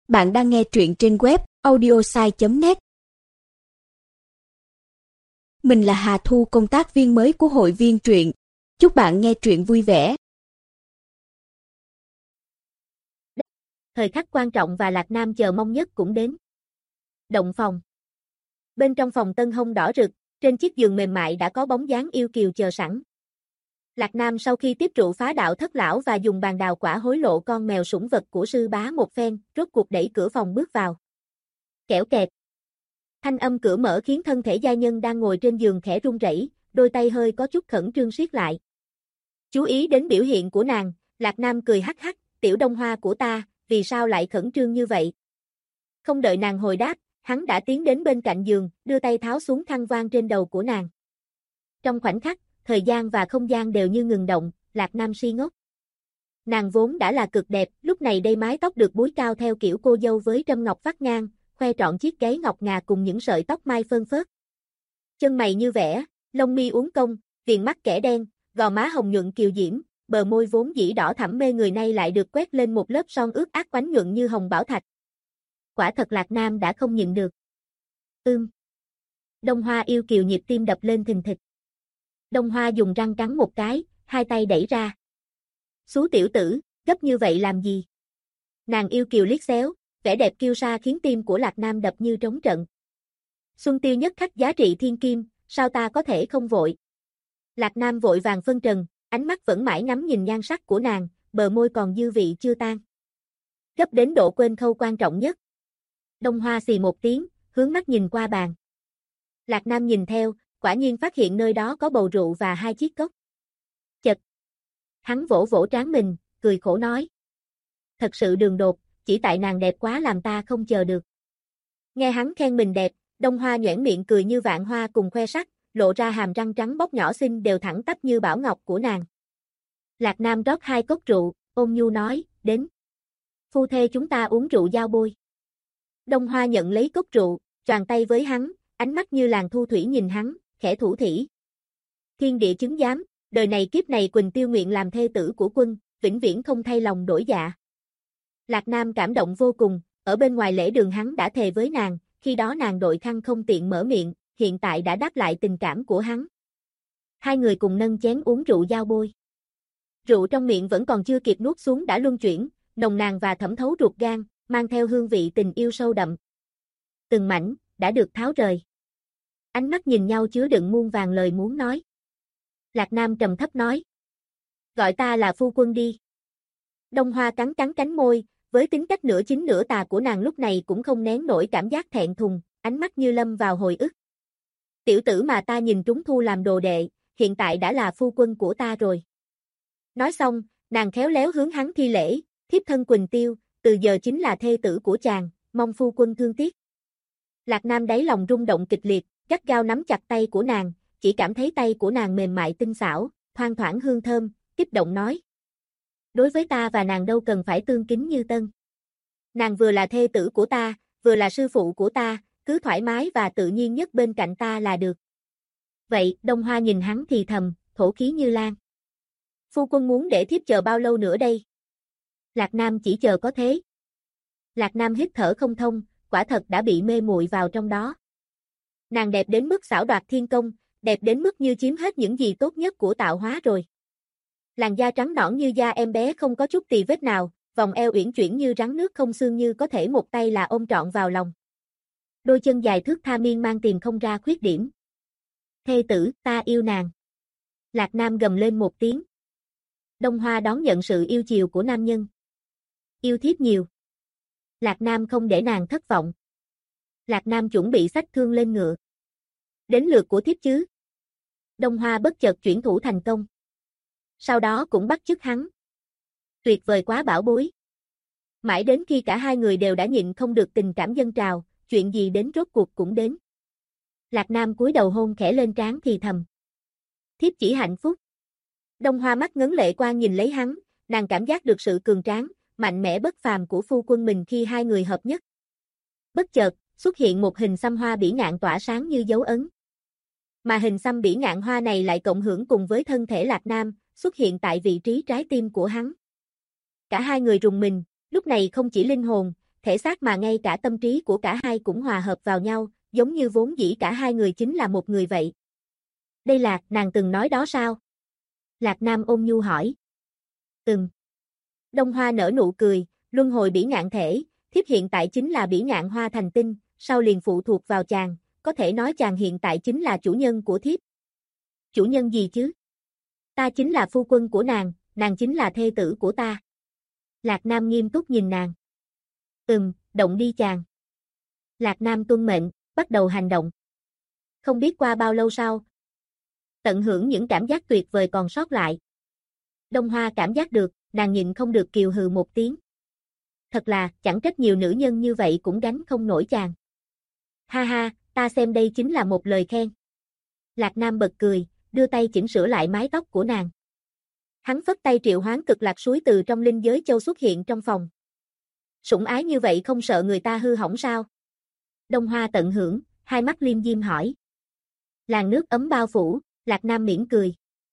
Bạn đang nghe truyện trên web audiosai.net. Mình là Hà Thu, công tác viên mới của hội viên truyện. Chúc bạn nghe truyện vui vẻ. Thời khắc quan trọng và Lạc Nam chờ mong nhất cũng đến. Động phòng. Bên trong phòng tân hông đỏ rực, trên chiếc giường mềm mại đã có bóng dáng yêu kiều chờ sẵn. Lạc Nam sau khi tiếp trụ phá đạo thất lão và dùng bàn đào quả hối lộ con mèo sủng vật của sư bá một phen, rốt cuộc đẩy cửa phòng bước vào. Kẽo kẹt. Thanh âm cửa mở khiến thân thể giai nhân đang ngồi trên giường khẽ run rẩy, đôi tay hơi có chút khẩn trương siết lại. Chú ý đến biểu hiện của nàng, Lạc Nam cười hắc hắc, tiểu Đông Hoa của ta, vì sao lại khẩn trương như vậy? Không đợi nàng hồi đáp, hắn đã tiến đến bên cạnh giường, đưa tay tháo xuống khăn voan trên đầu của nàng. Trong khoảnh khắc, thời gian và không gian đều như ngừng động, Lạc Nam si ngốc. Nàng vốn đã là cực đẹp, lúc này đây mái tóc được búi cao theo kiểu cô dâu với trâm ngọc vắt ngang, khoe trọn chiếc gáy ngọc ngà cùng những sợi tóc mai phơn phớt. Chân mày như vẽ, lông mi uốn cong, viền mắt kẻ đen, gò má hồng nhuận kiều diễm, bờ môi vốn dĩ đỏ thẳm mê người nay lại được quét lên một lớp son ướt át oánh nhuận như hồng bảo thạch. Quả thật Lạc Nam đã không nhịn được. Đông Hoa yêu kiều nhịp tim đập lên thình thịch. Đông Hoa dùng răng cắn một cái, hai tay đẩy ra. Xú tiểu tử, gấp như vậy làm gì? Nàng yêu kiều liếc xéo, vẻ đẹp kiêu sa khiến tim của Lạc Nam đập như trống trận. Xuân tiêu nhất khắc giá trị thiên kim, sao ta có thể không vội? Lạc Nam vội vàng phân trần, ánh mắt vẫn mãi ngắm nhìn nhan sắc của nàng, bờ môi còn dư vị chưa tan. Gấp đến độ quên khâu quan trọng nhất. Đông Hoa xì một tiếng, hướng mắt nhìn qua bàn. Lạc Nam nhìn theo, quả nhiên phát hiện nơi đó có bầu rượu và hai chiếc cốc. Chật. Hắn vỗ vỗ trán mình, cười khổ nói. Thật sự đường đột, chỉ tại nàng đẹp quá làm ta không chờ được. Nghe hắn khen mình đẹp, Đông Hoa nhoẻn miệng cười như vạn hoa cùng khoe sắc, lộ ra hàm răng trắng bóc nhỏ xinh đều thẳng tắp như bảo ngọc của nàng. Lạc Nam rót hai cốc rượu, ôn nhu nói, đến. Phu thê chúng ta uống rượu giao bôi. Đông Hoa nhận lấy cốc rượu, choàng tay với hắn, ánh mắt như làn thu thủy nhìn hắn, khẽ thủ thỉ. Thiên địa chứng giám, đời này kiếp này Quỳnh Tiêu nguyện làm thê tử của quân, vĩnh viễn không thay lòng đổi dạ. Lạc Nam cảm động vô cùng, ở bên ngoài lễ đường hắn đã thề với nàng, khi đó nàng đội khăn không tiện mở miệng, hiện tại đã đáp lại tình cảm của hắn. Hai người cùng nâng chén uống rượu giao bôi. Rượu trong miệng vẫn còn chưa kịp nuốt xuống đã luân chuyển, nồng nàn và thẩm thấu ruột gan, mang theo hương vị tình yêu sâu đậm. Từng mảnh, đã được tháo rời. Ánh mắt nhìn nhau chứa đựng muôn vàn lời muốn nói. Lạc Nam trầm thấp nói. Gọi ta là phu quân đi. Đông Hoa cắn cắn cánh môi, với tính cách nửa chính nửa tà của nàng lúc này cũng không nén nổi cảm giác thẹn thùng, ánh mắt như lâm vào hồi ức. Tiểu tử mà ta nhìn trúng thu làm đồ đệ, hiện tại đã là phu quân của ta rồi. Nói xong, nàng khéo léo hướng hắn thi lễ, thiếp thân Quỳnh Tiêu, từ giờ chính là thê tử của chàng, mong phu quân thương tiếc. Lạc Nam đáy lòng rung động kịch liệt, gắt gao nắm chặt tay của nàng, chỉ cảm thấy tay của nàng mềm mại tinh xảo, thoang thoảng hương thơm, kích động nói. Đối với ta và nàng đâu cần phải tương kính như tân. Nàng vừa là thê tử của ta, vừa là sư phụ của ta, cứ thoải mái và tự nhiên nhất bên cạnh ta là được. Vậy, Đông Hoa nhìn hắn thì thầm, thổ khí như lan. Phu quân muốn để thiếp chờ bao lâu nữa đây? Lạc Nam chỉ chờ có thế. Lạc Nam hít thở không thông, quả thật đã bị mê muội vào trong đó. Nàng đẹp đến mức xảo đoạt thiên công, đẹp đến mức như chiếm hết những gì tốt nhất của tạo hóa rồi. Làn da trắng nõn như da em bé không có chút tì vết nào, vòng eo uyển chuyển như rắn nước không xương như có thể một tay là ôm trọn vào lòng. Đôi chân dài thướt tha miên mang tìm không ra khuyết điểm. Thê tử, ta yêu nàng. Lạc Nam gầm lên một tiếng. Đông Hoa đón nhận sự yêu chiều của nam nhân. Yêu thiếp nhiều. Lạc Nam không để nàng thất vọng. Lạc Nam chuẩn bị xách thương lên ngựa. Đến lượt của thiếp chứ. Đông Hoa bất chợt chuyển thủ thành công. Sau đó cũng bắt chước hắn. Tuyệt vời quá bảo bối. Mãi đến khi cả hai người đều đã nhịn không được tình cảm dâng trào, chuyện gì đến rốt cuộc cũng đến. Lạc Nam cúi đầu hôn khẽ lên trán thì thầm. Thiếp chỉ hạnh phúc. Đông Hoa mắt ngấn lệ quang nhìn lấy hắn, nàng cảm giác được sự cường tráng, mạnh mẽ bất phàm của phu quân mình khi hai người hợp nhất. Bất chợt, xuất hiện một hình xăm hoa bỉ ngạn tỏa sáng như dấu ấn. Mà hình xăm bỉ ngạn hoa này lại cộng hưởng cùng với thân thể Lạc Nam, xuất hiện tại vị trí trái tim của hắn. Cả hai người rùng mình, lúc này không chỉ linh hồn, thể xác mà ngay cả tâm trí của cả hai cũng hòa hợp vào nhau, giống như vốn dĩ cả hai người chính là một người vậy. Đây là, nàng từng nói đó sao? Lạc Nam ôn nhu hỏi. Đông Hoa nở nụ cười, luân hồi bỉ ngạn thể, thiếp hiện tại chính là bỉ ngạn hoa thành tinh, sau liền phụ thuộc vào chàng, có thể nói chàng hiện tại chính là chủ nhân của thiếp. Chủ nhân gì chứ? Ta chính là phu quân của nàng chính là thê tử của ta. Lạc Nam nghiêm túc nhìn nàng. Động đi chàng. Lạc Nam tuân mệnh, bắt đầu hành động. Không biết qua bao lâu sau, tận hưởng những cảm giác tuyệt vời còn sót lại. Đông Hoa cảm giác được, nàng nhịn không được kiều hừ một tiếng. Thật là, chẳng trách nhiều nữ nhân như vậy cũng gánh không nổi chàng. Ha ha, ta xem đây chính là một lời khen. Lạc Nam bật cười, đưa tay chỉnh sửa lại mái tóc của nàng. Hắn phất tay triệu hoán cực lạc suối từ trong linh giới châu xuất hiện trong phòng. Sủng ái như vậy không sợ người ta hư hỏng sao? Đông Hoa tận hưởng, hai mắt liêm diêm hỏi. Làn nước ấm bao phủ, Lạc Nam mỉm cười.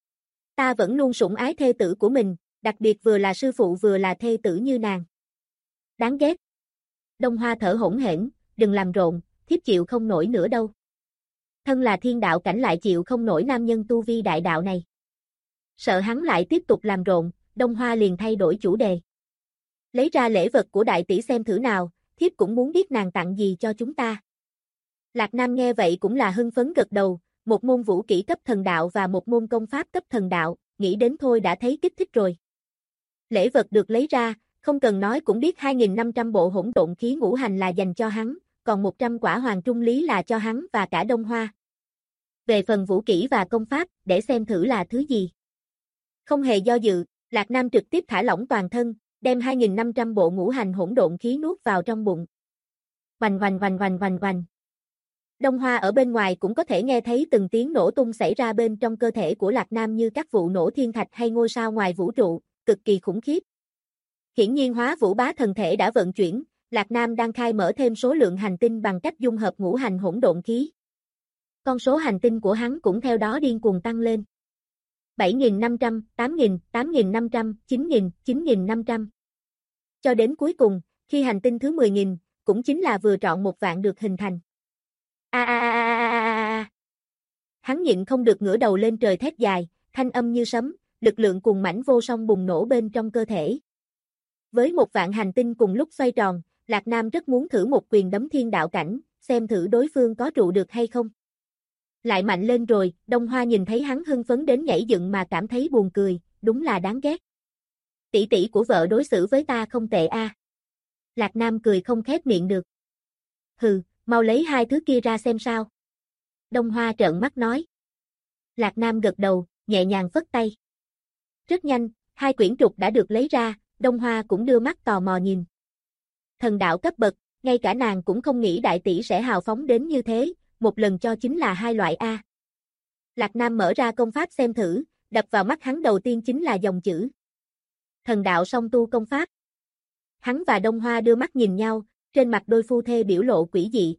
Ta vẫn luôn sủng ái thê tử của mình, đặc biệt vừa là sư phụ vừa là thê tử như nàng. Đáng ghét. Đông Hoa thở hổn hển, đừng làm rộn, thiếp chịu không nổi nữa đâu. Thân là thiên đạo cảnh lại chịu không nổi nam nhân tu vi đại đạo này. Sợ hắn lại tiếp tục làm rộn, Đông Hoa liền thay đổi chủ đề. Lấy ra lễ vật của đại tỷ xem thử nào, thiếp cũng muốn biết nàng tặng gì cho chúng ta. Lạc Nam nghe vậy cũng là hưng phấn gật đầu, một môn vũ kỹ cấp thần đạo và một môn công pháp cấp thần đạo, nghĩ đến thôi đã thấy kích thích rồi. Lễ vật được lấy ra, không cần nói cũng biết 2.500 bộ hỗn độn khí ngũ hành là dành cho hắn, còn 100 quả hoàng trung lý là cho hắn và cả Đông Hoa. Về phần vũ kỹ và công pháp, để xem thử là thứ gì. Không hề do dự, Lạc Nam trực tiếp thả lỏng toàn thân, đem 2.500 bộ ngũ hành hỗn độn khí nuốt vào trong bụng. Oanh oanh oanh oanh oanh oanh. Đông Hoa ở bên ngoài cũng có thể nghe thấy từng tiếng nổ tung xảy ra bên trong cơ thể của Lạc Nam như các vụ nổ thiên thạch hay ngôi sao ngoài vũ trụ, cực kỳ khủng khiếp. Hiển nhiên Hóa Vũ Bá thần thể đã vận chuyển, Lạc Nam đang khai mở thêm số lượng hành tinh bằng cách dung hợp ngũ hành hỗn độn khí. Con số hành tinh của hắn cũng theo đó điên cuồng tăng lên. 7.500, 8.000, 8.500, 9.000, 9.500. Cho đến cuối cùng, khi hành tinh thứ 10.000, cũng chính là vừa trọn một vạn được hình thành. Hắn nhịn không được ngửa đầu lên trời thét dài, thanh âm như sấm, lực lượng cuồng mãnh vô song bùng nổ bên trong cơ thể. Với một vạn hành tinh cùng lúc xoay tròn, Lạc Nam rất muốn thử một quyền đấm thiên đạo cảnh, xem thử đối phương có trụ được hay không. Lại mạnh lên rồi, Đông Hoa nhìn thấy hắn hưng phấn đến nhảy dựng mà cảm thấy buồn cười, đúng là đáng ghét. Tỷ tỷ của vợ đối xử với ta không tệ a. Lạc Nam cười không khép miệng được. Hừ, mau lấy hai thứ kia ra xem sao. Đông Hoa trợn mắt nói. Lạc Nam gật đầu, nhẹ nhàng phất tay. Rất nhanh, hai quyển trục đã được lấy ra, Đông Hoa cũng đưa mắt tò mò nhìn. Thần đạo cấp bậc, ngay cả nàng cũng không nghĩ đại tỷ sẽ hào phóng đến như thế, một lần cho chính là hai loại A. Lạc Nam mở ra công pháp xem thử, đập vào mắt hắn đầu tiên chính là dòng chữ. Thần đạo song tu công pháp. Hắn và Đông Hoa đưa mắt nhìn nhau, trên mặt đôi phu thê biểu lộ quỷ dị.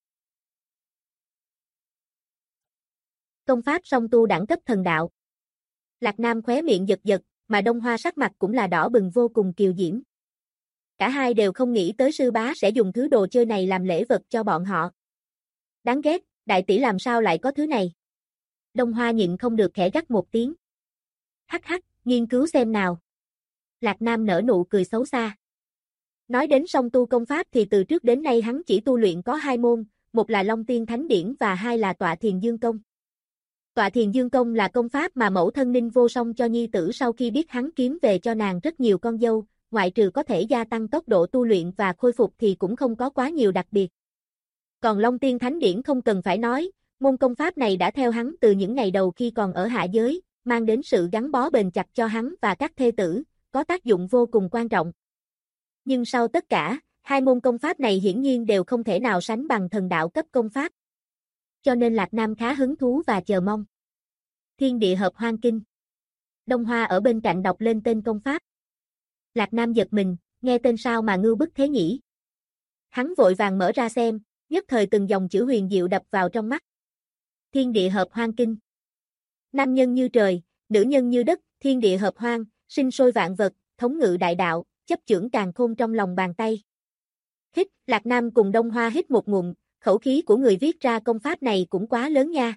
Công pháp song tu đẳng cấp thần đạo. Lạc Nam khóe miệng giật giật, mà Đông Hoa sắc mặt cũng là đỏ bừng vô cùng kiều diễm. Cả hai đều không nghĩ tới sư bá sẽ dùng thứ đồ chơi này làm lễ vật cho bọn họ. Đáng ghét, đại tỷ làm sao lại có thứ này? Đông Hoa nhịn không được khẽ gắt một tiếng. Hắc hắc, nghiên cứu xem nào. Lạc Nam nở nụ cười xấu xa. Nói đến song tu công pháp thì từ trước đến nay hắn chỉ tu luyện có hai môn, một là Long Tiên Thánh Điển và hai là Tọa Thiền Dương Công. Tọa Thiền Dương Công là công pháp mà mẫu thân Ninh Vô Song cho nhi tử sau khi biết hắn kiếm về cho nàng rất nhiều con dâu, ngoại trừ có thể gia tăng tốc độ tu luyện và khôi phục thì cũng không có quá nhiều đặc biệt. Còn Long Tiên Thánh Điển không cần phải nói, môn công pháp này đã theo hắn từ những ngày đầu khi còn ở hạ giới, mang đến sự gắn bó bền chặt cho hắn và các thê tử, có tác dụng vô cùng quan trọng. Nhưng sau tất cả, hai môn công pháp này hiển nhiên đều không thể nào sánh bằng thần đạo cấp công pháp. Cho nên Lạc Nam khá hứng thú và chờ mong. Thiên Địa Hợp Hoang Kinh. Đông Hoa ở bên cạnh đọc lên tên công pháp. Lạc Nam giật mình, nghe tên sao mà ngưu bức thế nhỉ? Hắn vội vàng mở ra xem, nhất thời từng dòng chữ huyền diệu đập vào trong mắt. Thiên Địa Hợp Hoang Kinh. Nam nhân như trời, nữ nhân như đất, thiên địa hợp hoang, sinh sôi vạn vật, thống ngự đại đạo, chấp chưởng càn khôn trong lòng bàn tay. Hít, Lạc Nam cùng Đông Hoa hít một ngụm, khẩu khí của người viết ra công pháp này cũng quá lớn nha.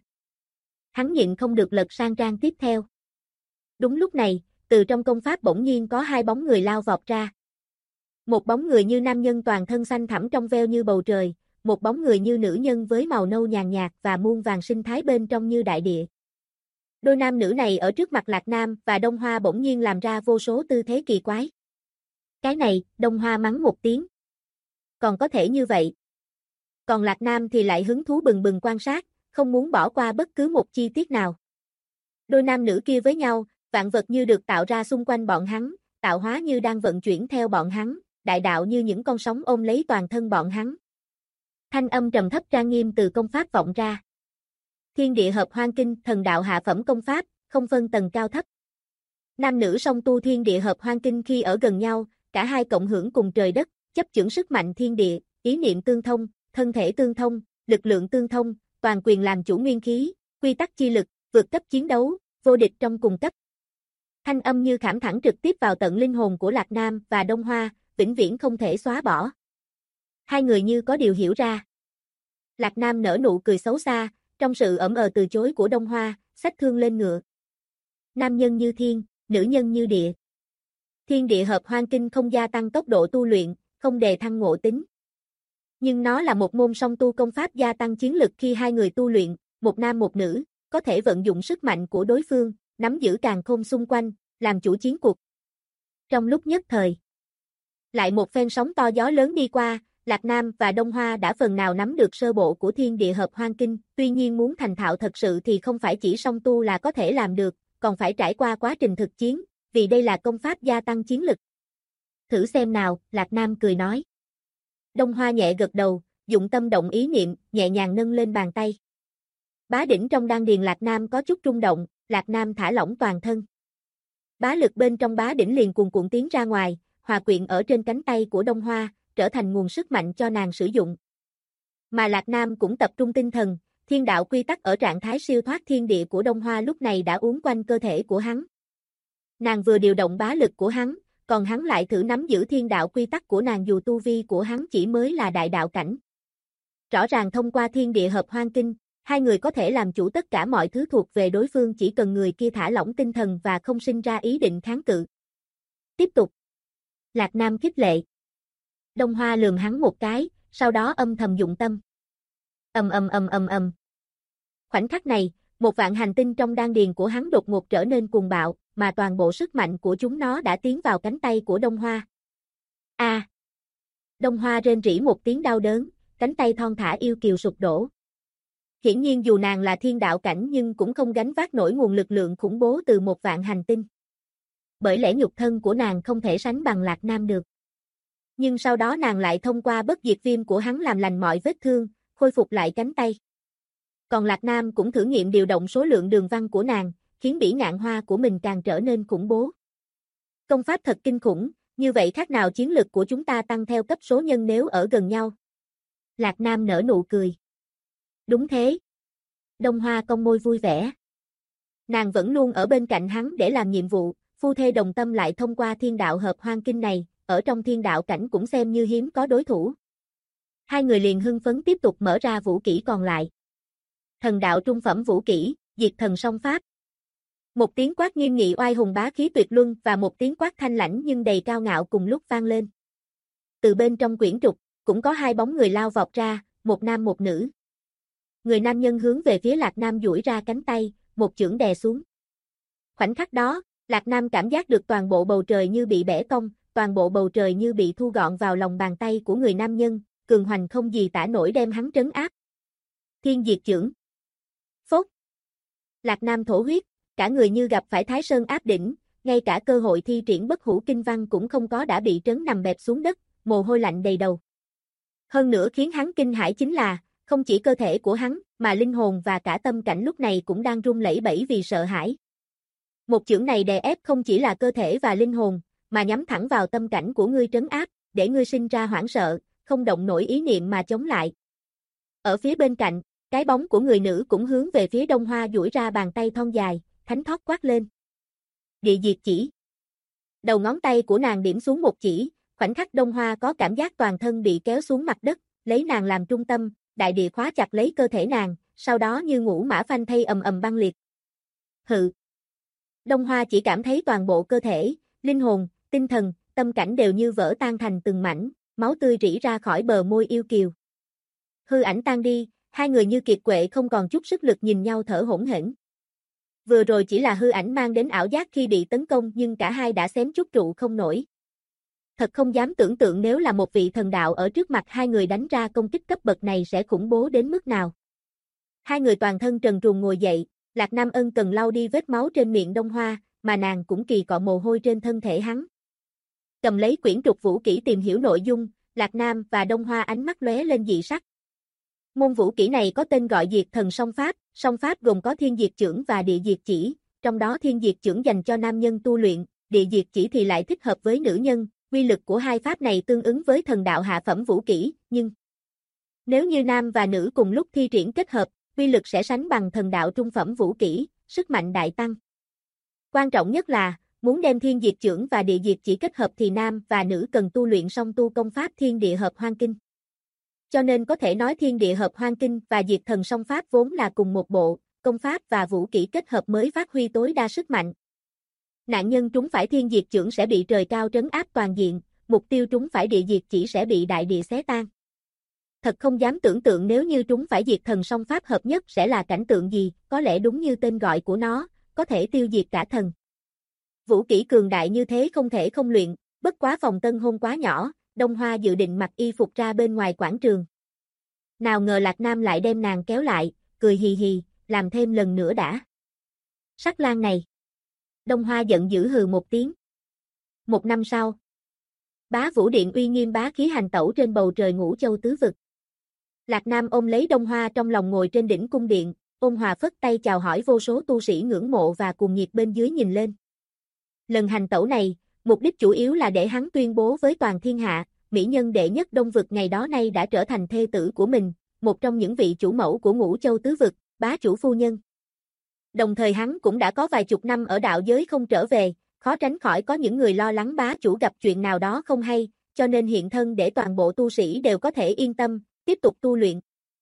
Hắn nhịn không được lật sang trang tiếp theo. Đúng lúc này, từ trong công pháp bỗng nhiên có hai bóng người lao vọt ra. Một bóng người như nam nhân toàn thân xanh thẳm trong veo như bầu trời, một bóng người như nữ nhân với màu nâu nhàn nhạt và muôn vàng sinh thái bên trong như đại địa. Đôi nam nữ này ở trước mặt Lạc Nam và Đông Hoa bỗng nhiên làm ra vô số tư thế kỳ quái. Cái này, Đông Hoa mắng một tiếng. Còn có thể như vậy. Còn Lạc Nam thì lại hứng thú bừng bừng quan sát, không muốn bỏ qua bất cứ một chi tiết nào. Đôi nam nữ kia với nhau, vạn vật như được tạo ra xung quanh bọn hắn, tạo hóa như đang vận chuyển theo bọn hắn, đại đạo như những con sóng ôm lấy toàn thân bọn hắn. Thanh âm trầm thấp trang nghiêm từ công pháp vọng ra. Thiên địa hợp hoang kinh, thần đạo hạ phẩm công pháp, không phân tầng cao thấp. Nam nữ song tu thiên địa hợp hoang kinh khi ở gần nhau, cả hai cộng hưởng cùng trời đất, chấp chưởng sức mạnh thiên địa, ý niệm tương thông, thân thể tương thông, lực lượng tương thông, toàn quyền làm chủ nguyên khí, quy tắc chi lực, vượt cấp chiến đấu, vô địch trong cùng cấp. Thanh âm như khảm thẳng trực tiếp vào tận linh hồn của Lạc Nam và Đông Hoa, vĩnh viễn không thể xóa bỏ. Hai người như có điều hiểu ra. Lạc Nam nở nụ cười xấu xa, trong sự ẩm từ chối của Đông Hoa, xách thương lên ngựa. Nam nhân như thiên, nữ nhân như địa. Thiên địa hợp hoang kinh không gia tăng tốc độ tu luyện, không đề thăng ngộ tính. Nhưng nó là một môn song tu công pháp gia tăng chiến lực khi hai người tu luyện, một nam một nữ, có thể vận dụng sức mạnh của đối phương, nắm giữ càn khôn xung quanh, làm chủ chiến cuộc. Trong lúc nhất thời, lại một phen sóng to gió lớn đi qua, Lạc Nam và Đông Hoa đã phần nào nắm được sơ bộ của thiên địa hợp hoang kinh, tuy nhiên muốn thành thạo thật sự thì không phải chỉ song tu là có thể làm được, còn phải trải qua quá trình thực chiến, vì đây là công pháp gia tăng chiến lực. Thử xem nào, Lạc Nam cười nói. Đông Hoa nhẹ gật đầu, dụng tâm động ý niệm, nhẹ nhàng nâng lên bàn tay. Bá đỉnh trong đan điền Lạc Nam có chút rung động, Lạc Nam thả lỏng toàn thân. Bá lực bên trong bá đỉnh liền cuồn cuộn tiến ra ngoài, hòa quyện ở trên cánh tay của Đông Hoa, trở thành nguồn sức mạnh cho nàng sử dụng. Mà Lạc Nam cũng tập trung tinh thần, thiên đạo quy tắc ở trạng thái siêu thoát thiên địa của Đông Hoa lúc này đã uốn quanh cơ thể của hắn. Nàng vừa điều động bá lực của hắn, còn hắn lại thử nắm giữ thiên đạo quy tắc của nàng dù tu vi của hắn chỉ mới là đại đạo cảnh. Rõ ràng thông qua thiên địa hợp hoang kinh, hai người có thể làm chủ tất cả mọi thứ thuộc về đối phương chỉ cần người kia thả lỏng tinh thần và không sinh ra ý định kháng cự. Tiếp tục. Lạc Nam khích lệ. Đông Hoa lườm hắn một cái, sau đó âm thầm dụng tâm. Ầm. Khoảnh khắc này, một vạn hành tinh trong đan điền của hắn đột ngột trở nên cuồng bạo, mà toàn bộ sức mạnh của chúng nó đã tiến vào cánh tay của Đông Hoa. A! Đông Hoa rên rỉ một tiếng đau đớn, cánh tay thon thả yêu kiều sụp đổ. Hiển nhiên dù nàng là thiên đạo cảnh nhưng cũng không gánh vác nổi nguồn lực lượng khủng bố từ một vạn hành tinh. Bởi lẽ nhục thân của nàng không thể sánh bằng Lạc Nam được. Nhưng sau đó nàng lại thông qua bất diệt viêm của hắn làm lành mọi vết thương, khôi phục lại cánh tay. Còn Lạc Nam cũng thử nghiệm điều động số lượng đường văn của nàng, khiến bỉ ngạn hoa của mình càng trở nên khủng bố. Công pháp thật kinh khủng, như vậy khác nào chiến lực của chúng ta tăng theo cấp số nhân nếu ở gần nhau. Lạc Nam nở nụ cười. Đúng thế. Đông Hoa cong môi vui vẻ. Nàng vẫn luôn ở bên cạnh hắn để làm nhiệm vụ, phu thê đồng tâm lại thông qua thiên đạo hợp hoang kinh này, ở trong thiên đạo cảnh cũng xem như hiếm có đối thủ. Hai người liền hưng phấn tiếp tục mở ra vũ kỹ còn lại. Thần đạo trung phẩm vũ kỹ, diệt thần song pháp. Một tiếng quát nghiêm nghị oai hùng bá khí tuyệt luân và một tiếng quát thanh lãnh nhưng đầy cao ngạo cùng lúc vang lên. Từ bên trong quyển trục, cũng có hai bóng người lao vọt ra, một nam một nữ. Người nam nhân hướng về phía Lạc Nam duỗi ra cánh tay, một chưởng đè xuống. Khoảnh khắc đó, Lạc Nam cảm giác được toàn bộ bầu trời như bị bẻ cong, toàn bộ bầu trời như bị thu gọn vào lòng bàn tay của người nam nhân, cường hoành không gì tả nổi đem hắn trấn áp. Thiên diệt chưởng. Phốt. Lạc Nam thổ huyết, cả người như gặp phải Thái Sơn áp đỉnh, ngay cả cơ hội thi triển bất hủ kinh văn cũng không có đã bị trấn nằm bẹp xuống đất, mồ hôi lạnh đầy đầu. Hơn nữa khiến hắn kinh hãi chính là, không chỉ cơ thể của hắn, mà linh hồn và cả tâm cảnh lúc này cũng đang run lẩy bẩy vì sợ hãi. Một chưởng này đè ép không chỉ là cơ thể và linh hồn, mà nhắm thẳng vào tâm cảnh của ngươi trấn áp, để ngươi sinh ra hoảng sợ, không động nổi ý niệm mà chống lại. Ở phía bên cạnh, cái bóng của người nữ cũng hướng về phía Đông Hoa duỗi ra bàn tay thon dài, thánh thoát quát lên. Địa diệt chỉ. Đầu ngón tay của nàng điểm xuống một chỉ, khoảnh khắc Đông Hoa có cảm giác toàn thân bị kéo xuống mặt đất, lấy nàng làm trung tâm, đại địa khóa chặt lấy cơ thể nàng, sau đó như ngũ mã phanh thây ầm ầm băng liệt. Hự. Đông Hoa chỉ cảm thấy toàn bộ cơ thể, linh hồn, tinh thần, tâm cảnh đều như vỡ tan thành từng mảnh, máu tươi rỉ ra khỏi bờ môi yêu kiều. Hư ảnh tan đi, hai người như kiệt quệ không còn chút sức lực nhìn nhau thở hổn hển. Vừa rồi chỉ là hư ảnh mang đến ảo giác khi bị tấn công nhưng cả hai đã xém chút trụ không nổi. Thật không dám tưởng tượng nếu là một vị thần đạo ở trước mặt hai người đánh ra công kích cấp bậc này sẽ khủng bố đến mức nào. Hai người toàn thân trần truồng ngồi dậy, Lạc Nam ân cần lau đi vết máu trên miệng Đông Hoa, mà nàng cũng kỳ cọ mồ hôi trên thân thể hắn. Cầm lấy quyển trục vũ kỹ tìm hiểu nội dung, Lạc Nam và Đông Hoa ánh mắt lóe lên dị sắc. Môn vũ kỹ này có tên gọi Diệt Thần song pháp gồm có Thiên Diệt Chưởng và Địa Diệt Chỉ, trong đó Thiên Diệt Chưởng dành cho nam nhân tu luyện, Địa Diệt Chỉ thì lại thích hợp với nữ nhân, quy lực của hai pháp này tương ứng với thần đạo hạ phẩm vũ kỹ, nhưng nếu như nam và nữ cùng lúc thi triển kết hợp, quy lực sẽ sánh bằng thần đạo trung phẩm vũ kỹ, sức mạnh đại tăng. Quan trọng nhất là, muốn đem Thiên Diệt Chưởng và Địa Diệt Chỉ kết hợp thì nam và nữ cần tu luyện song tu công pháp Thiên Địa Hợp Hoan Kinh. Cho nên có thể nói Thiên Địa Hợp Hoan Kinh và Diệt Thần song pháp vốn là cùng một bộ, công pháp và vũ kỹ kết hợp mới phát huy tối đa sức mạnh. Nạn nhân trúng phải Thiên Diệt Chưởng sẽ bị trời cao trấn áp toàn diện, mục tiêu trúng phải Địa Diệt Chỉ sẽ bị đại địa xé tan. Thật không dám tưởng tượng nếu như trúng phải Diệt Thần song pháp hợp nhất sẽ là cảnh tượng gì, có lẽ đúng như tên gọi của nó, có thể tiêu diệt cả thần. Vũ kỹ cường đại như thế không thể không luyện, bất quá phòng tân hôn quá nhỏ, Đông Hoa dự định mặc y phục ra bên ngoài quảng trường. Nào ngờ Lạc Nam lại đem nàng kéo lại, cười hì hì, làm thêm lần nữa đã. Sắc lang này. Đông Hoa giận dữ hừ một tiếng. Một năm sau, Bá Vũ Điện uy nghiêm bá khí hành tẩu trên bầu trời Ngũ Châu tứ vực. Lạc Nam ôm lấy Đông Hoa trong lòng ngồi trên đỉnh cung điện, ôn hòa phất tay chào hỏi vô số tu sĩ ngưỡng mộ và cuồng nhiệt bên dưới nhìn lên. Lần hành tẩu này, mục đích chủ yếu là để hắn tuyên bố với toàn thiên hạ, mỹ nhân đệ nhất Đông vực ngày đó nay đã trở thành thê tử của mình, một trong những vị chủ mẫu của Ngũ Châu tứ vực, bá chủ phu nhân. Đồng thời hắn cũng đã có vài chục năm ở đạo giới không trở về, khó tránh khỏi có những người lo lắng bá chủ gặp chuyện nào đó không hay, cho nên hiện thân để toàn bộ tu sĩ đều có thể yên tâm, tiếp tục tu luyện.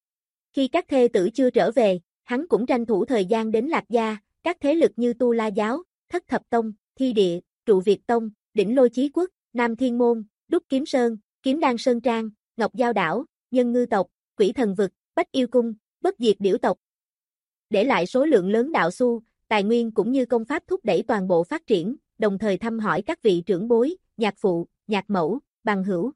Khi các thê tử chưa trở về, hắn cũng tranh thủ thời gian đến Lạc Gia, các thế lực như Tu La Giáo, Thất Thập Tông, Thi Địa, Trụ Việt Tông, Đỉnh Lôi Chí Quốc, Nam Thiên Môn, Đúc Kiếm Sơn, Kiếm Đan Sơn Trang, Ngọc Giao Đảo, Nhân Ngư Tộc, Quỷ Thần Vực, Bách Yêu Cung, Bất Diệt Điểu Tộc. Để lại số lượng lớn đạo xu, tài nguyên cũng như công pháp thúc đẩy toàn bộ phát triển, đồng thời thăm hỏi các vị trưởng bối, nhạc phụ, nhạc mẫu, bằng hữu.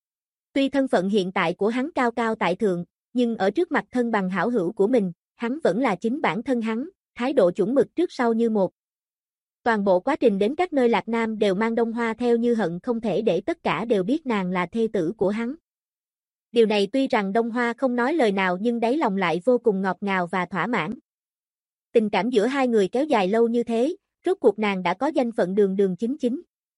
Tuy thân phận hiện tại của hắn cao cao tại thượng, nhưng ở trước mặt thân bằng hảo hữu của mình, hắn vẫn là chính bản thân hắn, thái độ chuẩn mực trước sau như một. Toàn bộ quá trình đến các nơi Lạc Nam đều mang Đông Hoa theo như hận không thể để tất cả đều biết nàng là thê tử của hắn. Điều này tuy rằng Đông Hoa không nói lời nào nhưng đáy lòng lại vô cùng ngọt ngào và thỏa mãn. Tình cảm giữa hai người kéo dài lâu như thế, rốt cuộc nàng đã có danh phận đường đường chính chính.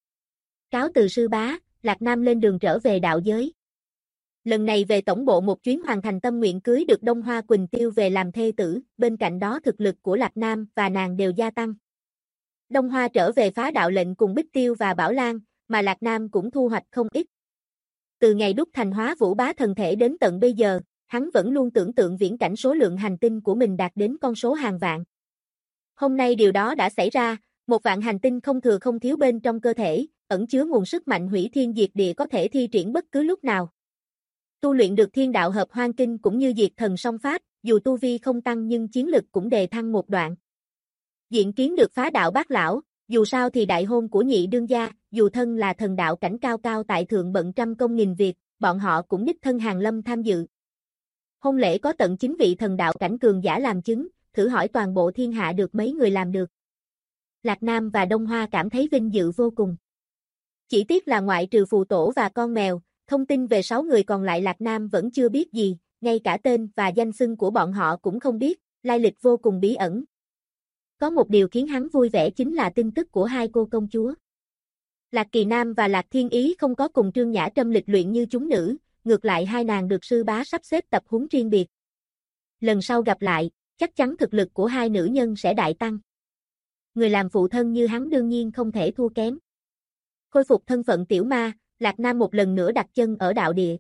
Cáo từ sư bá, Lạc Nam lên đường trở về đạo giới. Lần này về tổng bộ một chuyến hoàn thành tâm nguyện cưới được Đông Hoa Quỳnh Tiêu về làm thê tử, bên cạnh đó thực lực của Lạc Nam và nàng đều gia tăng. Đông Hoa trở về phá đạo lệnh cùng Bích Tiêu và Bảo Lan, mà Lạc Nam cũng thu hoạch không ít. Từ ngày đúc thành Hóa Vũ Bá thần thể đến tận bây giờ, hắn vẫn luôn tưởng tượng viễn cảnh số lượng hành tinh của mình đạt đến con số hàng vạn. Hôm nay điều đó đã xảy ra, 1.000 hành tinh không thừa không thiếu bên trong cơ thể, ẩn chứa nguồn sức mạnh hủy thiên diệt địa có thể thi triển bất cứ lúc nào. Tu luyện được Thiên Đạo Hợp Hoan Kinh cũng như Diệt Thần song pháp, dù tu vi không tăng nhưng chiến lực cũng đề thăng một đoạn. Diện kiến được Phá Đạo Bát Lão, dù sao thì đại hôn của nhị đương gia, dù thân là thần đạo cảnh cao cao tại thượng bận trăm công nghìn việc, bọn họ cũng đích thân hàng lâm tham dự. Hôn lễ có tận 9 vị thần đạo cảnh cường giả làm chứng, thử hỏi toàn bộ thiên hạ được mấy người làm được. Lạc Nam và Đông Hoa cảm thấy vinh dự vô cùng. Chỉ tiếc là ngoại trừ phù tổ và con mèo, thông tin về 6 người còn lại Lạc Nam vẫn chưa biết gì, ngay cả tên và danh xưng của bọn họ cũng không biết, lai lịch vô cùng bí ẩn. Có một điều khiến hắn vui vẻ chính là tin tức của hai cô công chúa. Lạc Kỳ Nam và Lạc Thiên Ý không có cùng Trương Nhã Trâm lịch luyện như chúng nữ, ngược lại hai nàng được sư bá sắp xếp tập huấn riêng biệt. Lần sau gặp lại, chắc chắn thực lực của hai nữ nhân sẽ đại tăng. Người làm phụ thân như hắn đương nhiên không thể thua kém. Khôi phục thân phận tiểu ma, Lạc Nam một lần nữa đặt chân ở đạo địa.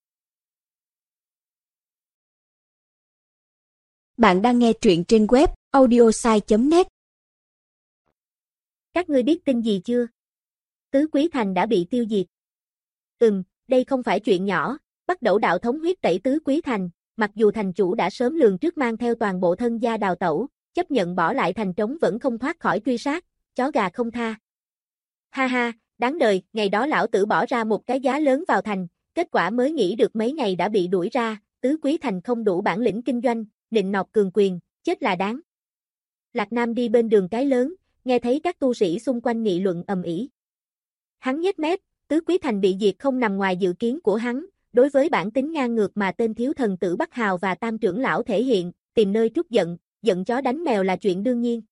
Bạn đang nghe truyện trên web audiosai.net. Các ngươi biết tin gì chưa? Tứ Quý Thành đã bị tiêu diệt. Đây không phải chuyện nhỏ, bắt đầu đạo thống huyết tẩy Tứ Quý Thành, mặc dù thành chủ đã sớm lường trước mang theo toàn bộ thân gia đào tẩu, chấp nhận bỏ lại thành trống vẫn không thoát khỏi truy sát, chó gà không tha. Ha ha, đáng đời, ngày đó lão tử bỏ ra một cái giá lớn vào thành, kết quả mới nghĩ được mấy ngày đã bị đuổi ra, Tứ Quý Thành không đủ bản lĩnh kinh doanh, nịnh nọt cường quyền, chết là đáng. Lạc Nam đi bên đường cái lớn, nghe thấy các tu sĩ xung quanh nghị luận ầm ĩ. Hắn nhếch mép, Tứ Quý Thành bị diệt không nằm ngoài dự kiến của hắn, đối với bản tính ngang ngược mà tên thiếu thần tử Bắc Hào và Tam trưởng lão thể hiện, tìm nơi trút giận, giận chó đánh mèo là chuyện đương nhiên.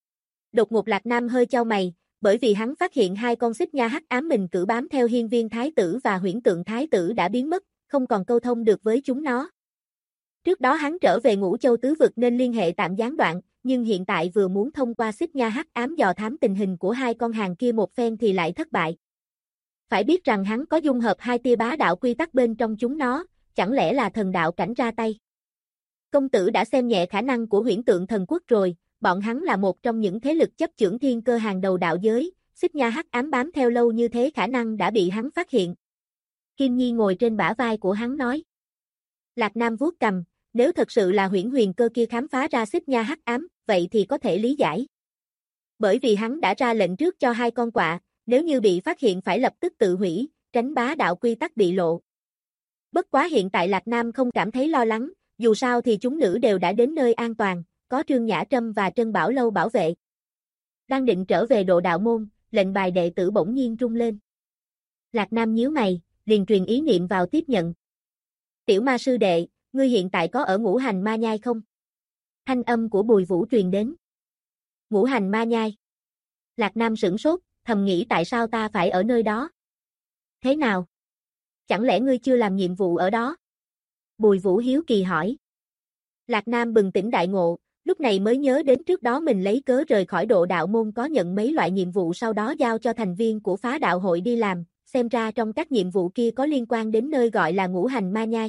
Đột ngột Lạc Nam hơi chau mày, bởi vì hắn phát hiện hai con xích nha hắc ám mình cử bám theo hiên viên thái tử và huyễn tượng thái tử đã biến mất, không còn câu thông được với chúng nó. Trước đó hắn trở về Ngũ Châu tứ vực nên liên hệ tạm gián đoạn, nhưng hiện tại vừa muốn thông qua xích nha hắc ám dò thám tình hình của hai con hàng kia một phen thì lại thất bại. Phải biết rằng hắn có dung hợp hai tia bá đạo quy tắc bên trong chúng nó, chẳng lẽ là thần đạo cảnh ra tay. Công tử đã xem nhẹ khả năng của huyễn tượng thần quốc rồi, bọn hắn là một trong những thế lực chấp chưởng thiên cơ hàng đầu đạo giới, xích nha hắc ám bám theo lâu như thế khả năng đã bị hắn phát hiện. Kim Nhi ngồi trên bả vai của hắn nói. Lạc Nam vuốt cầm, nếu thật sự là huyễn huyền cơ kia khám phá ra xích nha hắc ám, vậy thì có thể lý giải. Bởi vì hắn đã ra lệnh trước cho hai con quạ, nếu như bị phát hiện phải lập tức tự hủy, tránh bá đạo quy tắc bị lộ. Bất quá hiện tại Lạc Nam không cảm thấy lo lắng, dù sao thì chúng nữ đều đã đến nơi an toàn, có Trương Nhã Trâm và Trân Bảo Lâu bảo vệ. Đang định trở về Độ Đạo Môn, lệnh bài đệ tử bỗng nhiên rung lên. Lạc Nam nhíu mày, liền truyền ý niệm vào tiếp nhận. Tiểu ma sư đệ, ngươi hiện tại có ở Ngũ Hành Ma Nhai không? Thanh âm của Bùi Vũ truyền đến. Ngũ Hành Ma Nhai. Lạc Nam sửng sốt, thầm nghĩ tại sao ta phải ở nơi đó? Thế nào? Chẳng lẽ ngươi chưa làm nhiệm vụ ở đó? Bùi Vũ hiếu kỳ hỏi. Lạc Nam bừng tỉnh đại ngộ, lúc này mới nhớ đến trước đó mình lấy cớ rời khỏi Độ Đạo Môn có nhận mấy loại nhiệm vụ sau đó giao cho thành viên của phá đạo hội đi làm, xem ra trong các nhiệm vụ kia có liên quan đến nơi gọi là Ngũ Hành Ma Nhai.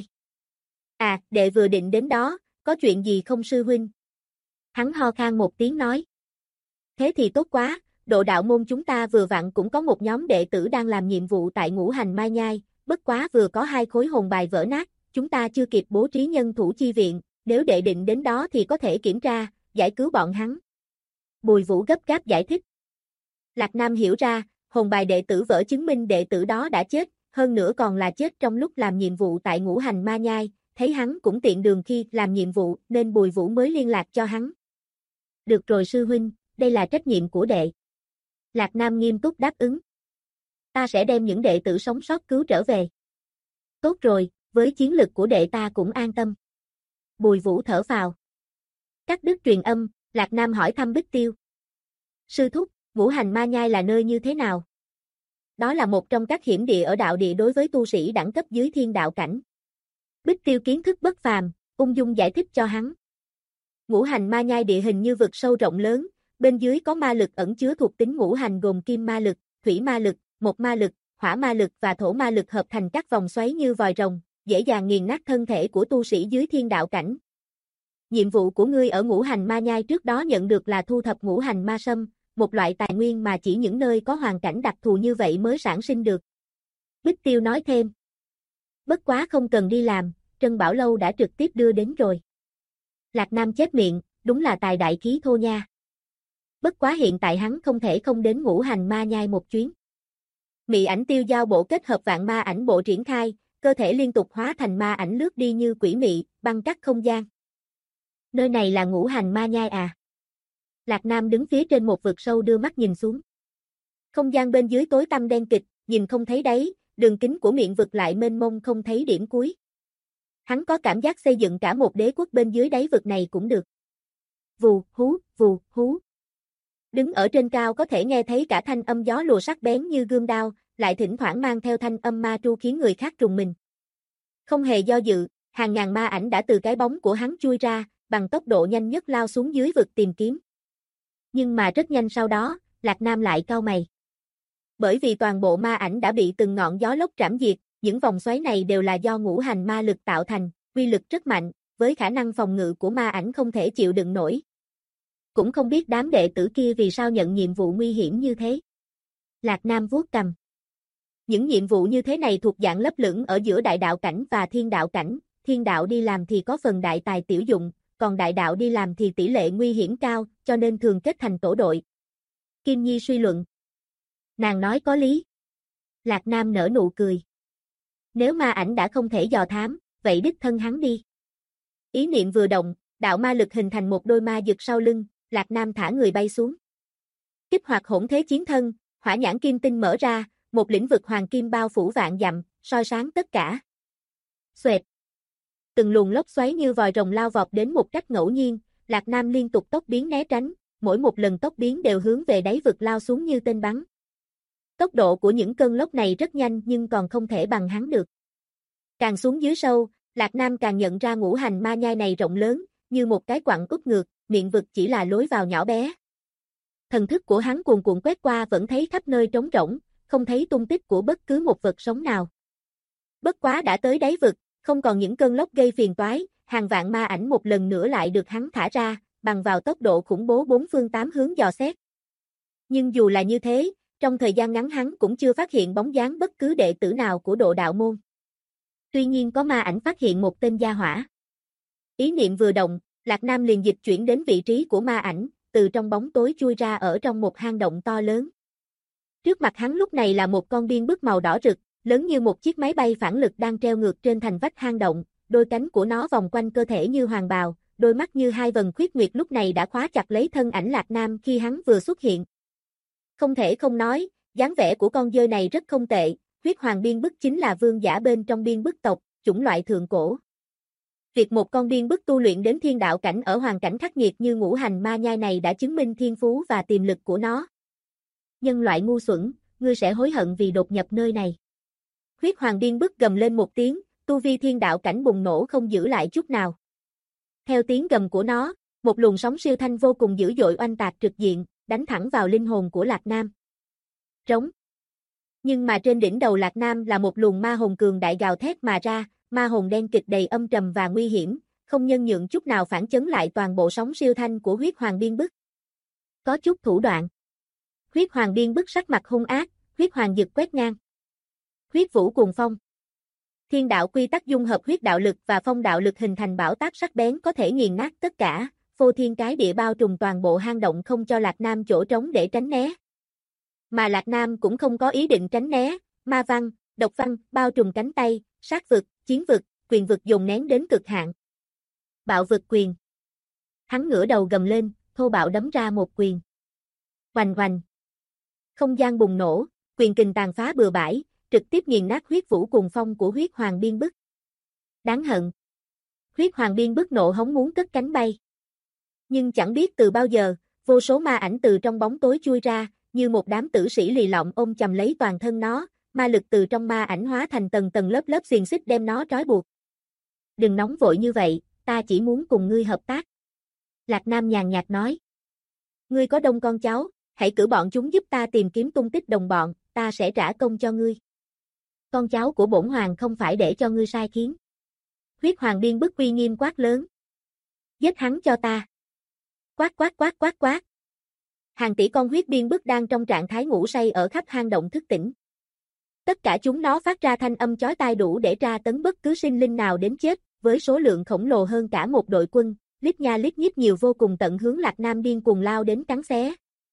À, đệ vừa định đến đó, có chuyện gì không sư huynh? Hắn ho khan một tiếng nói. Thế thì tốt quá, Độ Đạo Môn chúng ta vừa vặn cũng có một nhóm đệ tử đang làm nhiệm vụ tại Ngũ Hành Ma Nhai, bất quá vừa có 2 khối hồn bài vỡ nát, chúng ta chưa kịp bố trí nhân thủ chi viện, nếu đệ định đến đó thì có thể kiểm tra, giải cứu bọn hắn. Bùi Vũ gấp gáp giải thích. Lạc Nam hiểu ra, hồn bài đệ tử vỡ chứng minh đệ tử đó đã chết, hơn nữa còn là chết trong lúc làm nhiệm vụ tại Ngũ Hành Ma Nhai, thấy hắn cũng tiện đường khi làm nhiệm vụ nên Bùi Vũ mới liên lạc cho hắn. Được rồi sư huynh, đây là trách nhiệm của đệ. Lạc Nam nghiêm túc đáp ứng. Ta sẽ đem những đệ tử sống sót cứu trở về. Tốt rồi, với chiến lực của đệ ta cũng an tâm. Bùi Vũ thở phào. Cắt đứt truyền âm, Lạc Nam hỏi thăm Bích Tiêu. Sư thúc, Ngũ Hành Ma Nhai là nơi như thế nào? Đó là một trong các hiểm địa ở đạo địa đối với tu sĩ đẳng cấp dưới thiên đạo cảnh. Bích Tiêu kiến thức bất phàm, ung dung giải thích cho hắn. Ngũ Hành Ma Nhai địa hình như vực sâu rộng lớn, bên dưới có ma lực ẩn chứa thuộc tính ngũ hành gồm kim ma lực, thủy ma lực, mộc ma lực, hỏa ma lực và thổ ma lực hợp thành các vòng xoáy như vòi rồng, dễ dàng nghiền nát thân thể của tu sĩ dưới thiên đạo cảnh. Nhiệm vụ của ngươi ở Ngũ Hành Ma Nhai trước đó nhận được là thu thập ngũ hành ma sâm, một loại tài nguyên mà chỉ những nơi có hoàn cảnh đặc thù như vậy mới sản sinh được. Bích Tiêu nói thêm. Bất quá không cần đi làm, Trân Bảo Lâu đã trực tiếp đưa đến rồi. Lạc Nam chép miệng, đúng là tài đại khí thô nha. Bất quá hiện tại hắn không thể không đến Ngũ Hành Ma Nhai một chuyến. Mị ảnh tiêu giao bộ kết hợp vạn ma ảnh bộ triển khai, cơ thể liên tục hóa thành ma ảnh lướt đi như quỷ mị, băng cắt không gian. Nơi này là Ngũ Hành Ma Nhai à? Lạc Nam đứng phía trên một vực sâu đưa mắt nhìn xuống. Không gian bên dưới tối tăm đen kịt, nhìn không thấy đáy, đường kính của miệng vực lại mênh mông không thấy điểm cuối. Hắn có cảm giác xây dựng cả một đế quốc bên dưới đáy vực này cũng được. Vù, hú. Đứng ở trên cao có thể nghe thấy cả thanh âm gió lùa sắc bén như gươm đao, lại thỉnh thoảng mang theo thanh âm ma tru khiến người khác rùng mình. Không hề do dự, hàng ngàn ma ảnh đã từ cái bóng của hắn chui ra, bằng tốc độ nhanh nhất lao xuống dưới vực tìm kiếm. Nhưng mà rất nhanh sau đó, Lạc Nam lại cau mày. Bởi vì toàn bộ ma ảnh đã bị từng ngọn gió lốc trảm diệt, những vòng xoáy này đều là do ngũ hành ma lực tạo thành, uy lực rất mạnh, với khả năng phòng ngự của ma ảnh không thể chịu đựng nổi. Cũng không biết đám đệ tử kia vì sao nhận nhiệm vụ nguy hiểm như thế. Lạc Nam vuốt cằm. Những nhiệm vụ như thế này thuộc dạng lấp lửng ở giữa đại đạo cảnh và thiên đạo cảnh, thiên đạo đi làm thì có phần đại tài tiểu dụng, còn đại đạo đi làm thì tỷ lệ nguy hiểm cao, cho nên thường kết thành tổ đội. Kim Nhi suy luận. Nàng nói có lý. Lạc Nam nở nụ cười. Nếu ma ảnh đã không thể dò thám, vậy đích thân hắn đi. Ý niệm vừa động, đạo ma lực hình thành một đôi ma dực sau lưng, Lạc Nam thả người bay xuống. Kích hoạt hỗn thế chiến thân, hỏa nhãn kim tinh mở ra, một lĩnh vực hoàng kim bao phủ vạn dặm, soi sáng tất cả. Xoẹt. Từng luồng lốc xoáy như vòi rồng lao vọt đến một cách ngẫu nhiên, Lạc Nam liên tục tốc biến né tránh, mỗi một lần tốc biến đều hướng về đáy vực lao xuống như tên bắn. Tốc độ của những cơn lốc này rất nhanh nhưng còn không thể bằng hắn được. Càng xuống dưới sâu, Lạc Nam càng nhận ra ngũ hành ma nhai này rộng lớn, như một cái quặng úp ngược, miệng vực chỉ là lối vào nhỏ bé. Thần thức của hắn cuồn cuộn quét qua vẫn thấy khắp nơi trống rỗng, không thấy tung tích của bất cứ một vật sống nào. Bất quá đã tới đáy vực, không còn những cơn lốc gây phiền toái, hàng vạn ma ảnh một lần nữa lại được hắn thả ra, bằng vào tốc độ khủng bố bốn phương tám hướng dò xét. Nhưng dù là như thế, trong thời gian ngắn hắn cũng chưa phát hiện bóng dáng bất cứ đệ tử nào của Độ Đạo Môn. Tuy nhiên có ma ảnh phát hiện một tên gia hỏa. Ý niệm vừa động, Lạc Nam liền dịch chuyển đến vị trí của ma ảnh, từ trong bóng tối chui ra ở trong một hang động to lớn. Trước mặt hắn lúc này là một con biên bức màu đỏ rực, lớn như một chiếc máy bay phản lực đang treo ngược trên thành vách hang động, đôi cánh của nó vòng quanh cơ thể như hoàng bào, đôi mắt như hai vầng khuyết nguyệt lúc này đã khóa chặt lấy thân ảnh Lạc Nam khi hắn vừa xuất hiện. Không thể không nói, dáng vẻ của con dơi này rất không tệ, huyết hoàng biên bức chính là vương giả bên trong biên bức tộc, chủng loại thượng cổ. Việc một con biên bức tu luyện đến thiên đạo cảnh ở hoàn cảnh khắc nghiệt như ngũ hành ma nhai này đã chứng minh thiên phú và tiềm lực của nó. Nhân loại ngu xuẩn, ngươi sẽ hối hận vì đột nhập nơi này. Huyết hoàng biên bức gầm lên một tiếng, tu vi thiên đạo cảnh bùng nổ không giữ lại chút nào. Theo tiếng gầm của nó, một luồng sóng siêu thanh vô cùng dữ dội oanh tạc trực diện, đánh thẳng vào linh hồn của Lạc Nam. Trống. Nhưng mà trên đỉnh đầu Lạc Nam là một luồng ma hồn cường đại gào thét mà ra, ma hồn đen kịch đầy âm trầm và nguy hiểm, không nhân nhượng chút nào phản chấn lại toàn bộ sóng siêu thanh của huyết hoàng biên bức. Có chút thủ đoạn. Huyết hoàng biên bức sắc mặt hung ác, huyết hoàng dực quét ngang. Huyết vũ cuồng phong. Thiên đạo quy tắc dung hợp huyết đạo lực và phong đạo lực hình thành bão táp sắc bén có thể nghiền nát tất cả, phô thiên cái địa bao trùm toàn bộ hang động không cho Lạc Nam chỗ trống để tránh né. Mà Lạc Nam cũng không có ý định tránh né, ma văn, độc văn, bao trùm cánh tay, sát vực, chiến vực, quyền vực dồn nén đến cực hạn. Bạo vực quyền. Hắn ngửa đầu gầm lên, thô bạo đấm ra một quyền. Oanh oanh. Không gian bùng nổ, quyền kình tàn phá bừa bãi, trực tiếp nghiền nát huyết vũ cuồng phong của huyết hoàng biên bức. Đáng hận. Huyết hoàng biên bức nộ hống muốn cất cánh bay. Nhưng chẳng biết từ bao giờ, vô số ma ảnh từ trong bóng tối chui ra, như một đám tử sĩ lì lọm ôm chầm lấy toàn thân nó, ma lực từ trong ma ảnh hóa thành tầng tầng lớp lớp xiềng xích đem nó trói buộc. Đừng nóng vội như vậy, ta chỉ muốn cùng ngươi hợp tác. Lạc Nam nhàn nhạt nói. Ngươi có đông con cháu, hãy cử bọn chúng giúp ta tìm kiếm tung tích đồng bọn, ta sẽ trả công cho ngươi. Con cháu của bổn hoàng không phải để cho ngươi sai khiến. Huyết hoàng biên bức uy nghiêm quát lớn. Giết hắn cho ta. Quát quát quát quát quát. Hàng tỷ con huyết biên bức đang trong trạng thái ngủ say ở khắp hang động thức tỉnh. Tất cả chúng nó phát ra thanh âm chói tai đủ để tra tấn bất cứ sinh linh nào đến chết, với số lượng khổng lồ hơn cả một đội quân, lít nha lít nhít nhiều vô cùng tận hướng Lạc Nam điên cuồng lao đến cắn xé.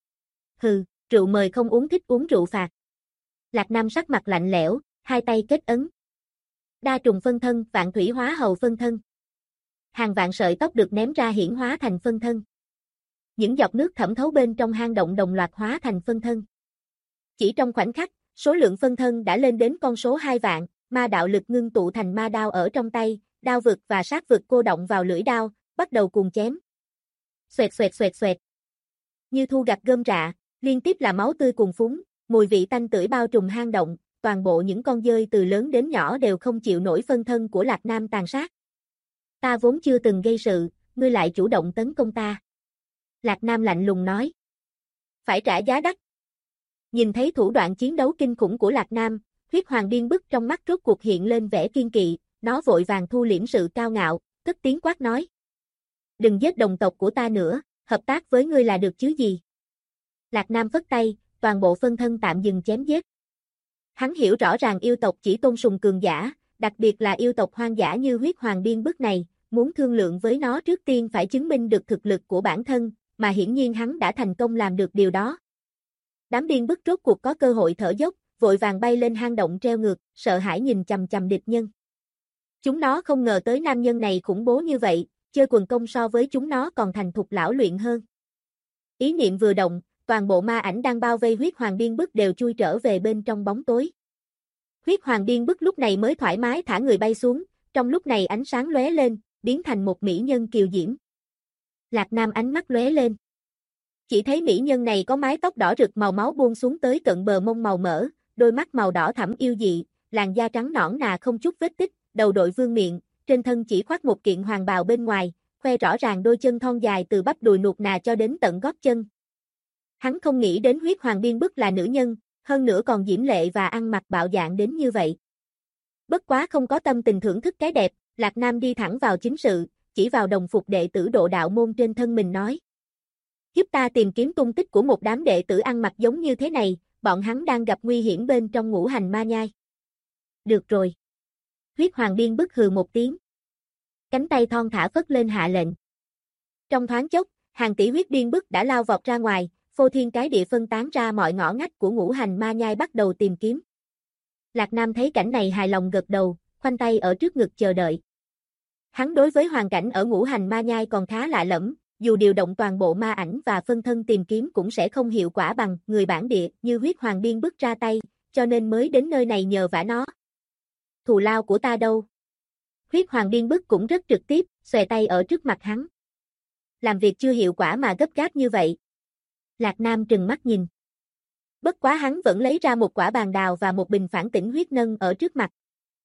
Hừ, rượu mời không uống thích uống rượu phạt. Lạc Nam sắc mặt lạnh lẽo, hai tay kết ấn. Đa trùng phân thân, vạn thủy hóa hầu phân thân. Hàng vạn sợi tóc được ném ra hiển hóa thành phân thân. Những giọt nước thẩm thấu bên trong hang động đồng loạt hóa thành phân thân. Chỉ trong khoảnh khắc, số lượng phân thân đã lên đến con số 2 vạn, ma đạo lực ngưng tụ thành ma đao ở trong tay, đao vực và sát vực cô động vào lưỡi đao, bắt đầu cuồng chém. Xoẹt xoẹt xoẹt xoẹt. Như thu gặt gom rạ, liên tiếp là máu tươi cuồn phúng, mùi vị tanh tưởi bao trùm hang động, toàn bộ những con dơi từ lớn đến nhỏ đều không chịu nổi phân thân của Lạc Nam tàn sát. Ta vốn chưa từng gây sự, ngươi lại chủ động tấn công ta. Lạc Nam lạnh lùng nói. Phải trả giá đắt. Nhìn thấy thủ đoạn chiến đấu kinh khủng của Lạc Nam, huyết hoàng điên bức trong mắt rốt cuộc hiện lên vẻ kiên kỵ, nó vội vàng thu liễm sự cao ngạo, cất tiếng quát nói. Đừng giết đồng tộc của ta nữa, hợp tác với ngươi là được chứ gì. Lạc Nam phất tay, toàn bộ phân thân tạm dừng chém giết. Hắn hiểu rõ ràng yêu tộc chỉ tôn sùng cường giả, đặc biệt là yêu tộc hoang dã như huyết hoàng điên bức này, muốn thương lượng với nó trước tiên phải chứng minh được thực lực của bản thân, mà hiển nhiên hắn đã thành công làm được điều đó. Đám điên bức rốt cuộc có cơ hội thở dốc, vội vàng bay lên hang động treo ngược, sợ hãi nhìn chằm chằm địch nhân. Chúng nó không ngờ tới nam nhân này khủng bố như vậy, chơi quần công so với chúng nó còn thành thục lão luyện hơn. Ý niệm vừa động, toàn bộ ma ảnh đang bao vây huyết hoàng điên bức đều chui trở về bên trong bóng tối. Huyết hoàng điên bức lúc này mới thoải mái thả người bay xuống, trong lúc này ánh sáng lóe lên, biến thành một mỹ nhân kiều diễm. Lạc Nam ánh mắt lóe lên. Chỉ thấy mỹ nhân này có mái tóc đỏ rực màu máu buông xuống tới cận bờ mông màu mỡ, đôi mắt màu đỏ thẫm yêu dị, làn da trắng nõn nà không chút vết tích, đầu đội vương miện, trên thân chỉ khoác một kiện hoàng bào bên ngoài, khoe rõ ràng đôi chân thon dài từ bắp đùi nuột nà cho đến tận gót chân. Hắn không nghĩ đến huyết hoàng điên bức là nữ nhân, hơn nữa còn diễm lệ và ăn mặc bạo dạn đến như vậy. Bất quá không có tâm tình thưởng thức cái đẹp, Lạc Nam đi thẳng vào chính sự, chỉ vào đồng phục đệ tử độ đạo môn trên thân mình nói. Giúp ta tìm kiếm tung tích của một đám đệ tử ăn mặc giống như thế này, bọn hắn đang gặp nguy hiểm bên trong ngũ hành ma nhai. Được rồi. Huyết hoàng điên bức hừ một tiếng. Cánh tay thon thả phất lên hạ lệnh. Trong thoáng chốc, hàng tỷ huyết điên bức đã lao vọt ra ngoài, phô thiên cái địa phân tán ra mọi ngõ ngách của ngũ hành ma nhai bắt đầu tìm kiếm. Lạc Nam thấy cảnh này hài lòng gật đầu, khoanh tay ở trước ngực chờ đợi. Hắn đối với hoàn cảnh ở ngũ hành ma nhai còn khá lạ lẫm, dù điều động toàn bộ ma ảnh và phân thân tìm kiếm cũng sẽ không hiệu quả bằng người bản địa như huyết hoàng điên bức ra tay, cho nên mới đến nơi này nhờ vả nó. Thù lao của ta đâu? Huyết hoàng điên bức cũng rất trực tiếp, xòe tay ở trước mặt hắn. Làm việc chưa hiệu quả mà gấp gáp như vậy. Lạc Nam trừng mắt nhìn. Bất quá hắn vẫn lấy ra một quả bàn đào và một bình phản tỉnh huyết nâng ở trước mặt.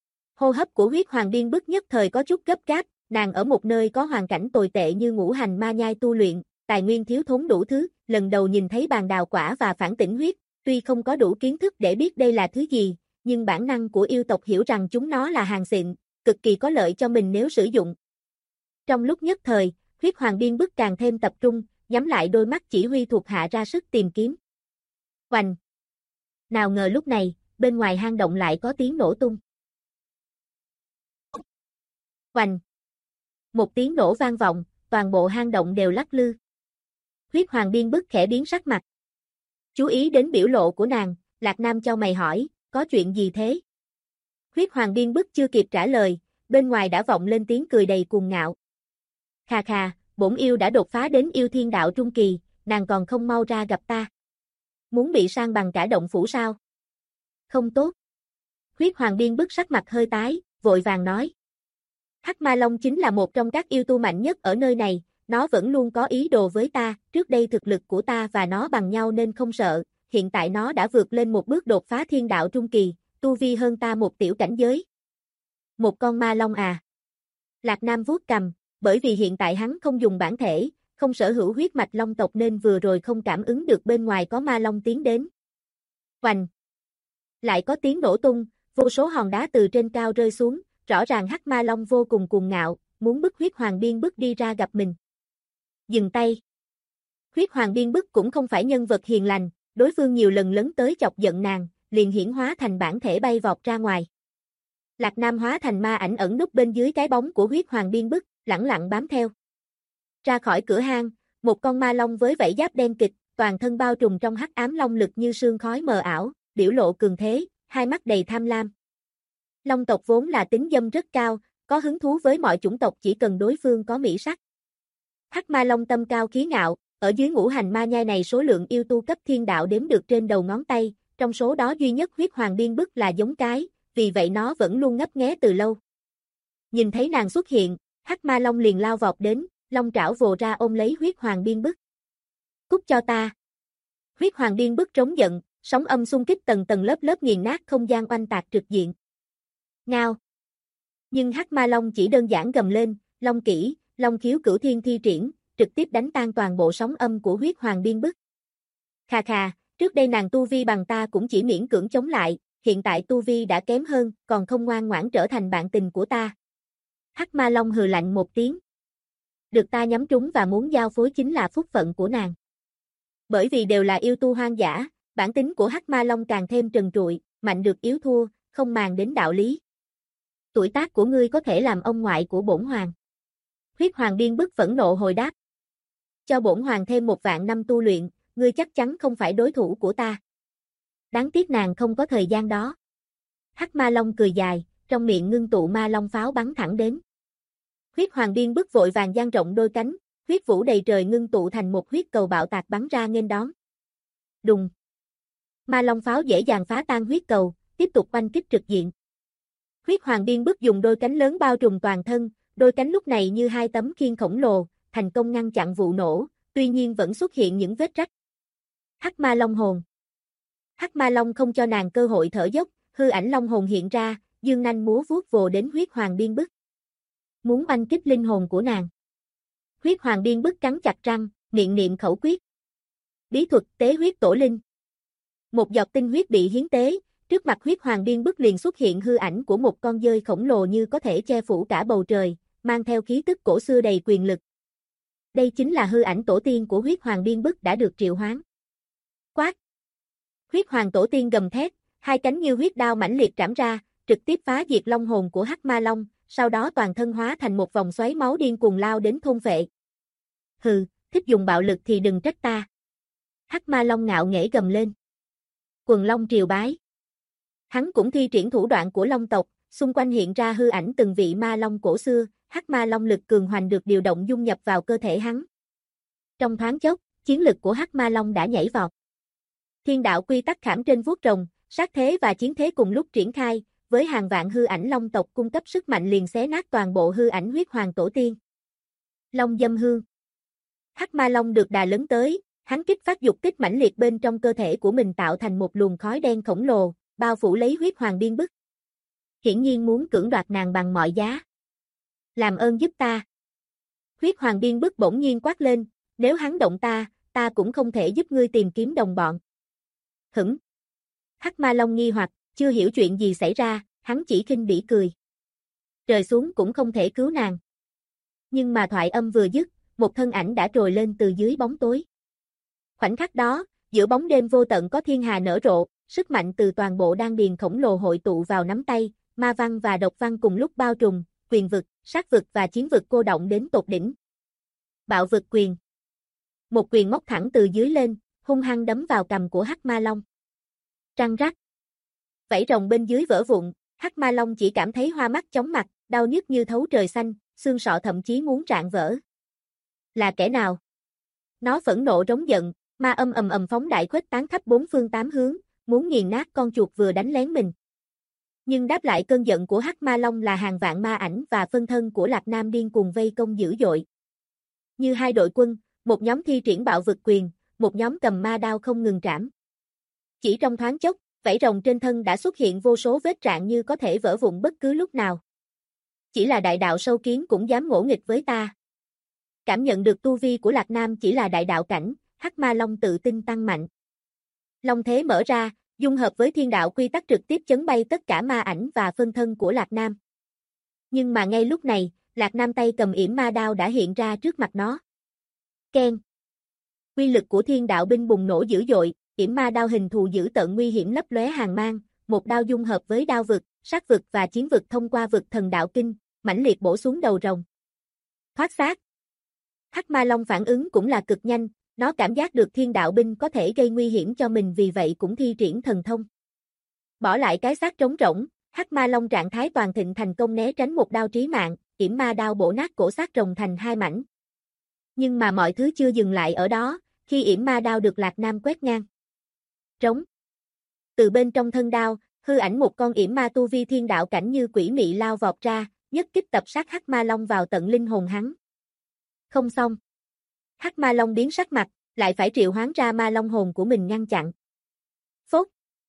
Hô hấp của huyết hoàng điên bức nhất thời có chút gấp gáp, nàng ở một nơi có hoàn cảnh tồi tệ như ngũ hành ma nhai tu luyện, tài nguyên thiếu thốn đủ thứ, lần đầu nhìn thấy bàn đào quả và phản tỉnh huyết, tuy không có đủ kiến thức để biết đây là thứ gì, nhưng bản năng của yêu tộc hiểu rằng chúng nó là hàng xịn, cực kỳ có lợi cho mình nếu sử dụng. Trong lúc nhất thời, huyết hoàng điên bức càng thêm tập trung, nhắm lại đôi mắt chỉ huy thuộc hạ ra sức tìm kiếm. Oành! Nào ngờ lúc này, bên ngoài hang động lại có tiếng nổ tung. Oành! Một tiếng nổ vang vọng, toàn bộ hang động đều lắc lư. Huyết hoàng điên bức khẽ biến sắc mặt. Chú ý đến biểu lộ của nàng, Lạc Nam chau mày hỏi, có chuyện gì thế? Huyết hoàng điên bức chưa kịp trả lời, bên ngoài đã vọng lên tiếng cười đầy cuồng ngạo. Khà khà, bổn yêu đã đột phá đến yêu thiên đạo trung kỳ, nàng còn không mau ra gặp ta. Muốn bị san bằng cả động phủ sao? Không tốt. Huyết hoàng điên bức sắc mặt hơi tái, vội vàng nói. Hắc Ma Long chính là một trong các yêu tu mạnh nhất ở nơi này, nó vẫn luôn có ý đồ với ta, trước đây thực lực của ta và nó bằng nhau nên không sợ, hiện tại nó đã vượt lên một bước đột phá thiên đạo trung kỳ, tu vi hơn ta một tiểu cảnh giới. Một con ma long à? Lạc Nam vuốt cằm, bởi vì hiện tại hắn không dùng bản thể, không sở hữu huyết mạch long tộc nên vừa rồi không cảm ứng được bên ngoài có ma long tiến đến. Oành! Lại có tiếng nổ tung, vô số hòn đá từ trên cao rơi xuống, rõ ràng Hắc Ma Long vô cùng cuồng ngạo, muốn bức huyết hoàng điên bức đi ra gặp mình. Dừng tay! Huyết hoàng điên bức cũng không phải nhân vật hiền lành, đối phương nhiều lần lấn tới chọc giận nàng, liền hiển hóa thành bản thể bay vọt ra ngoài. Lạc Nam hóa thành ma ảnh ẩn núp bên dưới cái bóng của huyết hoàng điên bức, lẳng lặng bám theo. Ra khỏi cửa hang, một con ma long với vảy giáp đen kịt, toàn thân bao trùm trong hắc ám long lực như sương khói mờ ảo, biểu lộ cường thế, hai mắt đầy tham lam. Long tộc vốn là tính dâm rất cao, có hứng thú với mọi chủng tộc chỉ cần đối phương có mỹ sắc. Hắc ma long tâm cao khí ngạo, ở dưới ngũ hành ma nhai này số lượng yêu tu cấp thiên đạo đếm được trên đầu ngón tay, trong số đó duy nhất huyết hoàng điên bức là giống cái, vì vậy nó vẫn luôn ngấp nghé từ lâu. Nhìn thấy nàng xuất hiện, Hắc ma long liền lao vọt đến, long trảo vồ ra ôm lấy huyết hoàng điên bức. Cút cho ta! Huyết hoàng điên bức trống giận, sóng âm xung kích tầng tầng lớp lớp nghiền nát không gian oanh tạc trực diện. Ngao! Nhưng Hắc ma long chỉ đơn giản gầm lên, long kỹ, long khiếu cửu thiên thi triển, trực tiếp đánh tan toàn bộ sóng âm của huyết hoàng điên bức. Khà khà, Trước đây nàng tu vi bằng ta cũng chỉ miễn cưỡng chống lại, hiện tại tu vi đã kém hơn, còn không ngoan ngoãn trở thành bạn tình của ta. Hắc Ma Long hừ lạnh một tiếng. Được ta nhắm trúng và muốn giao phối chính là phúc phận của nàng. Bởi vì đều là yêu tu hoang dã, bản tính của Hắc Ma Long càng thêm trần trụi, mạnh được yếu thua, không màng đến đạo lý. Tuổi tác của ngươi có thể làm ông ngoại của bổn hoàng. Huyết Hoàng điên bức phẫn nộ hồi đáp. Cho bổn hoàng thêm 1.000 năm tu luyện, ngươi chắc chắn không phải đối thủ của ta. Đáng tiếc nàng không có thời gian đó. Hắc Ma Long cười dài, trong miệng ngưng tụ ma long pháo bắn thẳng đến. Huyết Hoàng điên bức vội vàng dang rộng đôi cánh, huyết vũ đầy trời ngưng tụ thành một huyết cầu bạo tạc bắn ra nghênh đón. Đùng. Ma long pháo dễ dàng phá tan huyết cầu, tiếp tục oanh kích trực diện. Huyết Hoàng điên bức dùng đôi cánh lớn bao trùm toàn thân, đôi cánh lúc này như hai tấm khiên khổng lồ, thành công ngăn chặn vụ nổ, tuy nhiên vẫn xuất hiện những vết rách. Hắc Ma Long hồn. Hắc Ma Long không cho nàng cơ hội thở dốc, hư ảnh long hồn hiện ra, dương nanh múa vuốt vồ đến Huyết Hoàng điên bức. Muốn oanh kích linh hồn của nàng. Huyết Hoàng điên bức cắn chặt răng, miệng niệm khẩu quyết. Bí thuật tế huyết tổ linh. Một giọt tinh huyết bị hiến tế, trước mặt Huyết Hoàng điên bức liền xuất hiện hư ảnh của một con dơi khổng lồ như có thể che phủ cả bầu trời, mang theo khí tức cổ xưa đầy quyền lực. Đây chính là hư ảnh tổ tiên của Huyết Hoàng điên bức đã được triệu hoán. Quát! Huyết Hoàng tổ tiên gầm thét, hai cánh như huyết đao mãnh liệt trảm ra, trực tiếp phá diệt long hồn của Hắc Ma Long, sau đó toàn thân hóa thành một vòng xoáy máu điên cuồng lao đến thôn phệ. Hừ, thích dùng bạo lực thì đừng trách ta. Hắc Ma Long ngạo nghễ gầm lên. Quần Long triều bái. Hắn cũng thi triển thủ đoạn của Long tộc, xung quanh hiện ra hư ảnh từng vị ma long cổ xưa, Hắc Ma Long lực cường hoành được điều động dung nhập vào cơ thể hắn. Trong thoáng chốc, chiến lực của Hắc Ma Long đã nhảy vọt. Thiên đạo quy tắc khảm trên vuốt rồng, sát thế và chiến thế cùng lúc triển khai, với hàng vạn hư ảnh long tộc cung cấp sức mạnh liền xé nát toàn bộ hư ảnh Huyết Hoàng tổ tiên. Long dâm hương. Hắc Ma Long được đà lớn tới, hắn kích phát dục kích mãnh liệt bên trong cơ thể của mình tạo thành một luồng khói đen khổng lồ, bao phủ lấy Huyết Hoàng điên bức. Hiển nhiên muốn cưỡng đoạt nàng bằng mọi giá. Làm ơn giúp ta. Huyết Hoàng điên bức bỗng nhiên quát lên, nếu hắn động ta, ta cũng không thể giúp ngươi tìm kiếm đồng bọn. Hửng. Hắc Ma Long nghi hoặc, chưa hiểu chuyện gì xảy ra, hắn chỉ khinh bỉ cười. Trời xuống cũng không thể cứu nàng. Nhưng mà thoại âm vừa dứt, một thân ảnh đã trồi lên từ dưới bóng tối. Khoảnh khắc đó, giữa bóng đêm vô tận có thiên hà nở rộ, sức mạnh từ toàn bộ đan điền khổng lồ hội tụ vào nắm tay, ma văn và độc văn cùng lúc bao trùm, quyền vực, sát vực và chiến vực cô động đến tột đỉnh. Bạo vực quyền. Một quyền móc thẳng từ dưới lên, hung hăng đấm vào cằm của Hắc Ma Long. Trăng rắc. Vảy rồng bên dưới vỡ vụn, Hắc Ma Long chỉ cảm thấy hoa mắt chóng mặt, đau nhức như thấu trời xanh, xương sọ thậm chí muốn rạn vỡ. Là kẻ nào? Nó phẫn nộ rống giận, ma âm ầm ầm phóng đại khuếch tán khắp bốn phương tám hướng, muốn nghiền nát con chuột vừa đánh lén mình. Nhưng đáp lại cơn giận của Hắc Ma Long là hàng vạn ma ảnh và phân thân của Lạc Nam điên cuồng vây công dữ dội. Như hai đội quân, một nhóm thi triển bạo vực quyền, một nhóm cầm ma đao không ngừng trảm. Chỉ trong thoáng chốc, vảy rồng trên thân đã xuất hiện vô số vết rạn như có thể vỡ vụn bất cứ lúc nào. Chỉ là đại đạo sâu kiến cũng dám ngỗ nghịch với ta. Cảm nhận được tu vi của Lạc Nam chỉ là đại đạo cảnh, Hắc Ma Long tự tin tăng mạnh. Long thế mở ra, dung hợp với thiên đạo quy tắc trực tiếp chấn bay tất cả ma ảnh và phân thân của Lạc Nam. Nhưng mà ngay lúc này, Lạc Nam tay cầm yểm ma đao đã hiện ra trước mặt nó. Keng. Quy lực của thiên đạo binh bùng nổ dữ dội, yểm ma đao hình thù dữ tợn nguy hiểm lấp lóe hàn mang, một đao dung hợp với đao vực, sát vực và chiến vực thông qua vực thần đạo kinh, mãnh liệt bổ xuống đầu rồng. Thoát xác. Hắc Ma Long phản ứng cũng là cực nhanh, nó cảm giác được thiên đạo binh có thể gây nguy hiểm cho mình vì vậy cũng thi triển thần thông. Bỏ lại cái xác trống rỗng, Hắc Ma Long trạng thái toàn thịnh thành công né tránh một đao trí mạng, yểm ma đao bổ nát cổ xác rồng thành hai mảnh. Nhưng mà mọi thứ chưa dừng lại ở đó, khi yểm ma đao được Lạc Nam quét ngang. Trống. Từ bên trong thân đao, hư ảnh một con yểm ma tu vi thiên đạo cảnh như quỷ mị lao vọt ra, nhất kích tập sát Hắc Ma Long vào tận linh hồn hắn. Không xong. Hắc Ma Long biến sắc mặt, lại phải triệu hoán ra ma long hồn của mình ngăn chặn. Phốt.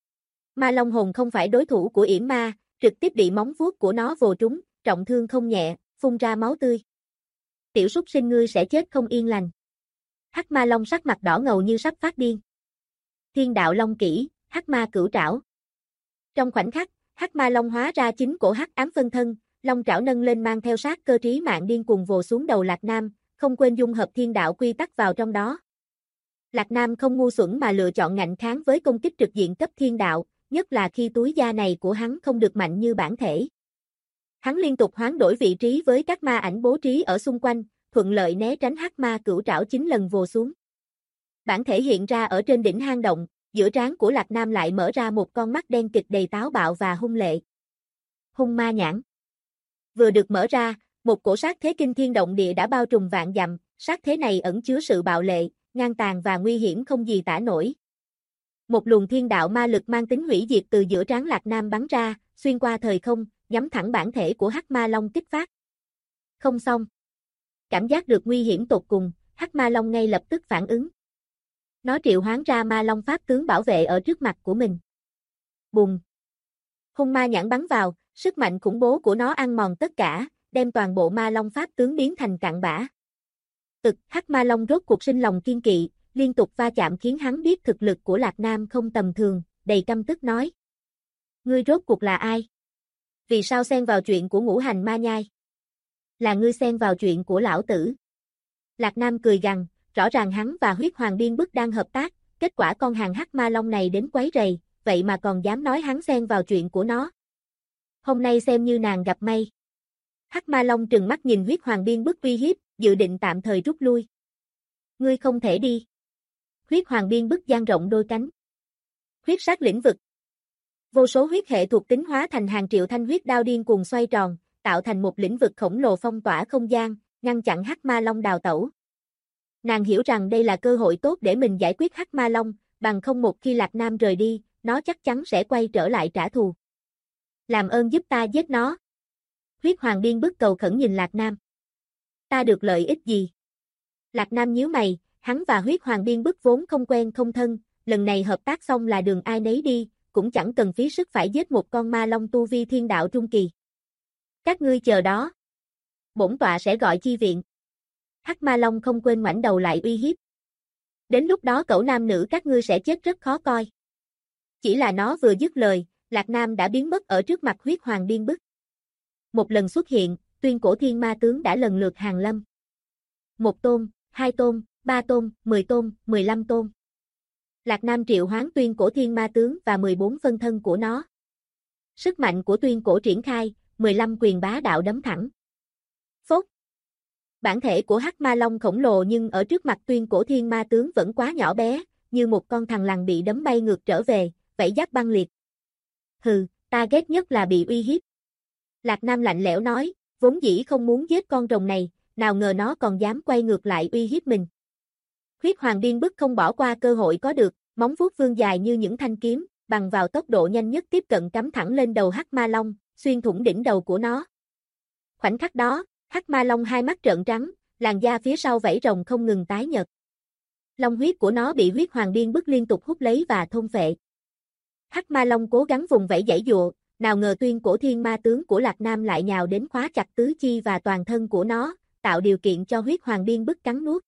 Ma long hồn không phải đối thủ của yểm ma, trực tiếp bị móng vuốt của nó vồ trúng, trọng thương không nhẹ, phun ra máu tươi. Tiểu súc sinh ngươi sẽ chết không yên lành. Hắc Ma Long sắc mặt đỏ ngầu như sắp phát điên. Thiên đạo long kỹ, hắc ma cửu trảo. Trong khoảnh khắc, hắc ma long hóa ra chính cổ hắc ám phân thân, long trảo nâng lên mang theo sát cơ trí mạng điên cuồng vồ xuống đầu Lạc Nam, không quên dung hợp thiên đạo quy tắc vào trong đó. Lạc Nam không ngu xuẩn mà lựa chọn ngạnh kháng với công kích trực diện cấp thiên đạo, nhất là khi túi da này của hắn không được mạnh như bản thể. Hắn liên tục hoán đổi vị trí với các ma ảnh bố trí ở xung quanh, thuận lợi né tránh hắc ma cửu trảo 9 lần vồ xuống. Bản thể hiện ra ở trên đỉnh hang động, giữa trán của Lạc Nam lại mở ra một con mắt đen kịt đầy táo bạo và hung lệ. Hung ma nhãn. Vừa được mở ra, một cổ sát thế kinh thiên động địa đã bao trùm vạn dặm, sát thế này ẩn chứa sự bạo lệ, ngang tàn và nguy hiểm không gì tả nổi. Một luồng thiên đạo ma lực mang tính hủy diệt từ giữa trán Lạc Nam bắn ra, xuyên qua thời không, nhắm thẳng bản thể của hắc ma long kích phát. Không xong. Cảm giác được nguy hiểm tột cùng, hắc ma long ngay lập tức phản ứng. Nó triệu hoán ra ma long pháp tướng bảo vệ ở trước mặt của mình. Bùng. Hung ma nhãn bắn vào, sức mạnh khủng bố của nó ăn mòn tất cả, đem toàn bộ ma long pháp tướng biến thành cặn bã. Hắc ma long rốt cuộc sinh lòng kiên kỵ, liên tục va chạm khiến hắn biết thực lực của Lạc Nam không tầm thường, đầy căm tức nói. Ngươi rốt cuộc là ai? Vì sao xen vào chuyện của ngũ hành ma nhai? Là ngươi xen vào chuyện của lão tử. Lạc Nam cười gằn, rõ ràng hắn và huyết hoàng điên bức đang hợp tác, kết quả con hàng hắc ma long này đến quấy rầy, vậy mà còn dám nói hắn xen vào chuyện của nó. Hôm nay xem như nàng gặp may. Hắc ma long trừng mắt nhìn huyết hoàng điên bức uy hiếp, dự định tạm thời rút lui. Ngươi không thể đi. Huyết hoàng điên bức dang rộng đôi cánh. Huyết sát lĩnh vực. Vô số huyết hệ thuộc tính hóa thành hàng triệu thanh huyết đao điên cuồng xoay tròn, tạo thành một lĩnh vực khổng lồ phong tỏa không gian, ngăn chặn hắc ma long đào tẩu. Nàng hiểu rằng đây là cơ hội tốt để mình giải quyết hắc ma long, bằng không một khi Lạc Nam rời đi, nó chắc chắn sẽ quay trở lại trả thù. Làm ơn giúp ta giết nó. Huyết hoàng điên bức cầu khẩn nhìn Lạc Nam. Ta được lợi ích gì? Lạc Nam nhíu mày, hắn và huyết hoàng điên bức vốn không quen không thân, lần này hợp tác xong là đường ai nấy đi, cũng chẳng cần phí sức phải giết một con ma long tu vi thiên đạo trung kỳ. Các ngươi chờ đó. Bổn tọa sẽ gọi chi viện. Hắc ma long không quên ngoảnh đầu lại uy hiếp. Đến lúc đó cẩu nam nữ các ngươi sẽ chết rất khó coi. Chỉ là nó vừa dứt lời, Lạc Nam đã biến mất ở trước mặt huyết hoàng điên bức. Một lần xuất hiện, tuyên cổ thiên ma tướng đã lần lượt hàng lâm. 1 tôn, 2 tôn, 3 tôn, 10 tôn, 15 tôn. Lạc Nam triệu hoán tuyên cổ thiên ma tướng và 14 phân thân của nó. Sức mạnh của tuyên cổ triển khai, 15 quyền bá đạo đấm thẳng. Phốt. Bản thể của hắc ma long khổng lồ nhưng ở trước mặt tuyên cổ thiên ma tướng vẫn quá nhỏ bé, như một con thằn lằn bị đấm bay ngược trở về, vảy giáp băng liệt. Hừ, ta ghét nhất là bị uy hiếp. Lạc Nam lạnh lẽo nói, vốn dĩ không muốn giết con rồng này, nào ngờ nó còn dám quay ngược lại uy hiếp mình. Huyết hoàng điên bức không bỏ qua cơ hội có được, móng vuốt vươn dài như những thanh kiếm, bằng vào tốc độ nhanh nhất tiếp cận cắm thẳng lên đầu hắc ma long, xuyên thủng đỉnh đầu của nó. Khoảnh khắc đó, hắc ma long hai mắt trợn trắng, làn da phía sau vảy rồng không ngừng tái nhợt. Long huyết của nó bị huyết hoàng điên bức liên tục hút lấy và thôn phệ. Hắc ma long cố gắng vùng vẫy giãy giụa, nào ngờ tuyên cổ thiên ma tướng của Lạc Nam lại nhào đến khóa chặt tứ chi và toàn thân của nó, tạo điều kiện cho huyết hoàng điên bức cắn nuốt.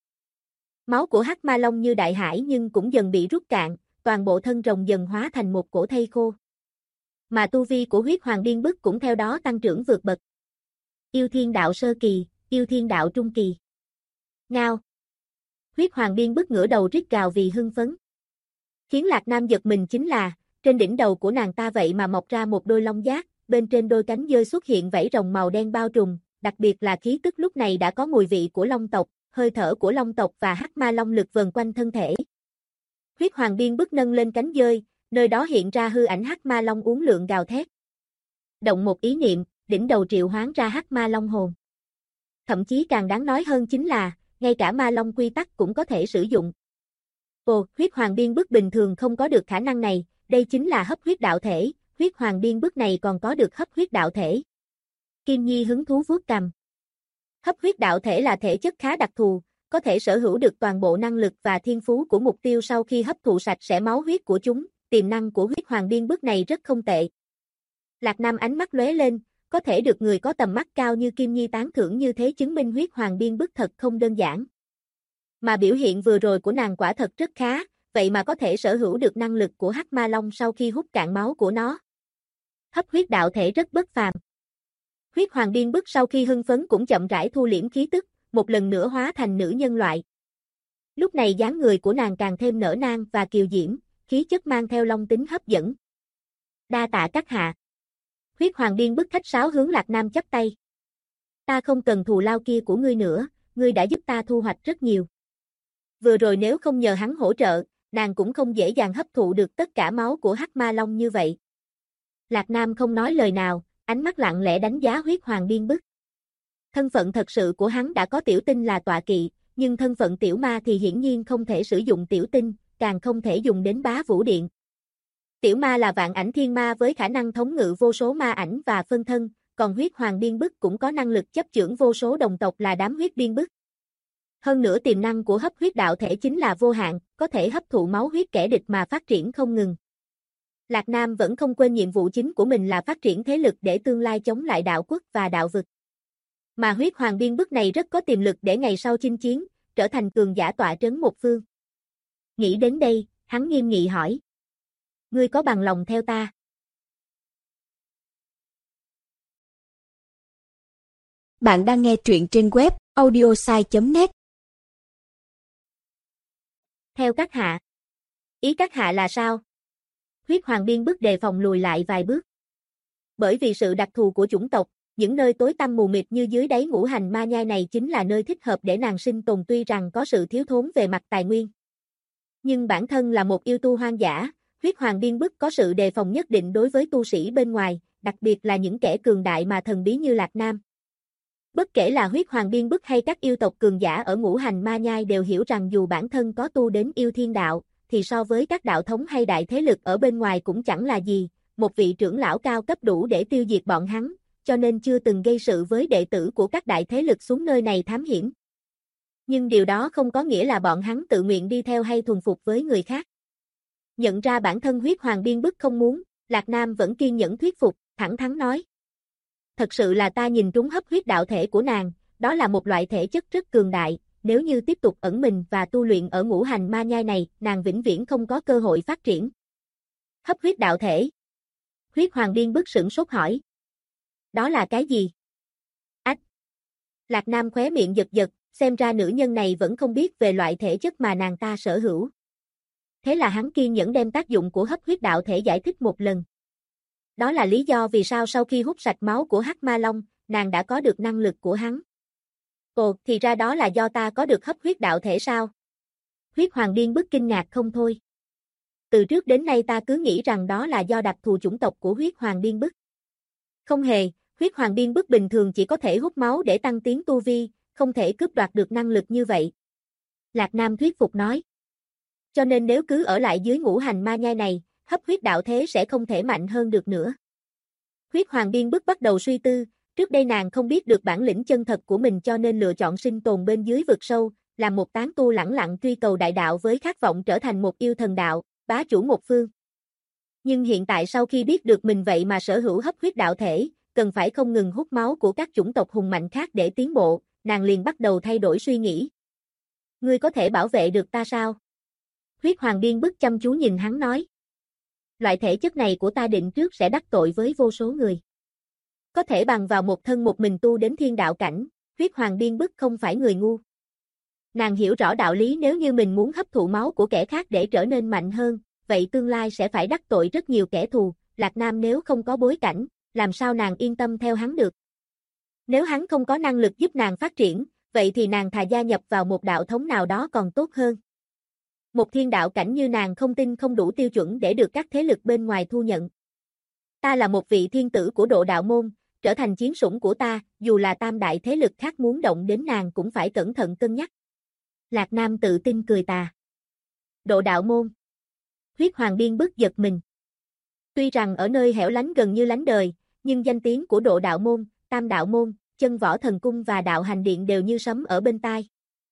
Máu của hắc ma long như đại hải nhưng cũng dần bị rút cạn, toàn bộ thân rồng dần hóa thành một cổ thây khô. Mà tu vi của huyết hoàng điên bức cũng theo đó tăng trưởng vượt bậc. Yêu thiên đạo sơ kỳ, yêu thiên đạo trung kỳ. Ngao. Huyết hoàng điên bức ngửa đầu rít gào vì hưng phấn. Khiến Lạc Nam giật mình chính là, trên đỉnh đầu của nàng ta vậy mà mọc ra một đôi long giác, bên trên đôi cánh dơi xuất hiện vảy rồng màu đen bao trùm, đặc biệt là khí tức lúc này đã có mùi vị của long tộc, hơi thở của long tộc và hắc ma long lực vần quanh thân thể. Huyết hoàng điên bức nâng lên cánh dơi, nơi đó hiện ra hư ảnh hắc ma long uốn lượn gào thét. Động một ý niệm, đỉnh đầu triệu hoán ra hắc ma long hồn. Thậm chí càng đáng nói hơn chính là, ngay cả ma long quy tắc cũng có thể sử dụng. Ồ, huyết hoàng điên bức bình thường không có được khả năng này, đây chính là hấp huyết đạo thể, huyết hoàng điên bức này còn có được hấp huyết đạo thể. Kim Nhi hứng thú vuốt cằm. Hấp huyết đạo thể là thể chất khá đặc thù, có thể sở hữu được toàn bộ năng lực và thiên phú của mục tiêu sau khi hấp thụ sạch sẽ máu huyết của chúng, tiềm năng của huyết hoàng điên bức này rất không tệ. Lạc Nam ánh mắt lóe lên, có thể được người có tầm mắt cao như Kim Nhi tán thưởng như thế chứng minh huyết hoàng điên bức thật không đơn giản. Mà biểu hiện vừa rồi của nàng quả thật rất khá, vậy mà có thể sở hữu được năng lực của Hắc Ma Long sau khi hút cạn máu của nó. Hấp huyết đạo thể rất bất phàm. Huyết Hoàng Điên Bức sau khi hưng phấn cũng chậm rãi thu liễm khí tức, một lần nữa hóa thành nữ nhân loại. Lúc này dáng người của nàng càng thêm nở nang và kiều diễm, khí chất mang theo long tính hấp dẫn. Đa tạ các hạ. Huyết Hoàng Điên Bức khách sáo hướng Lạc Nam chắp tay. Ta không cần thù lao kia của ngươi nữa, ngươi đã giúp ta thu hoạch rất nhiều. Vừa rồi nếu không nhờ hắn hỗ trợ, nàng cũng không dễ dàng hấp thụ được tất cả máu của Hắc Ma Long như vậy. Lạc Nam không nói lời nào, ánh mắt lặng lẽ đánh giá Huyết Hoàng Điên Bức. Thân phận thật sự của hắn đã có tiểu tinh là tọa kỵ, nhưng thân phận tiểu ma thì hiển nhiên không thể sử dụng tiểu tinh, càng không thể dùng đến Bá Vũ Điện. Tiểu ma là vạn ảnh thiên ma với khả năng thống ngự vô số ma ảnh và phân thân, còn Huyết Hoàng Điên Bức cũng có năng lực chấp chưởng vô số đồng tộc là đám huyết điên bức. Hơn nữa tiềm năng của hấp huyết đạo thể chính là vô hạn, có thể hấp thụ máu huyết kẻ địch mà phát triển không ngừng. Lạc Nam vẫn không quên nhiệm vụ chính của mình là phát triển thế lực để tương lai chống lại đạo quốc và đạo vực. Mà Huyết Hoàng Điên Bức này rất có tiềm lực để ngày sau chinh chiến, trở thành cường giả tọa trấn một phương. Nghĩ đến đây, hắn nghiêm nghị hỏi. Ngươi có bằng lòng theo ta? Bạn đang nghe truyện trên web audiosai.net. Theo các hạ. Ý các hạ là sao? Huyết Hoàng Điên Bức đề phòng lùi lại vài bước. Bởi vì sự đặc thù của chủng tộc, những nơi tối tăm mù mịt như dưới đáy ngũ hành ma nhai này chính là nơi thích hợp để nàng sinh tồn tuy rằng có sự thiếu thốn về mặt tài nguyên. Nhưng bản thân là một yêu tu hoang dã, Huyết Hoàng Điên Bức có sự đề phòng nhất định đối với tu sĩ bên ngoài, đặc biệt là những kẻ cường đại mà thần bí như Lạc Nam. Bất kể là Huyết Hoàng Điên Bức hay các yêu tộc cường giả ở ngũ hành ma nhai đều hiểu rằng dù bản thân có tu đến yêu thiên đạo, thì so với các đạo thống hay đại thế lực ở bên ngoài cũng chẳng là gì, một vị trưởng lão cao cấp đủ để tiêu diệt bọn hắn, cho nên chưa từng gây sự với đệ tử của các đại thế lực xuống nơi này thám hiểm. Nhưng điều đó không có nghĩa là bọn hắn tự nguyện đi theo hay thuần phục với người khác. Nhận ra bản thân Huyết Hoàng Điên Bức không muốn, Lạc Nam vẫn kiên nhẫn thuyết phục, thẳng thắn nói. Thật sự là ta nhìn trúng hấp huyết đạo thể của nàng, đó là một loại thể chất rất cường đại, nếu như tiếp tục ẩn mình và tu luyện ở ngũ hành ma nhai này, nàng vĩnh viễn không có cơ hội phát triển. Hấp huyết đạo thể. Huyết Hoàng Điên Bức sửng sốt hỏi. Đó là cái gì? Ách! Lạc Nam khóe miệng giật giật, xem ra nữ nhân này vẫn không biết về loại thể chất mà nàng ta sở hữu. Thế là hắn kiên nhẫn đem tác dụng của hấp huyết đạo thể giải thích một lần. Đó là lý do vì sao sau khi hút sạch máu của Hắc Ma Long, nàng đã có được năng lực của hắn. Ồ, thì ra đó là do ta có được hấp huyết đạo thể sao? Huyết Hoàng Điên Bức kinh ngạc không thôi. Từ trước đến nay ta cứ nghĩ rằng đó là do đặc thù chủng tộc của Huyết Hoàng Điên Bức. Không hề, Huyết Hoàng Điên Bức bình thường chỉ có thể hút máu để tăng tiến tu vi, không thể cướp đoạt được năng lực như vậy. Lạc Nam thuyết phục nói. Cho nên nếu cứ ở lại dưới ngũ hành ma nhai này, hấp huyết đạo thế sẽ không thể mạnh hơn được nữa. Huyết Hoàng Điên Bức bắt đầu suy tư, trước đây nàng không biết được bản lĩnh chân thật của mình cho nên lựa chọn sinh tồn bên dưới vực sâu, làm một tán tu lẳng lặng truy cầu đại đạo với khát vọng trở thành một yêu thần đạo, bá chủ một phương. Nhưng hiện tại sau khi biết được mình vậy mà sở hữu hấp huyết đạo thể, cần phải không ngừng hút máu của các chủng tộc hùng mạnh khác để tiến bộ, nàng liền bắt đầu thay đổi suy nghĩ. Ngươi có thể bảo vệ được ta sao? Huyết Hoàng Điên Bức chăm chú nhìn hắn nói. Loại thể chất này của ta định trước sẽ đắc tội với vô số người. Có thể bằng vào một thân một mình tu đến thiên đạo cảnh, Huyết Hoàng Điên Bức không phải người ngu. Nàng hiểu rõ đạo lý nếu như mình muốn hấp thụ máu của kẻ khác để trở nên mạnh hơn, vậy tương lai sẽ phải đắc tội rất nhiều kẻ thù, Lạc Nam nếu không có bối cảnh, làm sao nàng yên tâm theo hắn được. Nếu hắn không có năng lực giúp nàng phát triển, vậy thì nàng thà gia nhập vào một đạo thống nào đó còn tốt hơn. Một thiên đạo cảnh như nàng không tin không đủ tiêu chuẩn để được các thế lực bên ngoài thu nhận. Ta là một vị thiên tử của Độ Đạo Môn, trở thành chiến sủng của ta, dù là tam đại thế lực khác muốn động đến nàng cũng phải cẩn thận cân nhắc. Lạc Nam tự tin cười tà. Độ Đạo Môn. Huyết Hoàng Điên Bức giật mình. Tuy rằng ở nơi hẻo lánh gần như lánh đời, nhưng danh tiếng của Độ Đạo Môn, Tam Đạo Môn, Chân Võ Thần Cung và Đạo Hành Điện đều như sấm ở bên tai.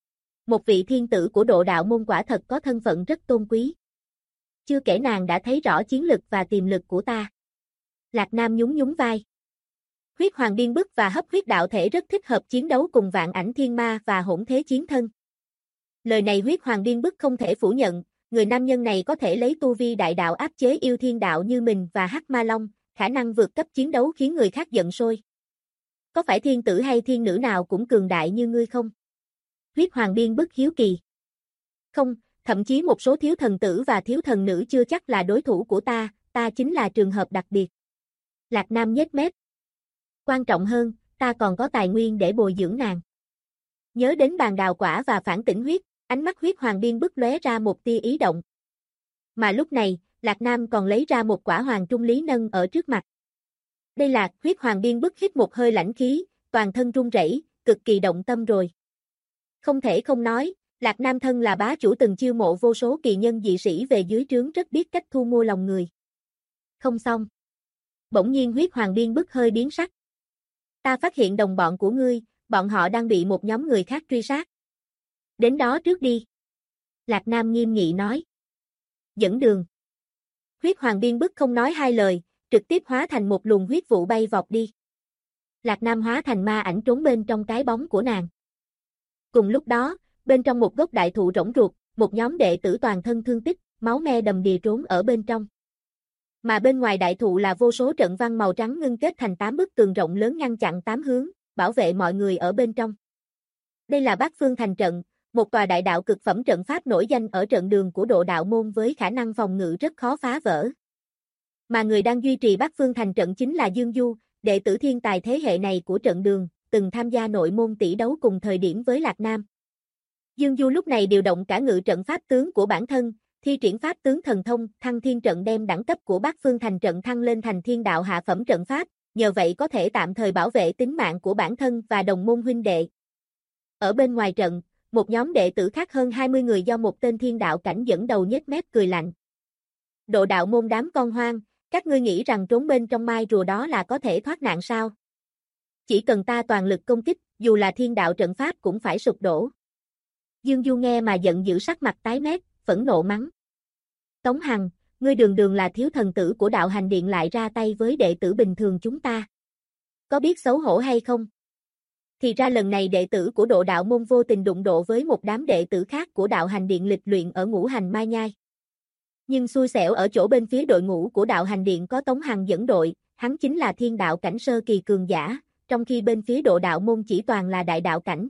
Một vị thiên tử của Độ Đạo Môn quả thật có thân phận rất tôn quý. Chưa kể nàng đã thấy rõ chiến lực và tiềm lực của ta. Lạc Nam nhún nhún vai. Huyết Hoàng Điên Bức và hấp huyết đạo thể rất thích hợp chiến đấu cùng vạn ảnh thiên ma và hỗn thế chiến thân. Lời này Huyết Hoàng Điên Bức không thể phủ nhận, người nam nhân này có thể lấy tu vi đại đạo áp chế yêu thiên đạo như mình và Hắc Ma Long, khả năng vượt cấp chiến đấu khiến người khác giận sôi. Có phải thiên tử hay thiên nữ nào cũng cường đại như ngươi không? Huyết Hoàng Biên bức hiếu kỳ. Không, thậm chí một số thiếu thần tử và thiếu thần nữ chưa chắc là đối thủ của ta chính là trường hợp đặc biệt. Lạc Nam nhếch mép. Quan trọng hơn, ta còn có tài nguyên để bồi dưỡng nàng. Nhớ đến bàn đào quả và phản tỉnh huyết, ánh mắt Huyết Hoàng Biên bức lóe ra một tia ý động. Mà lúc này, Lạc Nam còn lấy ra một quả hoàng trung lý nâng ở trước mặt. Đây là, Huyết Hoàng Biên bức hít một hơi lãnh khí, toàn thân run rẩy, cực kỳ động tâm rồi. Không thể không nói, Lạc Nam thân là bá chủ từng chiêu mộ vô số kỳ nhân dị sĩ về dưới trướng rất biết cách thu mua lòng người. Không xong. Bỗng nhiên Huyết Hoàng Biên bức hơi biến sắc. Ta phát hiện đồng bọn của ngươi, bọn họ đang bị một nhóm người khác truy sát. Đến đó trước đi. Lạc Nam nghiêm nghị nói. Dẫn đường. Huyết Hoàng Biên bức không nói hai lời, trực tiếp hóa thành một luồng huyết vụ bay vọt đi. Lạc Nam hóa thành ma ảnh trốn bên trong cái bóng của nàng. Cùng lúc đó, bên trong một gốc đại thụ rỗng ruột, một nhóm đệ tử toàn thân thương tích, máu me đầm đìa trốn ở bên trong. Mà bên ngoài đại thụ là vô số trận văn màu trắng ngưng kết thành 8 bức tường rộng lớn ngăn chặn 8 hướng, bảo vệ mọi người ở bên trong. Đây là Bát Phương Thành Trận, một tòa đại đạo cực phẩm trận pháp nổi danh ở trận đường của Độ Đạo Môn với khả năng phòng ngự rất khó phá vỡ. Mà người đang duy trì Bát Phương Thành Trận chính là Dương Du, đệ tử thiên tài thế hệ này của trận đường, từng tham gia nội môn tỷ đấu cùng thời điểm với Lạc Nam. Dương Du lúc này điều động cả ngự trận pháp tướng của bản thân, thi triển pháp tướng thần thông, Thăng Thiên Trận đem đẳng cấp của Bát Phương Thành Trận thăng lên thành thiên đạo hạ phẩm trận pháp, nhờ vậy có thể tạm thời bảo vệ tính mạng của bản thân và đồng môn huynh đệ. Ở bên ngoài trận, một nhóm đệ tử khác hơn 20 người do một tên thiên đạo cảnh dẫn đầu nhếch mép cười lạnh. Độ đạo môn đám con hoang, các ngươi nghĩ rằng trốn bên trong mai rùa đó là có thể thoát nạn sao? Chỉ cần ta toàn lực công kích, dù là thiên đạo trận pháp cũng phải sụp đổ. Dương Du nghe mà giận dữ sắc mặt tái mét, phẫn nộ mắng. Tống Hằng, ngươi đường đường là thiếu thần tử của đạo hành điện lại ra tay với đệ tử bình thường chúng ta. Có biết xấu hổ hay không? Thì ra lần này đệ tử của Độ Đạo Môn vô tình đụng độ với một đám đệ tử khác của đạo hành điện lịch luyện ở Ngũ Hành Mai Nhai. Nhưng xui xẻo ở chỗ bên phía đội ngũ của đạo hành điện có Tống Hằng dẫn đội, hắn chính là thiên đạo cảnh sơ kỳ cường giả, trong khi bên phía Độ Đạo Môn chỉ toàn là đại đạo cảnh.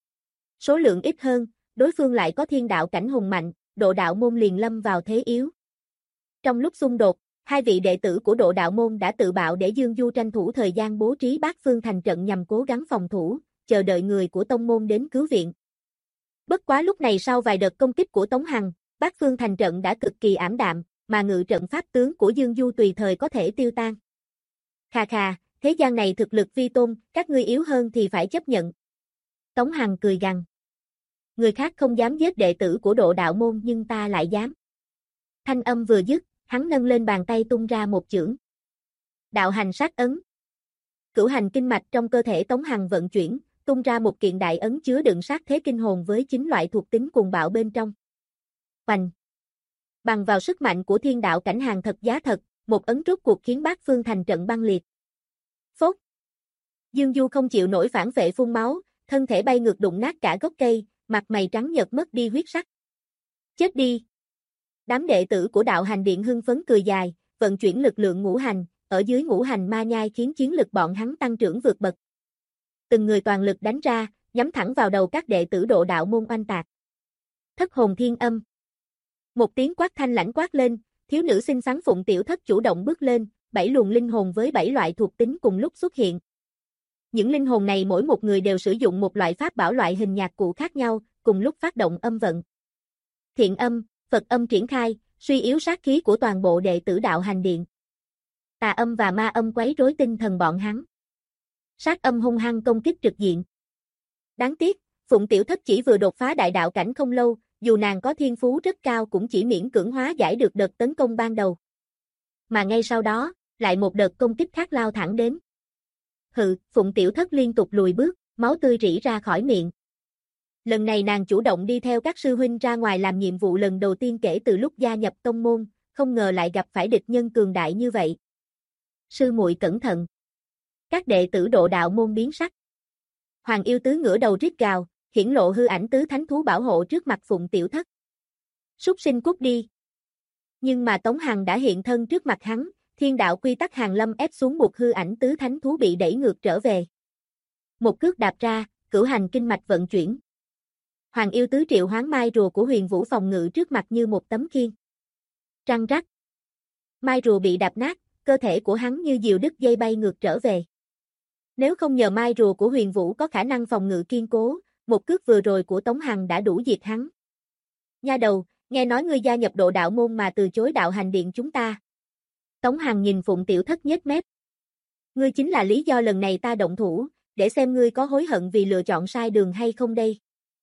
Số lượng ít hơn, đối phương lại có thiên đạo cảnh hùng mạnh, Độ Đạo Môn liền lâm vào thế yếu. Trong lúc xung đột, hai vị đệ tử của Độ Đạo Môn đã tự bạo để Dương Du tranh thủ thời gian bố trí Bát Phương Thành Trận nhằm cố gắng phòng thủ, chờ đợi người của tông môn đến cứu viện. Bất quá lúc này sau vài đợt công kích của Tống Hằng, Bát Phương Thành Trận đã cực kỳ ảm đạm, mà ngự trận pháp tướng của Dương Du tùy thời có thể tiêu tan. Khà khà, thế gian này thực lực vi tôn, các ngươi yếu hơn thì phải chấp nhận. Tống Hằng cười gằn. Người khác không dám giết đệ tử của Độ Đạo Môn nhưng ta lại dám. Thanh âm vừa dứt, hắn nâng lên bàn tay tung ra một chưởng. Đạo hành sát ấn. Cửu hành kinh mạch trong cơ thể Tống Hằng vận chuyển, tung ra một kiện đại ấn chứa đựng sát thế kinh hồn với 9 loại thuộc tính cuồng bạo bên trong. Oành. Bằng vào sức mạnh của thiên đạo cảnh hàng thật giá thật, một ấn rốt cuộc khiến Bát Phương Thành Trận băng liệt. Phốt. Dương Du không chịu nổi phản vệ phun máu, thân thể bay ngược đụng nát cả gốc cây, mặt mày trắng nhợt mất đi huyết sắc. Chết đi. Đám đệ tử của đạo hành điện hưng phấn cười dài, vận chuyển lực lượng ngũ hành, ở dưới ngũ hành ma nhai khiến chiến lực bọn hắn tăng trưởng vượt bậc. Từng người toàn lực đánh ra, nhắm thẳng vào đầu các đệ tử Độ Đạo Môn oanh tạc. Thất hồn thiên âm. Một tiếng quát thanh lãnh quát lên, thiếu nữ xinh xắn Phụng Tiểu Thất chủ động bước lên, 7 luồng linh hồn với 7 loại thuộc tính cùng lúc xuất hiện. Những linh hồn này mỗi một người đều sử dụng một loại pháp bảo loại hình nhạc cụ khác nhau, cùng lúc phát động âm vận. Thiện âm, Phật âm triển khai, suy yếu sát khí của toàn bộ đệ tử đạo hành điện. Tà âm và ma âm quấy rối tinh thần bọn hắn. Sát âm hung hăng công kích trực diện. Đáng tiếc, Phụng Tiểu Thất chỉ vừa đột phá đại đạo cảnh không lâu, dù nàng có thiên phú rất cao cũng chỉ miễn cưỡng hóa giải được đợt tấn công ban đầu. Mà ngay sau đó, lại một đợt công kích khác lao thẳng đến. Hừ, Phụng Tiểu Thất liên tục lùi bước, máu tươi rỉ ra khỏi miệng. Lần này nàng chủ động đi theo các sư huynh ra ngoài làm nhiệm vụ lần đầu tiên kể từ lúc gia nhập tông môn, không ngờ lại gặp phải địch nhân cường đại như vậy. Sư muội cẩn thận. Các đệ tử Độ Đạo Môn biến sắc. Hoàng yêu tứ ngửa đầu rít gào, hiển lộ hư ảnh tứ thánh thú bảo hộ trước mặt Phụng Tiểu Thất. Súc sinh cút đi. Nhưng mà Tống Hằng đã hiện thân trước mặt hắn, thiên đạo quy tắc hàng lâm ép xuống buộc hư ảnh tứ thánh thú bị đẩy ngược trở về. Một cước đạp ra, cửu hành kinh mạch vận chuyển. Hoàng yêu tứ triệu hoán mai rùa của Huyền Vũ phòng ngự trước mặt như một tấm khiên. Trăng rắc. Mai rùa bị đạp nát, cơ thể của hắn như diều đứt dây bay ngược trở về. Nếu không nhờ mai rùa của Huyền Vũ có khả năng phòng ngự kiên cố, một cước vừa rồi của Tống Hằng đã đủ diệt hắn. Nha đầu, nghe nói ngươi gia nhập Độ Đạo môn mà từ chối Đạo Hành Điện chúng ta. Tống Hằng nhìn Phụng Tiểu Thất nhếch mép. Ngươi chính là lý do lần này ta động thủ, để xem ngươi có hối hận vì lựa chọn sai đường hay không đây.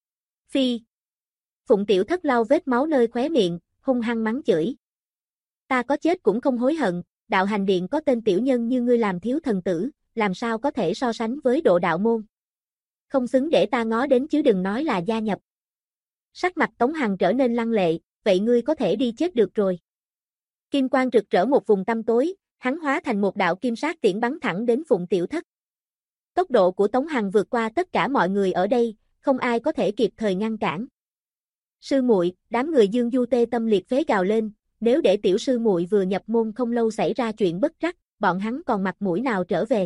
Phi. Phụng Tiểu Thất lau vết máu nơi khóe miệng, hung hăng mắng chửi. Ta có chết cũng không hối hận, Đạo Hành Điện có tên tiểu nhân như ngươi làm thiếu thần tử, làm sao có thể so sánh với Độ Đạo môn. Không xứng để ta ngó đến chứ đừng nói là gia nhập. Sắc mặt Tống Hằng trở nên lăng lệ, vậy ngươi có thể đi chết được rồi. Kim quang rực rỡ một vùng tăm tối, hắn hóa thành một đạo kim sát tiễn bắn thẳng đến Phụng Tiểu Thất. Tốc độ của Tống Hằng vượt qua tất cả mọi người ở đây, không ai có thể kịp thời ngăn cản. Sư muội, đám người Dương Du tê tâm liệt phế gào lên, nếu để tiểu sư muội vừa nhập môn không lâu xảy ra chuyện bất trắc, bọn hắn còn mặt mũi nào trở về.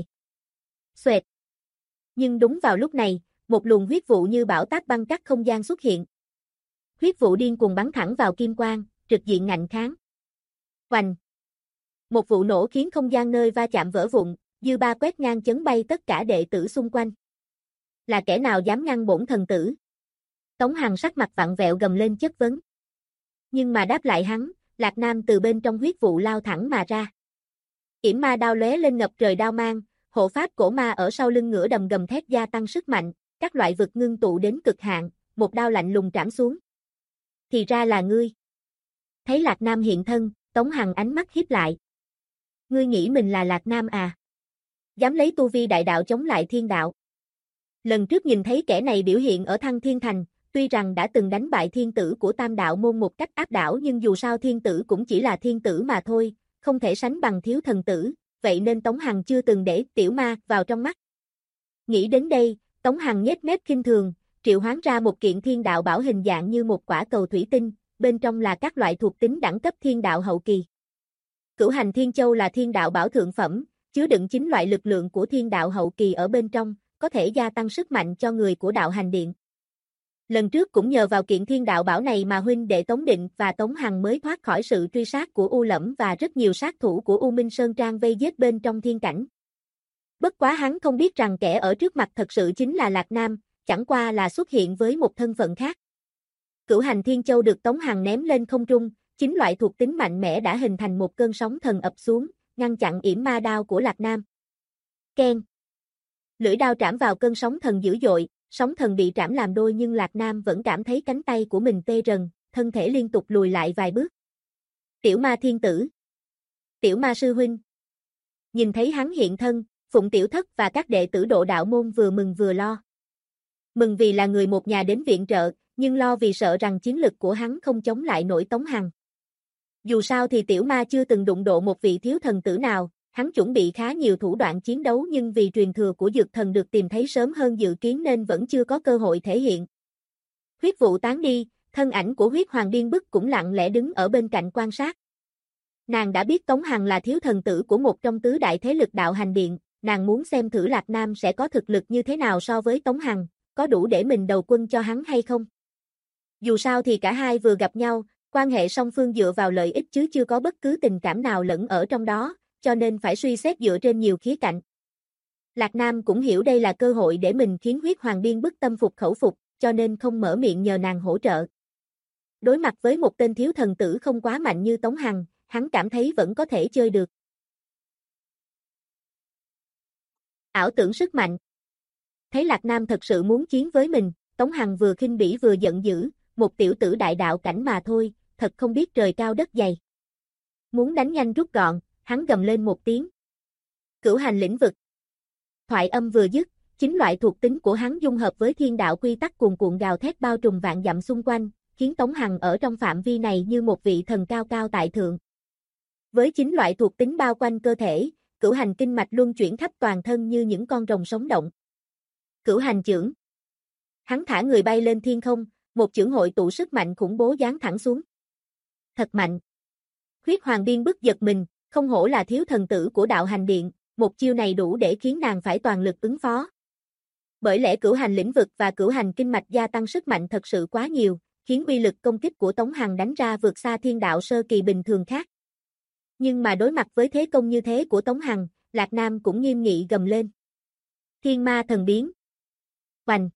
Xoẹt. Nhưng đúng vào lúc này, một luồng huyết vụ như bão táp băng cắt không gian xuất hiện. Huyết vụ điên cuồng bắn thẳng vào kim quang, trực diện ngạnh kháng. Oành. Một vụ nổ khiến không gian nơi va chạm vỡ vụn, dư ba quét ngang chấn bay tất cả đệ tử xung quanh. Là kẻ nào dám ngăn bổn thần tử? Tống Hằng sắc mặt vặn vẹo gầm lên chất vấn. Nhưng mà đáp lại hắn, Lạc Nam từ bên trong huyết vụ lao thẳng mà ra. Yểm ma đao lóe lên ngập trời đao mang, hộ pháp cổ ma ở sau lưng ngửa đầm gầm thét gia tăng sức mạnh, các loại vực ngưng tụ đến cực hạn, một đao lạnh lùng trảm xuống. Thì ra là ngươi. Thấy Lạc Nam hiện thân, Tống Hằng ánh mắt híp lại. Ngươi nghĩ mình là Lạc Nam à? Dám lấy tu vi đại đạo chống lại thiên đạo. Lần trước nhìn thấy kẻ này biểu hiện ở Thăng Thiên Thành, tuy rằng đã từng đánh bại thiên tử của Tam Đạo môn một cách áp đảo nhưng dù sao thiên tử cũng chỉ là thiên tử mà thôi, không thể sánh bằng thiếu thần tử, vậy nên Tống Hằng chưa từng để tiểu ma vào trong mắt. Nghĩ đến đây, Tống Hằng nhếch mép khinh thường, triệu hoán ra một kiện thiên đạo bảo hình dạng như một quả cầu thủy tinh, bên trong là các loại thuộc tính đẳng cấp thiên đạo hậu kỳ. Cửu Hành Thiên Châu là thiên đạo bảo thượng phẩm, chứa đựng 9 loại lực lượng của thiên đạo hậu kỳ ở bên trong, có thể gia tăng sức mạnh cho người của Đạo Hành Điện. Lần trước cũng nhờ vào kiện thiên đạo bảo này mà huynh đệ Tống Định và Tống Hằng mới thoát khỏi sự truy sát của U Lẫm và rất nhiều sát thủ của U Minh Sơn Trang vây giết bên trong thiên cảnh. Bất quá hắn không biết rằng kẻ ở trước mặt thật sự chính là Lạc Nam, chẳng qua là xuất hiện với một thân phận khác. Cửu Hành Thiên Châu được Tống Hằng ném lên không trung, 9 loại thuộc tính mạnh mẽ đã hình thành một cơn sóng thần ập xuống, ngăn chặn yểm ma đao của Lạc Nam. Keng. Lưỡi đao trảm vào cơn sóng thần dữ dội, sóng thần bị trảm làm đôi nhưng Lạc Nam vẫn cảm thấy cánh tay của mình tê rần, thân thể liên tục lùi lại vài bước. Tiểu ma thiên tử. Tiểu ma sư huynh. Nhìn thấy hắn hiện thân, Phụng Tiểu Thất và các đệ tử Độ Đạo môn vừa mừng vừa lo. Mừng vì là người một nhà đến viện trợ, nhưng lo vì sợ rằng chiến lực của hắn không chống lại nổi Tống Hằng. Dù sao thì tiểu ma chưa từng đụng độ một vị thiếu thần tử nào, hắn chuẩn bị khá nhiều thủ đoạn chiến đấu nhưng vì truyền thừa của dược thần được tìm thấy sớm hơn dự kiến nên vẫn chưa có cơ hội thể hiện. Huyết vụ tán đi, thân ảnh của huyết hoàng điên bức cũng lặng lẽ đứng ở bên cạnh quan sát. Nàng đã biết Tống Hằng là thiếu thần tử của một trong tứ đại thế lực Đạo Hành Điện, nàng muốn xem thử Lạc Nam sẽ có thực lực như thế nào so với Tống Hằng, có đủ để mình đầu quân cho hắn hay không. Dù sao thì cả hai vừa gặp nhau, quan hệ song phương dựa vào lợi ích chứ chưa có bất cứ tình cảm nào lẫn ở trong đó, cho nên phải suy xét dựa trên nhiều khía cạnh. Lạc Nam cũng hiểu đây là cơ hội để mình khiến huyết hoàng điên bức tâm phục khẩu phục, cho nên không mở miệng nhờ nàng hỗ trợ. Đối mặt với một tên thiếu thần tử không quá mạnh như Tống Hằng, hắn cảm thấy vẫn có thể chơi được. Ảo tưởng sức mạnh. Thấy Lạc Nam thật sự muốn chiến với mình, Tống Hằng vừa khinh bỉ vừa giận dữ, một tiểu tử đại đạo cảnh mà thôi, thật không biết trời cao đất dày. Muốn đánh nhanh rút gọn, hắn gầm lên một tiếng. Cửu hành lĩnh vực. Thoại âm vừa dứt, 9 loại thuộc tính của hắn dung hợp với thiên đạo quy tắc cuồn cuộn gào thét bao trùm vạn dặm xung quanh, khiến Tống Hằng ở trong phạm vi này như một vị thần cao cao tại thượng. Với 9 loại thuộc tính bao quanh cơ thể, cửu hành kinh mạch luân chuyển khắp toàn thân như những con rồng sống động. Cửu hành chưởng. Hắn thả người bay lên thiên không, một chưởng hội tụ sức mạnh khủng bố giáng thẳng xuống. thật mạnh. Huyết Hoàng Điên bức giật mình, không hổ là thiếu thần tử của đạo hành điện, một chiêu này đủ để khiến nàng phải toàn lực ứng phó. Bởi lẽ cửu hành lĩnh vực và cửu hành kinh mạch gia tăng sức mạnh thật sự quá nhiều, khiến uy lực công kích của Tống Hằng đánh ra vượt xa thiên đạo sơ kỳ bình thường khác. Nhưng mà đối mặt với thế công như thế của Tống Hằng, Lạc Nam cũng nghiêm nghị gầm lên. Thiên ma thần biến. Oành.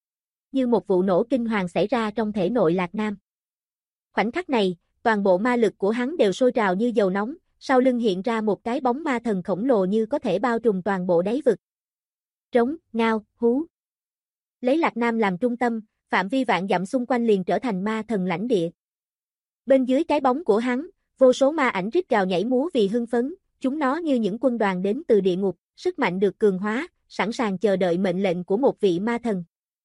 Như một vụ nổ kinh hoàng xảy ra trong thể nội Lạc Nam. Khoảnh khắc này, toàn bộ ma lực của hắn đều sôi trào như dầu nóng, sau lưng hiện ra một cái bóng ma thần khổng lồ như có thể bao trùm toàn bộ đáy vực. Trống, ngao, hú. Lấy Lạc Nam làm trung tâm, phạm vi vạn dặm xung quanh liền trở thành ma thần lãnh địa. Bên dưới cái bóng của hắn, vô số ma ảnh rít gào nhảy múa vì hưng phấn, chúng nó như những quân đoàn đến từ địa ngục, sức mạnh được cường hóa, sẵn sàng chờ đợi mệnh lệnh của một vị ma thần.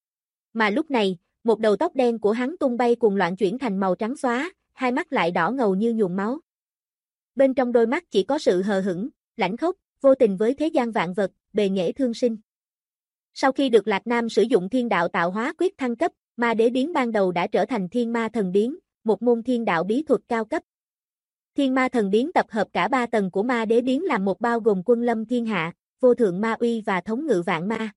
Mà lúc này, một đầu tóc đen của hắn tung bay cuồng loạn chuyển thành màu trắng xóa, hai mắt lại đỏ ngầu như nhuộm máu. Bên trong đôi mắt chỉ có sự hờ hững, lãnh khốc, vô tình với thế gian vạn vật, bề nghệ thương sinh. Sau khi được Lạc Nam sử dụng thiên đạo tạo hóa quyết thăng cấp, ma đế biến ban đầu đã trở thành thiên ma thần biến, một môn thiên đạo bí thuật cao cấp. Thiên ma thần biến tập hợp cả 3 tầng của ma đế biến làm một bao gồm quân lâm thiên hạ, vô thượng ma uy và thống ngự vạn ma.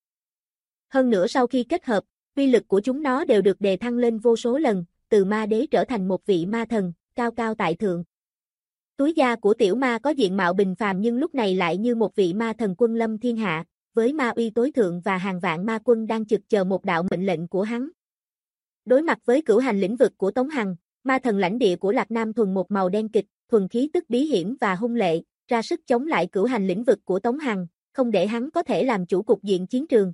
Hơn nữa sau khi kết hợp, uy lực của chúng nó đều được đề thăng lên vô số lần, từ ma đế trở thành một vị ma thần, cao cao tại thượng. Túi da của tiểu ma có diện mạo bình phàm nhưng lúc này lại như một vị ma thần quân lâm thiên hạ, với ma uy tối thượng và hàng vạn ma quân đang trực chờ một đạo mệnh lệnh của hắn. Đối mặt với cửu hành lĩnh vực của Tống Hằng, ma thần lãnh địa của Lạc Nam thuần một màu đen kịch, thuần khí tức bí hiểm và hung lệ, ra sức chống lại cửu hành lĩnh vực của Tống Hằng, không để hắn có thể làm chủ cục diện chiến trường.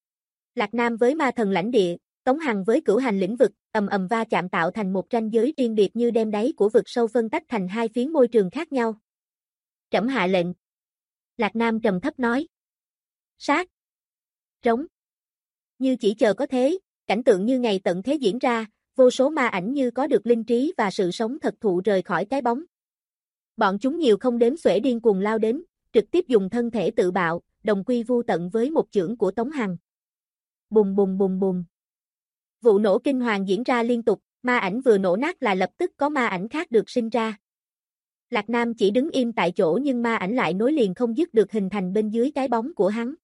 Lạc Nam với ma thần lãnh địa, Tống Hằng với cửu hành lĩnh vực, ầm ầm va chạm tạo thành một ranh giới riêng biệt như đem đáy của vực sâu phân tách thành hai phiến môi trường khác nhau. Trẫm hạ lệnh. Lạc Nam trầm thấp nói. Sát. Trống. Như chỉ chờ có thế, cảnh tượng như ngày tận thế diễn ra, vô số ma ảnh như có được linh trí và sự sống thật thụ rời khỏi cái bóng. Bọn chúng nhiều không đếm xuể điên cuồng lao đến, trực tiếp dùng thân thể tự bạo, đồng quy vu tận với một chưởng của Tống Hằng. Bùng bùng bùng bùng. Vụ nổ kinh hoàng diễn ra liên tục, ma ảnh vừa nổ nát là lập tức có ma ảnh khác được sinh ra. Lạc Nam chỉ đứng im tại chỗ nhưng ma ảnh lại nối liền không dứt được hình thành bên dưới cái bóng của hắn.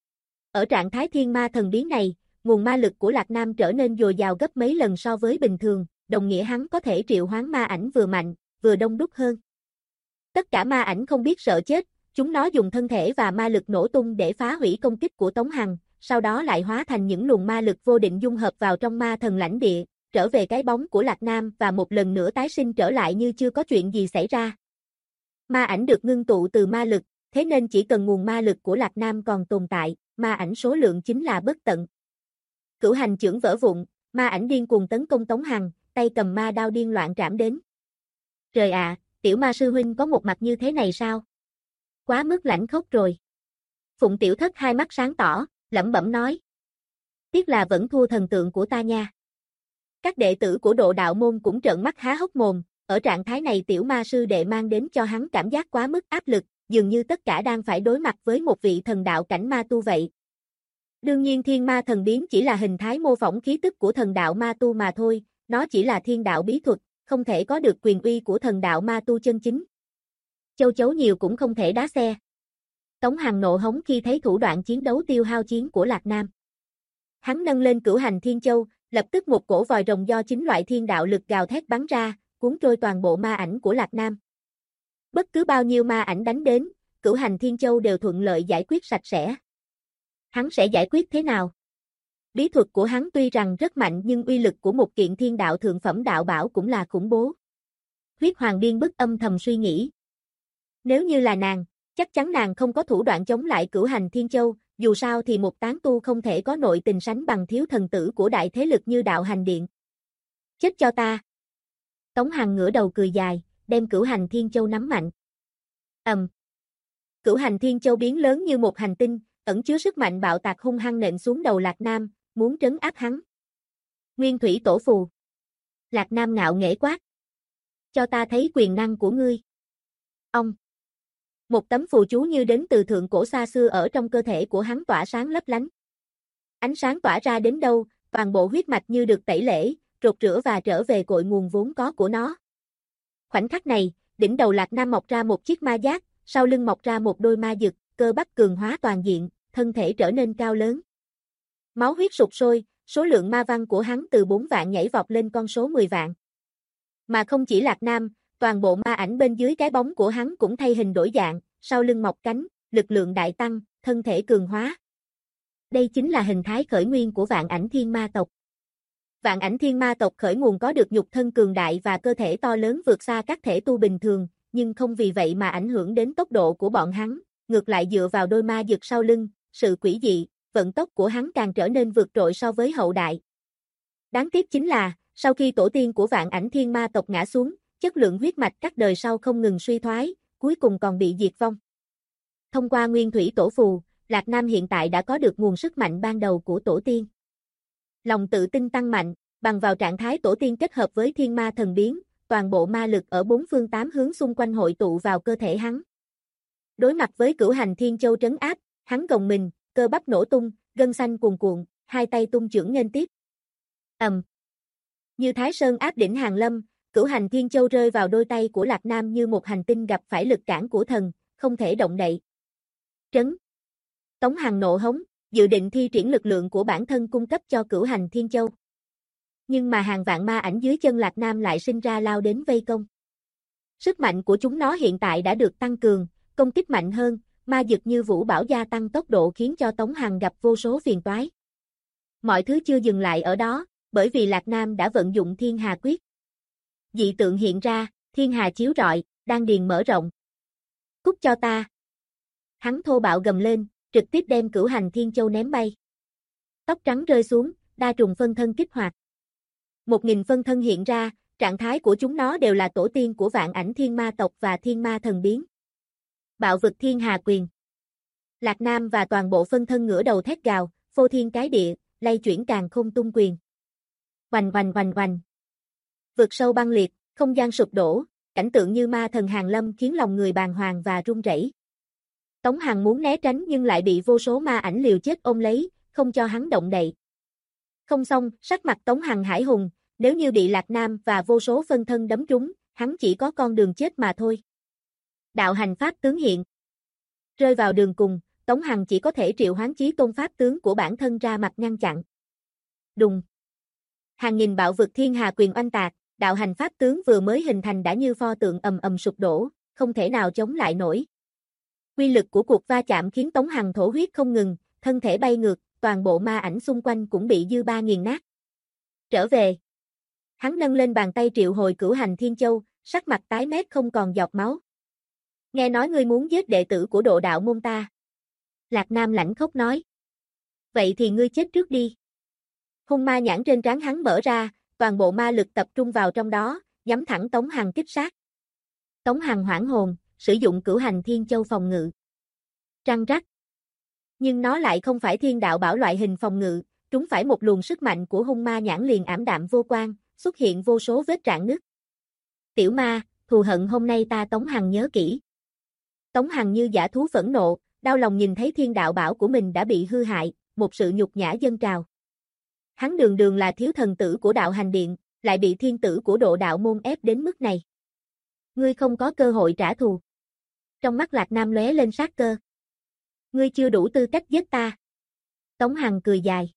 Ở trạng thái thiên ma thần biến này, nguồn ma lực của Lạc Nam trở nên dồi dào gấp mấy lần so với bình thường, đồng nghĩa hắn có thể triệu hoán ma ảnh vừa mạnh, vừa đông đúc hơn. Tất cả ma ảnh không biết sợ chết, chúng nó dùng thân thể và ma lực nổ tung để phá hủy công kích của Tống Hằng, sau đó lại hóa thành những luồng ma lực vô định dung hợp vào trong ma thần lãnh địa, trở về cái bóng của Lạc Nam và một lần nữa tái sinh trở lại như chưa có chuyện gì xảy ra. Ma ảnh được ngưng tụ từ ma lực, thế nên chỉ cần nguồn ma lực của Lạc Nam còn tồn tại, ma ảnh số lượng chính là bất tận. Cửu hành chưởng vỡ vụn, ma ảnh điên cuồng tấn công Tống Hằng, tay cầm ma đao điên loạn trảm đến. Trời ạ, tiểu ma sư huynh có một mặt như thế này sao? Quá mức lãnh khốc rồi. Phụng tiểu thất hai mắt sáng tỏ, lẩm bẩm nói. Tiếc là vẫn thua thần tượng của ta nha. Các đệ tử của Độ Đạo môn cũng trợn mắt há hốc mồm, ở trạng thái này tiểu ma sư đệ mang đến cho hắn cảm giác quá mức áp lực, dường như tất cả đang phải đối mặt với một vị thần đạo cảnh ma tu vậy. Đương nhiên thiên ma thần biến chỉ là hình thái mô phỏng khí tức của thần đạo ma tu mà thôi, nó chỉ là thiên đạo bí thuật, không thể có được quyền uy của thần đạo ma tu chân chính. Châu chấu nhiều cũng không thể đá xe. Tống Hằng nộ hống khi thấy thủ đoạn chiến đấu tiêu hao chiến của Lạc Nam. Hắn nâng lên cửu hành thiên châu, lập tức một cổ vòi rồng do chính loại thiên đạo lực gào thét bắn ra, cuốn trôi toàn bộ ma ảnh của Lạc Nam. Bất cứ bao nhiêu ma ảnh đánh đến, cửu hành thiên châu đều thuận lợi giải quyết sạch sẽ. Hắn sẽ giải quyết thế nào? Bí thuật của hắn tuy rằng rất mạnh nhưng uy lực của một kiện thiên đạo thượng phẩm đạo bảo cũng là khủng bố. Huyết Hoàng Điên bức âm thầm suy nghĩ. Nếu như là nàng, chắc chắn nàng không có thủ đoạn chống lại cửu hành thiên châu, dù sao thì một tán tu không thể có nội tình sánh bằng thiếu thần tử của đại thế lực như đạo hành điện. Chết cho ta! Tống Hằng ngửa đầu cười dài, đem cửu hành thiên châu nắm mạnh. Cửu hành thiên châu biến lớn như một hành tinh, ẩn chứa sức mạnh bạo tạc hung hăng nện xuống đầu Lạc Nam, muốn trấn áp hắn. Nguyên thủy tổ phù. Lạc Nam ngạo nghễ quát. Cho ta thấy quyền năng của ngươi. Ông. Một tấm phù chú như đến từ thượng cổ xa xưa ở trong cơ thể của hắn tỏa sáng lấp lánh. Ánh sáng tỏa ra đến đâu, toàn bộ huyết mạch như được tẩy lễ, rột rửa và trở về cội nguồn vốn có của nó. Khoảnh khắc này, đỉnh đầu Lạc Nam mọc ra một chiếc ma giác, sau lưng mọc ra một đôi ma dực, cơ bắp cường hóa toàn diện, thân thể trở nên cao lớn. Máu huyết sục sôi, số lượng ma văn của hắn từ 4 vạn nhảy vọt lên con số 10 vạn. Mà không chỉ Lạc Nam, toàn bộ ma ảnh bên dưới cái bóng của hắn cũng thay hình đổi dạng, sau lưng mọc cánh, lực lượng đại tăng, thân thể cường hóa. Đây chính là hình thái khởi nguyên của Vạn Ảnh Thiên Ma tộc. Vạn Ảnh Thiên Ma tộc khởi nguồn có được nhục thân cường đại và cơ thể to lớn vượt xa các thể tu bình thường, nhưng không vì vậy mà ảnh hưởng đến tốc độ của bọn hắn, ngược lại dựa vào đôi ma dực sau lưng, sự quỷ dị, vận tốc của hắn càng trở nên vượt trội so với hậu đại. Đáng tiếc chính là, sau khi tổ tiên của Vạn Ảnh Thiên Ma tộc ngã xuống, chất lượng huyết mạch các đời sau không ngừng suy thoái, cuối cùng còn bị diệt vong. Thông qua Nguyên Thủy Tổ Phù, Lạc Nam hiện tại đã có được nguồn sức mạnh ban đầu của tổ tiên. Lòng tự tin tăng mạnh, bằng vào trạng thái tổ tiên kết hợp với thiên ma thần biến, toàn bộ ma lực ở 4 phương 8 hướng xung quanh hội tụ vào cơ thể hắn. Đối mặt với Cửu Hành Thiên Châu trấn áp, hắn gồng mình, cơ bắp nổ tung, gân xanh cuồn cuộn, hai tay tung chưởng nghênh tiếp. Như Thái Sơn áp đỉnh Hàn Lâm, Cửu Hành Thiên Châu rơi vào đôi tay của Lạc Nam như một hành tinh gặp phải lực cản của thần, không thể động đậy. Trấn. Tống Hằng nộ hống, dự định thi triển lực lượng của bản thân cung cấp cho Cửu Hành Thiên Châu. Nhưng mà hàng vạn ma ảnh dưới chân Lạc Nam lại sinh ra lao đến vây công. Sức mạnh của chúng nó hiện tại đã được tăng cường, công kích mạnh hơn, ma dực như vũ bão gia tăng tốc độ khiến cho Tống Hằng gặp vô số phiền toái. Mọi thứ chưa dừng lại ở đó, bởi vì Lạc Nam đã vận dụng Thiên Hà Quyết. Dị tượng hiện ra, thiên hà chiếu rọi, đan điền mở rộng. Cút cho ta. Hắn thô bạo gầm lên, trực tiếp đem Cửu Hành Thiên Châu ném bay. Tóc trắng rơi xuống, đa trùng phân thân kích hoạt. 1000 phân thân hiện ra, trạng thái của chúng nó đều là tổ tiên của Vạn Ảnh Thiên Ma tộc và Thiên Ma thần biến. Bạo vực Thiên Hà Quyền. Lạc Nam và toàn bộ phân thân ngửa đầu thét gào, phô thiên cái địa, lay chuyển càn khôn tung quyền. Oanh oanh oanh oanh. Vực sâu băng liệt, không gian sụp đổ, cảnh tượng như ma thần Hàn Lâm khiến lòng người bàng hoàng và run rẩy. Tống Hằng muốn né tránh nhưng lại bị vô số ma ảnh liều chết ôm lấy, không cho hắn động đậy. Không xong, sắc mặt Tống Hằng hải hùng, nếu như bị Lạc Nam và vô số phân thân đấm trúng, hắn chỉ có con đường chết mà thôi. Đạo hành pháp tướng hiện. Rơi vào đường cùng, Tống Hằng chỉ có thể triệu hoán chí tôn pháp tướng của bản thân ra mặt ngăn chặn. Đùng. Hàng nghìn bạo vực thiên hà quyền oanh tạc, đạo hành pháp tướng vừa mới hình thành đã như pho tượng ầm ầm sụp đổ, không thể nào chống lại nổi. Quy lực của cuộc va chạm khiến Tống Hằng thổ huyết không ngừng, thân thể bay ngược, toàn bộ ma ảnh xung quanh cũng bị dư ba nghiền nát. Trở về. Hắn nâng lên bàn tay triệu hồi Cửu Hành Thiên Châu, sắc mặt tái mét không còn giọt máu. Nghe nói ngươi muốn giết đệ tử của Độ Đạo môn ta. Lạc Nam lãnh khốc nói. Vậy thì ngươi chết trước đi. Hung ma nhãn trên trán hắn mở ra, toàn bộ ma lực tập trung vào trong đó, nhắm thẳng Tống Hằng kích sát. Tống Hằng hoảng hồn, sử dụng Cửu Hành Thiên Châu phòng ngự. Trăng rắc. Nhưng nó lại không phải thiên đạo bảo loại hình phòng ngự, trúng phải một luồng sức mạnh của hung ma nhãn liền ảm đạm vô quang, xuất hiện vô số vết rạn nứt. Tiểu ma, thù hận hôm nay ta Tống Hằng nhớ kỹ. Tống Hằng như dã thú phẫn nộ, đau lòng nhìn thấy thiên đạo bảo của mình đã bị hư hại, một sự nhục nhã dâng trào. Hắn đường đường là thiếu thần tử của đạo hành điện, lại bị thiên tử của Độ Đạo môn ép đến mức này. Ngươi không có cơ hội trả thù. Trong mắt Lạc Nam lóe lên sát cơ. Ngươi chưa đủ tư cách giết ta. Tống Hằng cười dài.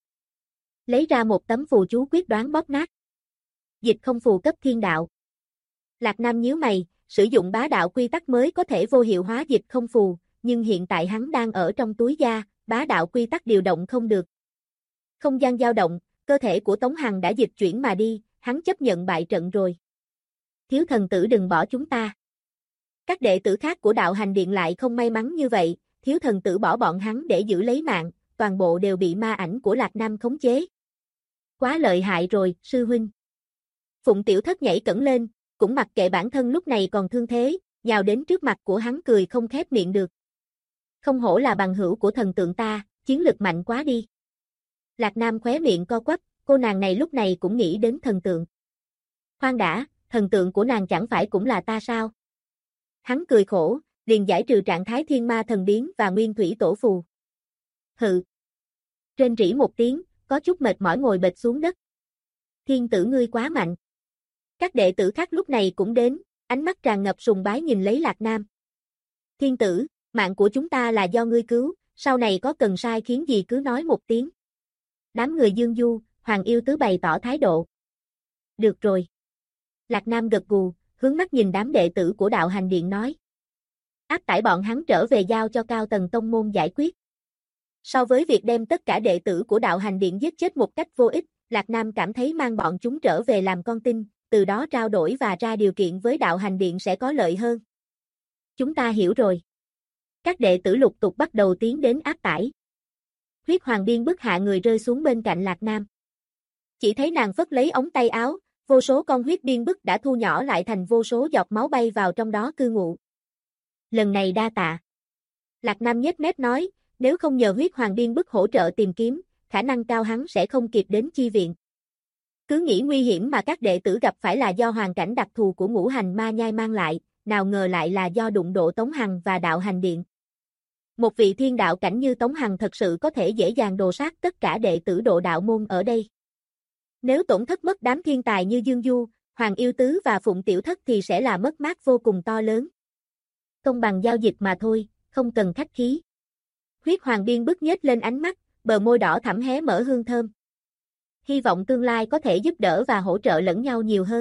Lấy ra một tấm phù chú quyết đoán bóp nát. Dịch không phù cấp thiên đạo. Lạc Nam nhíu mày, sử dụng bá đạo quy tắc mới có thể vô hiệu hóa dịch không phù, nhưng hiện tại hắn đang ở trong túi da, bá đạo quy tắc điều động không được. Không gian dao động, cơ thể của Tống Hằng đã dịch chuyển mà đi, hắn chấp nhận bại trận rồi. Thiếu thần tử đừng bỏ chúng ta. Các đệ tử khác của đạo hành điện lại không may mắn như vậy, thiếu thần tử bỏ bọn hắn để giữ lấy mạng, toàn bộ đều bị ma ảnh của Lạc Nam khống chế. Quá lợi hại rồi, sư huynh. Phụng Tiểu Thất nhảy cẫng lên, cũng mặc kệ bản thân lúc này còn thương thế, nhào đến trước mặt của hắn cười không khép miệng được. Không hổ là bằng hữu của thần tượng ta, chiến lực mạnh quá đi. Lạc Nam khóe miệng co quắp, cô nàng này lúc này cũng nghĩ đến thần tượng. Khoan đã, thần tượng của nàng chẳng phải cũng là ta sao? Hắn cười khổ, liền giải trừ trạng thái thiên ma thần biến và nguyên thủy tổ phù. Hừ. Rên rỉ một tiếng, có chút mệt mỏi ngồi bệt xuống đất. Thiên tử ngươi quá mạnh. Các đệ tử khác lúc này cũng đến, ánh mắt tràn ngập sùng bái nhìn lấy Lạc Nam. Thiên tử, mạng của chúng ta là do ngươi cứu, sau này có cần sai khiến gì cứ nói một tiếng. Đám người Dương Du, Hoàng Yêu Tứ bày tỏ thái độ. Được rồi. Lạc Nam gật gù, hướng mắt nhìn đám đệ tử của đạo hành điện nói. Áp tải bọn hắn trở về giao cho cao tầng tông môn giải quyết. So với việc đem tất cả đệ tử của đạo hành điện giết chết một cách vô ích, Lạc Nam cảm thấy mang bọn chúng trở về làm con tin, từ đó trao đổi và ra điều kiện với đạo hành điện sẽ có lợi hơn. Chúng ta hiểu rồi. Các đệ tử lục tục bắt đầu tiến đến áp tải. Huyết Hoàng Điên bức hạ người rơi xuống bên cạnh Lạc Nam. Chỉ thấy nàng phất lấy ống tay áo, vô số con huyết điên bức đã thu nhỏ lại thành vô số giọt máu bay vào trong đó cư ngụ. Lần này đa tạ. Lạc Nam nhếch mép nói, nếu không nhờ huyết hoàng điên bức hỗ trợ tìm kiếm, khả năng cao hắn sẽ không kịp đến chi viện. Cứ nghĩ nguy hiểm mà các đệ tử gặp phải là do hoàn cảnh đặc thù của ngũ hành ma nhai mang lại, nào ngờ lại là do đụng độ Tống Hằng và đạo hành điện. Một vị thiên đạo cảnh như Tống Hằng thật sự có thể dễ dàng đồ sát tất cả đệ tử độ đạo môn ở đây. Nếu tổn thất mất đám thiên tài như Dương Du, Hoàng Yêu Tứ và Phụng Tiểu Thất thì sẽ là mất mát vô cùng to lớn. Công bằng giao dịch mà thôi, không cần khách khí. Huyết Hoàng Điên bức nhếch lên ánh mắt, bờ môi đỏ thẳm hé mở hương thơm. Hy vọng tương lai có thể giúp đỡ và hỗ trợ lẫn nhau nhiều hơn.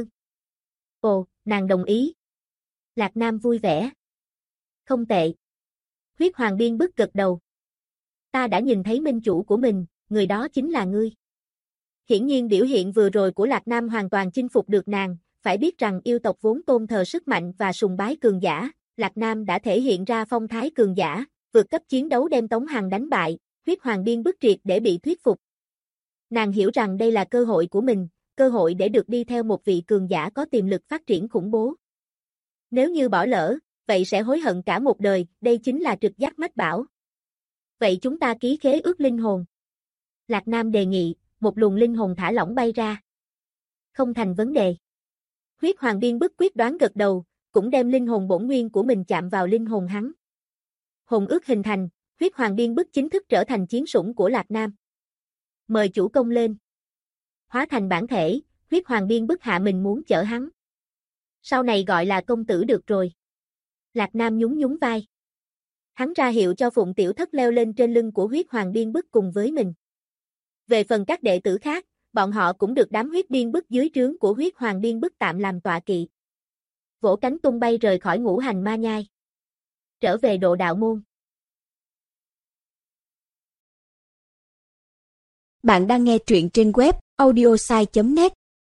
Ồ, nàng đồng ý. Lạc Nam vui vẻ. Không tệ. Huyết Hoàng Điên bức gật đầu. Ta đã nhìn thấy minh chủ của mình, người đó chính là ngươi. Hiển nhiên biểu hiện vừa rồi của Lạc Nam hoàn toàn chinh phục được nàng, phải biết rằng yêu tộc vốn tôn thờ sức mạnh và sùng bái cường giả, Lạc Nam đã thể hiện ra phong thái cường giả, vượt cấp chiến đấu đem Tống Hằng đánh bại, Huyết Hoàng Điên bức triệt để bị thuyết phục. Nàng hiểu rằng đây là cơ hội của mình, cơ hội để được đi theo một vị cường giả có tiềm lực phát triển khủng bố. Nếu như bỏ lỡ, vậy sẽ hối hận cả một đời, đây chính là trực giác mách bảo. Vậy chúng ta ký khế ước linh hồn. Lạc Nam đề nghị, một luồng linh hồn thả lỏng bay ra. Không thành vấn đề. Huyết Hoàng Điên bức quyết đoán gật đầu, cũng đem linh hồn bổn nguyên của mình chạm vào linh hồn hắn. Hồn ước hình thành, Huyết Hoàng Điên bức chính thức trở thành chiến sủng của Lạc Nam. Mời chủ công lên. Hóa thành bản thể, Huyết Hoàng Điên bức hạ mình muốn chở hắn. Sau này gọi là công tử được rồi. Lạc Nam nhún nhún vai. Hắn ra hiệu cho Phụng Tiểu Thất leo lên trên lưng của Huyết Hoàng Điên bức cùng với mình. Về phần các đệ tử khác, bọn họ cũng được đám huyết điên bức dưới trướng của Huyết Hoàng Điên bức tạm làm tọa kỵ. Vỗ cánh tung bay rời khỏi ngũ hành ma nhai. Trở về độ đạo môn. Bạn đang nghe truyện trên web audiosai.net.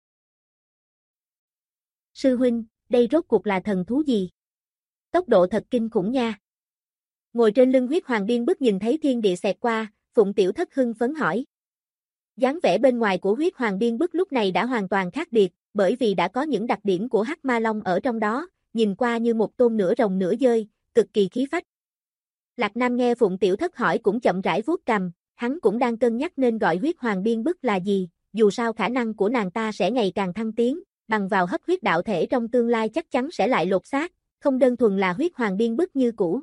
Sư huynh, đây rốt cuộc là thần thú gì? Tốc độ thật kinh khủng nha. Ngồi trên lưng Huyết Hoàng Điên bức nhìn thấy thiên địa xẹt qua, Phụng Tiểu Thất hưng phấn hỏi. Dáng vẻ bên ngoài của Huyết Hoàng Điên bức lúc này đã hoàn toàn khác biệt, bởi vì đã có những đặc điểm của Hắc Ma Long ở trong đó, nhìn qua như một tôn nửa rồng nửa dơi, cực kỳ khí phách. Lạc Nam nghe Phụng Tiểu Thất hỏi cũng chậm rãi vuốt cằm, hắn cũng đang cân nhắc nên gọi Huyết Hoàng Điên bức là gì, dù sao khả năng của nàng ta sẽ ngày càng thăng tiến, bằng vào hấp huyết đạo thể trong tương lai chắc chắn sẽ lại lột xác, không đơn thuần là Huyết Hoàng Điên bức như cũ.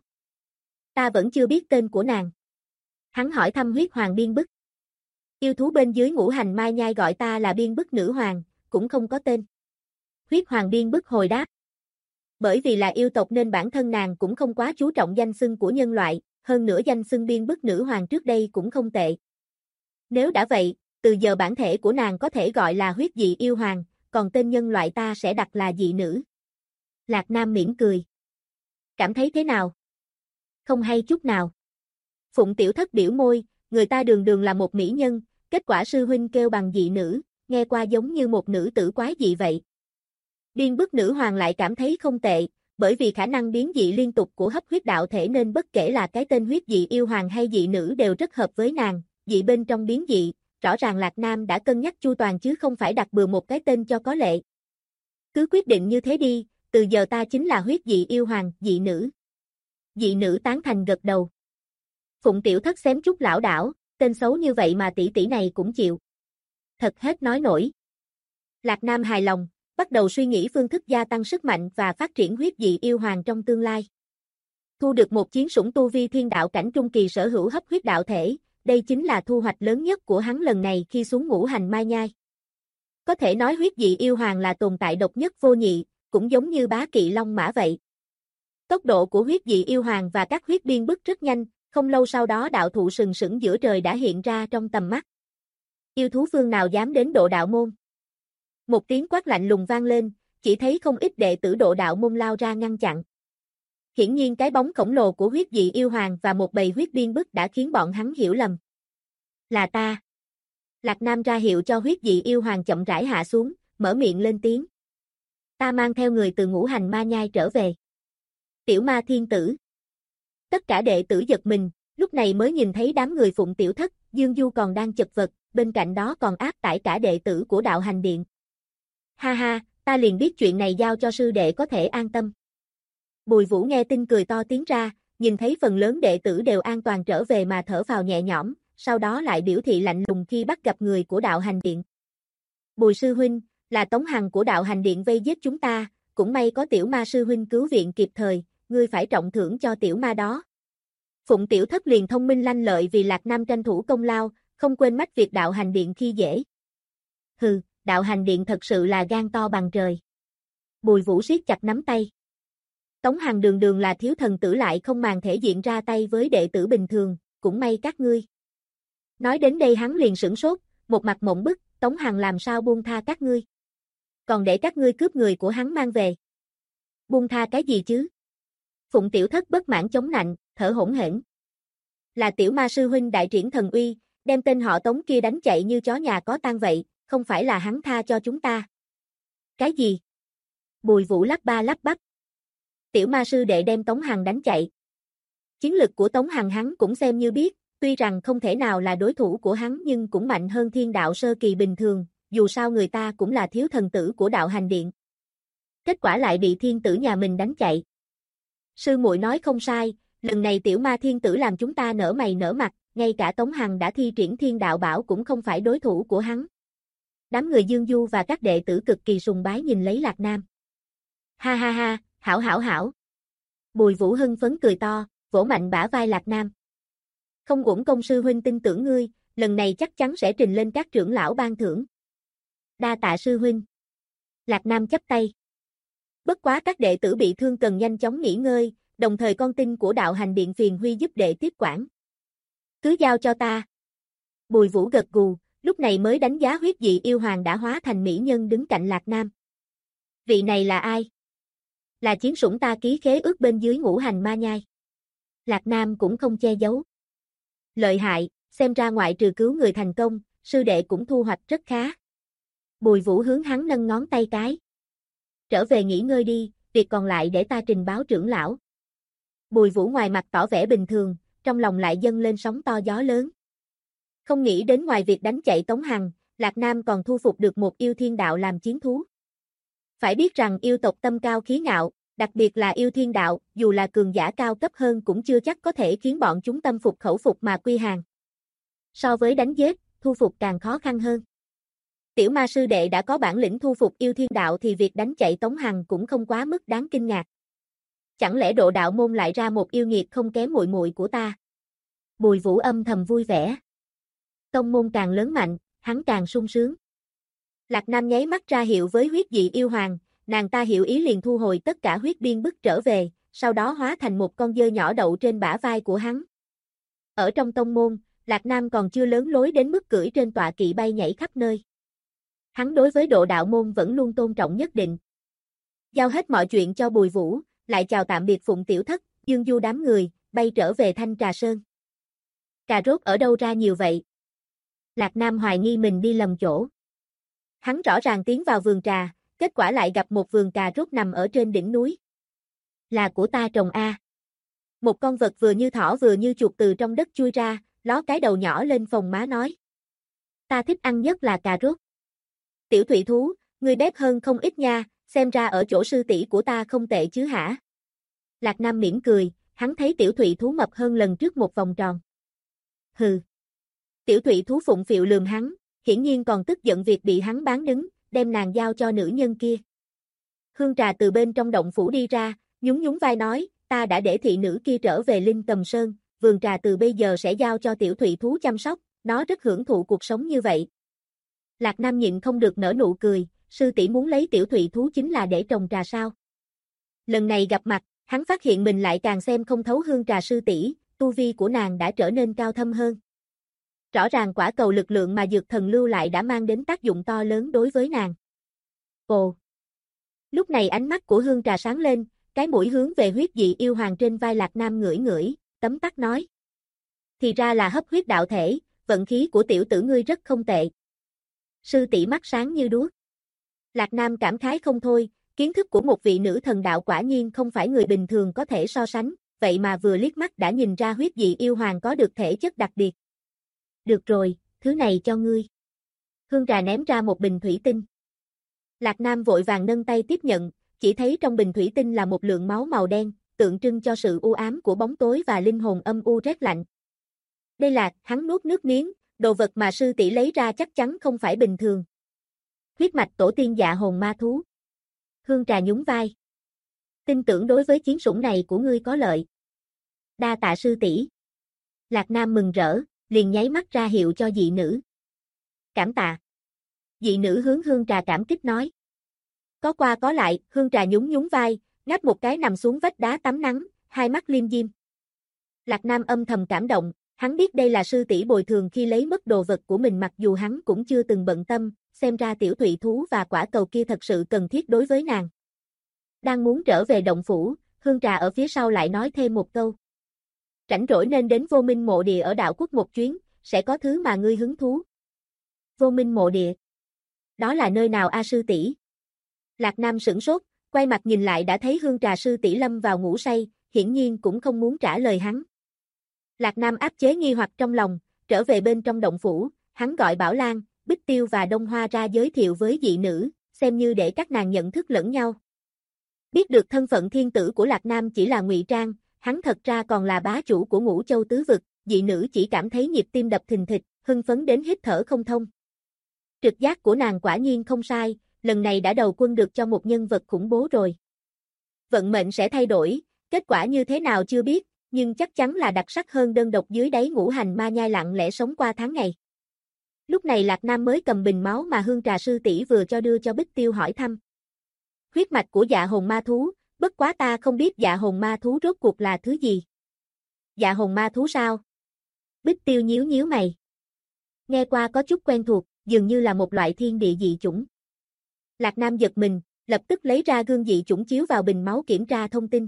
Ta vẫn chưa biết tên của nàng. Hắn hỏi thăm Huyết Hoàng Điên bức. Yêu thú bên dưới ngũ hành mai nhai gọi ta là Điên bức nữ hoàng, cũng không có tên. Huyết Hoàng Điên bức hồi đáp. Bởi vì là yêu tộc nên bản thân nàng cũng không quá chú trọng danh xưng của nhân loại, hơn nữa danh xưng Điên bức nữ hoàng trước đây cũng không tệ. Nếu đã vậy, từ giờ bản thể của nàng có thể gọi là huyết dị yêu hoàng, còn tên nhân loại ta sẽ đặt là dị nữ. Lạc Nam mỉm cười. Cảm thấy thế nào? Không hay chút nào. Phụng Tiểu Thất biểu môi, người ta đường đường là một mỹ nhân, kết quả sư huynh kêu bằng dị nữ, nghe qua giống như một nữ tử quái dị vậy. Điên bức nữ hoàng lại cảm thấy không tệ, bởi vì khả năng biến dị liên tục của hấp huyết đạo thể nên bất kể là cái tên huyết dị yêu hoàng hay dị nữ đều rất hợp với nàng, dị bên trong biến dị, rõ ràng Lạc Nam đã cân nhắc chu toàn chứ không phải đặt bừa một cái tên cho có lệ. Cứ quyết định như thế đi, từ giờ ta chính là huyết dị yêu hoàng, dị nữ. Dị nữ tán thành gật đầu. Phụng Tiểu Thất xém chút lão đảo, tên xấu như vậy mà tỷ tỷ này cũng chịu. Thật hết nói nổi. Lạc Nam hài lòng, bắt đầu suy nghĩ phương thức gia tăng sức mạnh và phát triển huyết dị yêu hoàng trong tương lai. Thu được một chiến sủng tu vi thiên đạo cảnh trung kỳ sở hữu hấp huyết đạo thể, đây chính là thu hoạch lớn nhất của hắn lần này khi xuống ngũ hành mai nhai. Có thể nói huyết dị yêu hoàng là tồn tại độc nhất vô nhị, cũng giống như bá kỵ long mã vậy. Tốc độ của huyết dị yêu hoàng và các huyết biên bức rất nhanh, không lâu sau đó đạo thụ sừng sững giữa trời đã hiện ra trong tầm mắt. Yêu thú phương nào dám đến Độ Đạo môn? Một tiếng quát lạnh lùng vang lên, chỉ thấy không ít đệ tử Độ Đạo môn lao ra ngăn chặn. Hiển nhiên cái bóng khổng lồ của huyết dị yêu hoàng và một bầy huyết biên bức đã khiến bọn hắn hiểu lầm. Là ta. Lạc Nam ra hiệu cho huyết dị yêu hoàng chậm rãi hạ xuống, mở miệng lên tiếng. Ta mang theo người từ Ngũ Hành Ma Nhai trở về. Tiểu Ma Thiên Tử. Tất cả đệ tử giật mình, lúc này mới nhìn thấy đám người Phụng Tiểu Thất, Dương Du còn đang chật vật, bên cạnh đó còn áp tải cả đệ tử của Đạo Hành Điện. Ha ha, ta liền biết chuyện này giao cho sư đệ có thể an tâm. Bùi Vũ nghe tin cười to tiếng ra, nhìn thấy phần lớn đệ tử đều an toàn trở về mà thở phào nhẹ nhõm, sau đó lại biểu thị lạnh lùng khi bắt gặp người của Đạo Hành Điện. Bùi sư huynh, là Tống Hằng của Đạo Hành Điện vây giết chúng ta, cũng may có Tiểu Ma sư huynh cứu viện kịp thời, ngươi phải trọng thưởng cho Tiểu Ma đó. Phụng Tiểu Thất liền thông minh lanh lợi vì Lạc Nam tranh thủ công lao, không quên mách việc Đạo Hành Điện khi dễ. Hừ, Đạo Hành Điện thật sự là gan to bằng trời. Bùi Vũ siết chặt nắm tay. Tống Hằng đường đường là thiếu thần tử lại không màng thể diện ra tay với đệ tử bình thường, cũng may các ngươi. Nói đến đây hắn liền sửng sốt, một mặt mộng bức, Tống Hằng làm sao buông tha các ngươi. Còn để các ngươi cướp người của hắn mang về. Buông tha cái gì chứ? Phụng Tiểu Thất bất mãn chống nạnh, thở hổn hển. Là Tiểu Ma sư huynh đại triển thần uy, đem tên họ Tống kia đánh chạy như chó nhà có tang vậy, không phải là hắn tha cho chúng ta. Cái gì? Bùi Vũ lắp ba lắp bắp. Tiểu Ma sư đệ đem Tống Hằng đánh chạy. Chiến lực của Tống Hằng hắn cũng xem như biết, tuy rằng không thể nào là đối thủ của hắn nhưng cũng mạnh hơn Thiên Đạo sơ kỳ bình thường, dù sao người ta cũng là thiếu thần tử của Đạo Hành Điện. Kết quả lại bị thiên tử nhà mình đánh chạy. Sư muội nói không sai, lần này Tiểu Ma thiên tử làm chúng ta nở mày nở mặt, ngay cả Tống Hằng đã thi triển Thiên Đạo bảo cũng không phải đối thủ của hắn. Đám người Dương Du và các đệ tử cực kỳ sùng bái nhìn lấy Lạc Nam. Ha ha ha, hảo hảo hảo. Bùi Vũ hưng phấn cười to, vỗ mạnh bả vai Lạc Nam. Không uổng công sư huynh tin tưởng ngươi, lần này chắc chắn sẽ trình lên các trưởng lão ban thưởng. Đa tạ sư huynh. Lạc Nam chắp tay. Bất quá các đệ tử bị thương cần nhanh chóng nghỉ ngơi, đồng thời con tin của Đạo Hành Điện phiền Huy giúp đệ tiếp quản. Cứ giao cho ta. Bùi Vũ gật gù, lúc này mới đánh giá huyết dị yêu hoàng đã hóa thành mỹ nhân đứng cạnh Lạc Nam. Vị này là ai? Là chiến sủng ta ký khế ước bên dưới Ngũ Hành Ma Nhai. Lạc Nam cũng không che giấu. Lợi hại, xem ra ngoại trừ cứu người thành công, sư đệ cũng thu hoạch rất khá. Bùi Vũ hướng hắn nâng ngón tay cái. Trở về nghỉ ngơi đi, việc còn lại để ta trình báo trưởng lão. Bùi Vũ ngoài mặt tỏ vẻ bình thường, trong lòng lại dâng lên sóng to gió lớn. Không nghĩ đến ngoài việc đánh chạy Tống Hằng, Lạc Nam còn thu phục được một yêu thiên đạo làm chiến thú. Phải biết rằng yêu tộc tâm cao khí ngạo, đặc biệt là yêu thiên đạo, dù là cường giả cao cấp hơn cũng chưa chắc có thể khiến bọn chúng tâm phục khẩu phục mà quy hàng. So với đánh giết, thu phục càng khó khăn hơn. Tiểu Ma sư đệ đã có bản lĩnh thu phục yêu thiên đạo thì việc đánh chạy Tống Hằng cũng không quá mức đáng kinh ngạc. Chẳng lẽ Độ Đạo môn lại ra một yêu nghiệt không kém muội muội của ta? Bùi Vũ âm thầm vui vẻ. Tông môn càng lớn mạnh, hắn càng sung sướng. Lạc Nam nháy mắt ra hiệu với huyết dị yêu hoàng, nàng ta hiểu ý liền thu hồi tất cả huyết biên bức trở về, sau đó hóa thành một con dơi nhỏ đậu trên bả vai của hắn. Ở trong tông môn, Lạc Nam còn chưa lớn lối đến mức cưỡi trên tọa kỵ bay nhảy khắp nơi. Hắn đối với Độ Đạo môn vẫn luôn tôn trọng nhất định. Giao hết mọi chuyện cho Bùi Vũ, lại chào tạm biệt Phụng Tiểu Thất, Dương Du đám người, bay trở về Thanh Trà Sơn. Cà rốt ở đâu ra nhiều vậy? Lạc Nam hoài nghi mình đi lầm chỗ. Hắn rõ ràng tiến vào vườn trà, kết quả lại gặp một vườn cà rốt nằm ở trên đỉnh núi. Là của ta trồng a. Một con vật vừa như thỏ vừa như chuột từ trong đất chui ra, ló cái đầu nhỏ lên phòng má nói. Ta thích ăn nhất là cà rốt. Tiểu thủy thú, ngươi bếp hơn không ít nha, xem ra ở chỗ sư tỷ của ta không tệ chứ hả? Lạc Nam mỉm cười, hắn thấy tiểu thủy thú mập hơn lần trước một vòng tròn. Hừ. Tiểu thủy thú phụng phịu lườm hắn, hiển nhiên còn tức giận việc bị hắn bán đứng, đem nàng giao cho nữ nhân kia. Hương Trà từ bên trong động phủ đi ra, nhún nhún vai nói, ta đã để thị nữ kia trở về Linh Cầm Sơn, vườn trà từ bây giờ sẽ giao cho tiểu thủy thú chăm sóc, nó rất hưởng thụ cuộc sống như vậy. Lạc Nam nhịn không được nở nụ cười, sư tỷ muốn lấy tiểu thụy thú chính là để trồng trà sao? Lần này gặp mặt, hắn phát hiện mình lại càng xem không thấu hương trà sư tỷ, tu vi của nàng đã trở nên cao thâm hơn. Rõ ràng quả cầu lực lượng mà dược thần lưu lại đã mang đến tác dụng to lớn đối với nàng. Ồ! Lúc này ánh mắt của hương trà sáng lên, cái mũi hướng về huyết dị yêu hoàng trên vai Lạc Nam ngửi ngửi, tấm tắc nói. Thì ra là hấp huyết đạo thể, vận khí của tiểu tử ngươi rất không tệ. Sư tỷ mắt sáng như đuốc. Lạc Nam cảm khái không thôi, kiến thức của một vị nữ thần đạo quả nhiên không phải người bình thường có thể so sánh, vậy mà vừa liếc mắt đã nhìn ra huyết dị yêu hoàng có được thể chất đặc biệt. Được rồi, thứ này cho ngươi. Hương trà ném ra một bình thủy tinh. Lạc Nam vội vàng nâng tay tiếp nhận, chỉ thấy trong bình thủy tinh là một lượng máu màu đen, tượng trưng cho sự u ám của bóng tối và linh hồn âm u rét lạnh. Đây là, hắn nuốt nước miếng, đồ vật mà sư tỷ lấy ra chắc chắn không phải bình thường. Huyết mạch tổ tiên dạ hồn ma thú. Hương trà nhún vai. Tin tưởng đối với chiến sủng này của ngươi có lợi. Đa tạ sư tỷ. Lạc Nam mừng rỡ, liền nháy mắt ra hiệu cho dị nữ. Cảm tạ. Dị nữ hướng hương trà cảm kích nói. Có qua có lại, hương trà nhún nhún vai, ngáp một cái nằm xuống vách đá tắm nắng, hai mắt liêm diêm. Lạc Nam âm thầm cảm động, hắn biết đây là sư tỷ bồi thường khi lấy mất đồ vật của mình mặc dù hắn cũng chưa từng bận tâm, xem ra tiểu thụy thú và quả cầu kia thật sự cần thiết đối với nàng. Đang muốn trở về động phủ, hương trà ở phía sau lại nói thêm một câu. Rảnh rỗi nên đến Vô Minh mộ địa ở đạo quốc một chuyến, sẽ có thứ mà ngươi hứng thú. Vô Minh mộ địa. Đó là nơi nào a sư tỷ? Lạc Nam sửng sốt, quay mặt nhìn lại đã thấy hương trà sư tỷ lâm vào ngủ say, hiển nhiên cũng không muốn trả lời hắn. Lạc Nam áp chế nghi hoặc trong lòng, trở về bên trong động phủ, hắn gọi Bảo Lan, Bích Tiêu và Đông Hoa ra giới thiệu với dị nữ, xem như để các nàng nhận thức lẫn nhau. Biết được thân phận thiên tử của Lạc Nam chỉ là ngụy trang, hắn thật ra còn là bá chủ của Ngũ Châu tứ vực, dị nữ chỉ cảm thấy nhịp tim đập thình thịch, hưng phấn đến hít thở không thông. Trực giác của nàng quả nhiên không sai, lần này đã đầu quân được cho một nhân vật khủng bố rồi. Vận mệnh sẽ thay đổi, kết quả như thế nào chưa biết, nhưng chắc chắn là đặc sắc hơn đơn độc dưới đáy ngũ hành ma nhai lặng lẽ sống qua tháng ngày. Lúc này Lạc Nam mới cầm bình máu mà hương trà sư tỷ vừa cho đưa cho Bích Tiêu hỏi thăm. Huyết mạch của dạ hồn ma thú, bất quá ta không biết dạ hồn ma thú rốt cuộc là thứ gì. Dạ hồn ma thú sao? Bích Tiêu nhíu nhíu mày. Nghe qua có chút quen thuộc, dường như là một loại thiên địa dị chủng. Lạc Nam giật mình, lập tức lấy ra gương dị chủng chiếu vào bình máu kiểm tra thông tin.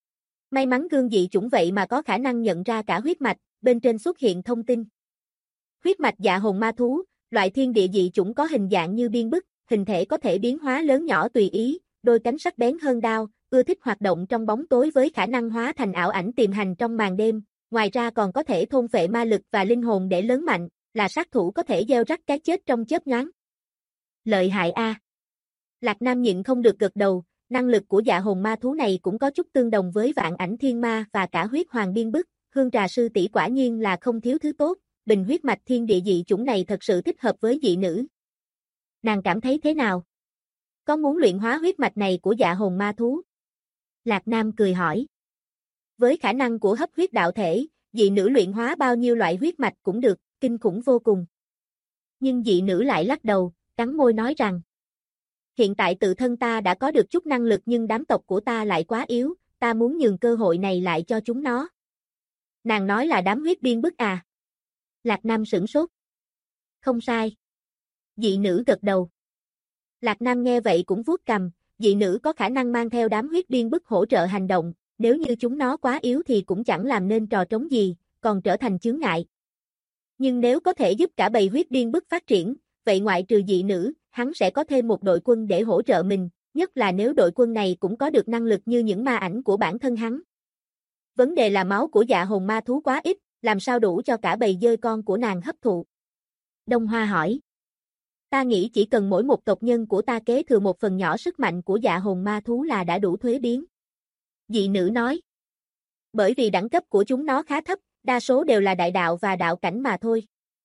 May mắn gương dị chủng vậy mà có khả năng nhận ra cả huyết mạch, bên trên xuất hiện thông tin. Huyết mạch dạ hồn ma thú, loại thiên địa dị chủng có hình dạng như biên bức, hình thể có thể biến hóa lớn nhỏ tùy ý, đôi cánh sắc bén hơn đao, ưa thích hoạt động trong bóng tối với khả năng hóa thành ảo ảnh tiềm hành trong màn đêm, ngoài ra còn có thể thôn phệ ma lực và linh hồn để lớn mạnh, là sát thủ có thể gieo rắc cái chết trong chớp nhoáng. Lợi hại a. Lạc Nam nhịn không được gật đầu, năng lực của dạ hồn ma thú này cũng có chút tương đồng với vạn ảnh thiên ma và cả huyết hoàng biên bức, hương trà sư tỷ quả nhiên là không thiếu thứ tốt, bình huyết mạch thiên địa dị chủng này thật sự thích hợp với dị nữ. Nàng cảm thấy thế nào? Có muốn luyện hóa huyết mạch này của dạ hồn ma thú? Lạc Nam cười hỏi. Với khả năng của hấp huyết đạo thể, dị nữ luyện hóa bao nhiêu loại huyết mạch cũng được, kinh khủng vô cùng. Nhưng dị nữ lại lắc đầu, cắn môi nói rằng, hiện tại tự thân ta đã có được chút năng lực nhưng đám tộc của ta lại quá yếu, ta muốn nhường cơ hội này lại cho chúng nó. Nàng nói là đám huyết biên bức à? Lạc Nam sửng sốt. Không sai. Dị nữ gật đầu. Lạc Nam nghe vậy cũng vuốt cằm, dị nữ có khả năng mang theo đám huyết biên bức hỗ trợ hành động, nếu như chúng nó quá yếu thì cũng chẳng làm nên trò trống gì, còn trở thành chướng ngại. Nhưng nếu có thể giúp cả bầy huyết biên bức phát triển, vậy ngoại trừ dị nữ, hắn sẽ có thêm một đội quân để hỗ trợ mình, nhất là nếu đội quân này cũng có được năng lực như những ma ảnh của bản thân hắn. Vấn đề là máu của dạ hồn ma thú quá ít, làm sao đủ cho cả bầy dơi con của nàng hấp thụ? Đông Hoa hỏi. Ta nghĩ chỉ cần mỗi một tộc nhân của ta kế thừa một phần nhỏ sức mạnh của dạ hồn ma thú là đã đủ thuế biến. Dị nữ nói. Bởi vì đẳng cấp của chúng nó khá thấp, đa số đều là đại đạo và đạo cảnh mà thôi.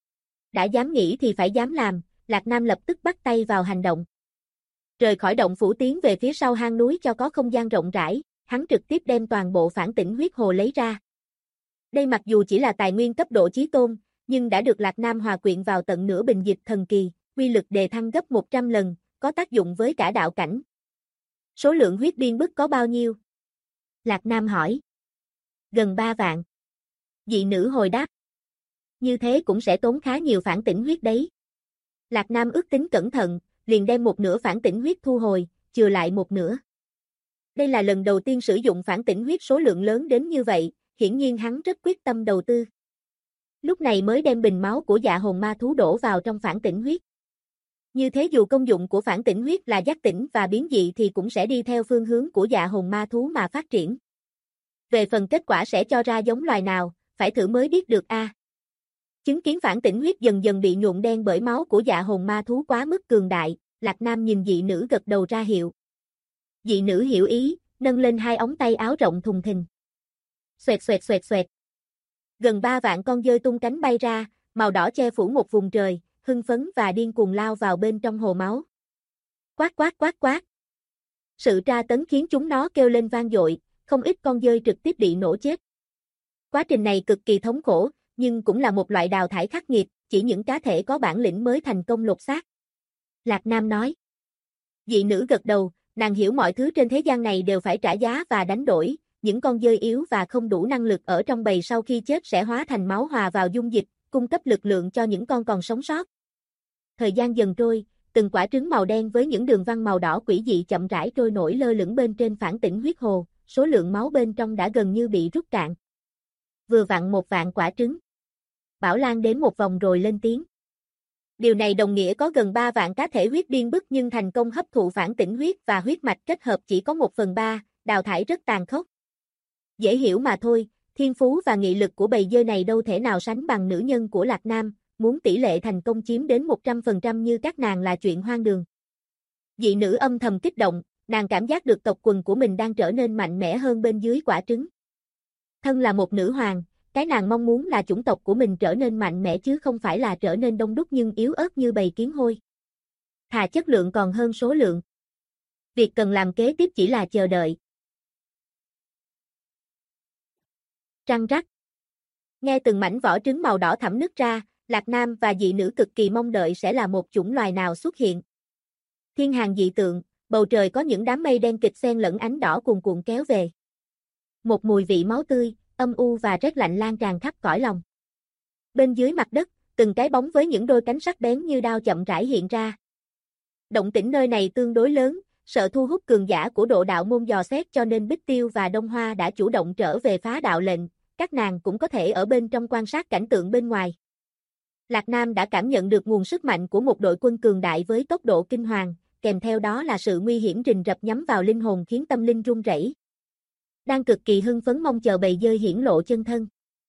Đã dám nghĩ thì phải dám làm, Lạc Nam lập tức bắt tay vào hành động. Rời khỏi động phủ tiến về phía sau hang núi cho có không gian rộng rãi, hắn trực tiếp đem toàn bộ phản tỉnh huyết hồ lấy ra. Đây mặc dù chỉ là tài nguyên cấp độ chí tôn, nhưng đã được Lạc Nam hòa quyện vào tận nửa bình dịch thần kỳ, uy lực đề thăng gấp 100 lần, có tác dụng với cả đạo cảnh. Số lượng huyết biên bức có bao nhiêu? Lạc Nam hỏi. Gần 3 vạn. Dị nữ hồi đáp. Như thế cũng sẽ tốn khá nhiều phản tỉnh huyết đấy. Lạc Nam ước tính cẩn thận, liền đem một nửa phản tỉnh huyết thu hồi, chừa lại một nửa. Đây là lần đầu tiên sử dụng phản tỉnh huyết số lượng lớn đến như vậy, hiển nhiên hắn rất quyết tâm đầu tư. Lúc này mới đem bình máu của dạ hồn ma thú đổ vào trong phản tỉnh huyết. Như thế dù công dụng của phản tỉnh huyết là giác tỉnh và biến dị thì cũng sẽ đi theo phương hướng của dạ hồn ma thú mà phát triển. Về phần kết quả sẽ cho ra giống loài nào, phải thử mới biết được a. Chứng kiến phản tỉnh huyết dần dần bị nhuộm đen bởi máu của dạ hồn ma thú quá mức cường đại, Lạc Nam nhìn dị nữ gật đầu ra hiệu. Dị nữ hiểu ý, nâng lên hai ống tay áo rộng thùng thình. Xoẹt xoẹt xoẹt xoẹt. Gần 3 vạn con dơi tung cánh bay ra, màu đỏ che phủ một vùng trời, hưng phấn và điên cuồng lao vào bên trong hồ máu. Quát quát quát quát. Sự tra tấn khiến chúng nó kêu lên vang dội, không ít con dơi trực tiếp bị nổ chết. Quá trình này cực kỳ thống khổ, nhưng cũng là một loại đào thải khắc nghiệt, chỉ những cá thể có bản lĩnh mới thành công lột xác. Lạc Nam nói. Dị nữ gật đầu, nàng hiểu mọi thứ trên thế gian này đều phải trả giá và đánh đổi, những con dơi yếu và không đủ năng lực ở trong bầy sau khi chết sẽ hóa thành máu hòa vào dung dịch, cung cấp lực lượng cho những con còn sống sót. Thời gian dần trôi, từng quả trứng màu đen với những đường vân màu đỏ quỷ dị chậm rãi trôi nổi lơ lửng bên trên phản tỉnh huyết hồ, số lượng máu bên trong đã gần như bị rút cạn. Vừa vặn 1 vạn quả trứng. Bảo Lan đếm một vòng rồi lên tiếng. Điều này đồng nghĩa có gần 3 vạn cá thể huyết biên bức nhưng thành công hấp thụ phản tỉnh huyết và huyết mạch kết hợp chỉ có 1/3, đào thải rất tàn khốc. Dễ hiểu mà thôi, thiên phú và nghị lực của bầy dơi này đâu thể nào sánh bằng nữ nhân của Lạc Nam, muốn tỷ lệ thành công chiếm đến 100% như các nàng là chuyện hoang đường. Dị nữ âm thầm kích động, nàng cảm giác được tộc quần của mình đang trở nên mạnh mẽ hơn bên dưới quả trứng. Thân là một nữ hoàng, cái nàng mong muốn là chủng tộc của mình trở nên mạnh mẽ chứ không phải là trở nên đông đúc nhưng yếu ớt như bầy kiến hôi. Thà chất lượng còn hơn số lượng. Việc cần làm kế tiếp chỉ là chờ đợi. Răng rắc. Nghe từng mảnh vỏ trứng màu đỏ thẫm nứt ra, Lạc Nam và dị nữ cực kỳ mong đợi sẽ là một chủng loài nào xuất hiện. Thiên hàng dị tượng, bầu trời có những đám mây đen kịt xen lẫn ánh đỏ cuồn cuộn kéo về. Một mùi vị máu tươi, âm u và rét lạnh lan tràn khắp cõi lòng. Bên dưới mặt đất, từng cái bóng với những đôi cánh sắc bén như đao chậm rãi hiện ra. Động tĩnh nơi này tương đối lớn, sợ thu hút cường giả của độ đạo môn dò xét cho nên Bích Tiêu và Đông Hoa đã chủ động trở về phá đạo lệnh, các nàng cũng có thể ở bên trong quan sát cảnh tượng bên ngoài. Lạc Nam đã cảm nhận được nguồn sức mạnh của một đội quân cường đại với tốc độ kinh hoàng, kèm theo đó là sự nguy hiểm rình rập nhắm vào linh hồn khiến tâm linh run rẩy. Đang cực kỳ hưng phấn mong chờ bầy dơi hiển lộ chân thân.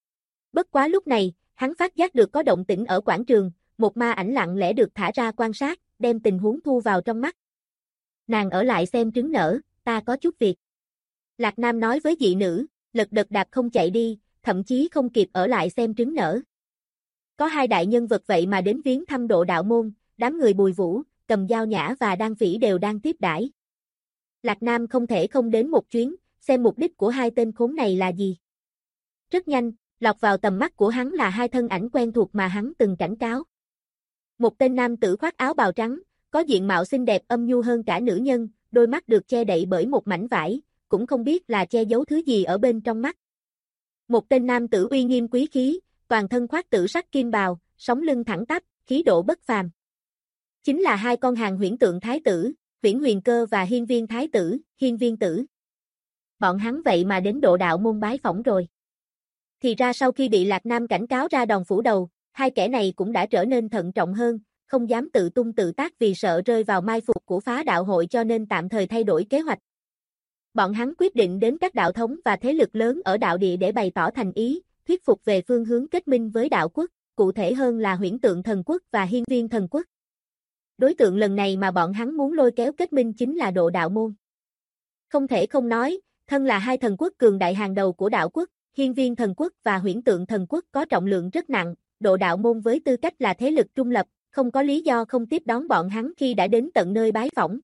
Bất quá lúc này, hắn phát giác được có động tĩnh ở quảng trường, một ma ảnh lặng lẽ được thả ra quan sát, đem tình huống thu vào trong mắt. Nàng ở lại xem trứng nở, ta có chút việc. Lạc Nam nói với dị nữ, lật đật đạp không chạy đi, thậm chí không kịp ở lại xem trứng nở. Có hai đại nhân vật vậy mà đến viếng thăm độ đạo môn, đám người Bùi Vũ, Cầm Dao Nhã và Đan Phỉ đều đang tiếp đãi. Lạc Nam không thể không đến một chuyến, xem mục đích của hai tên khốn này là gì. Rất nhanh, lọt vào tầm mắt của hắn là hai thân ảnh quen thuộc mà hắn từng cảnh cáo. Một tên nam tử khoác áo bào trắng, có diện mạo xinh đẹp âm nhu hơn cả nữ nhân, đôi mắt được che đậy bởi một mảnh vải, cũng không biết là che giấu thứ gì ở bên trong mắt. Một tên nam tử uy nghiêm quý khí, toàn thân khoác tử sắc kim bào, sống lưng thẳng tắp, khí độ bất phàm. Chính là hai con hàng Huyễn Tượng Thái tử, Viễn Huyền Cơ và Hiên Viên Thái tử, Hiên Viên Tử. Bọn hắn vậy mà đến độ đạo môn bái phỏng rồi. Thì ra sau khi bị Lạc Nam cảnh cáo ra đòn phủ đầu, hai kẻ này cũng đã trở nên thận trọng hơn, không dám tự tung tự tác vì sợ rơi vào mai phục của phá đạo hội cho nên tạm thời thay đổi kế hoạch. Bọn hắn quyết định đến các đạo thống và thế lực lớn ở đạo địa để bày tỏ thành ý, thuyết phục về phương hướng kết minh với đạo quốc, cụ thể hơn là Huyễn Tượng Thần Quốc và Hiên Viên Thần Quốc. Đối tượng lần này mà bọn hắn muốn lôi kéo kết minh chính là độ đạo môn. Không thể không nói, thân là hai thần quốc cường đại hàng đầu của đạo quốc, Hiên Viên Thần Quốc và Huyễn Tượng Thần Quốc có trọng lượng rất nặng, độ đạo môn với tư cách là thế lực trung lập, không có lý do không tiếp đón bọn hắn khi đã đến tận nơi bái phỏng.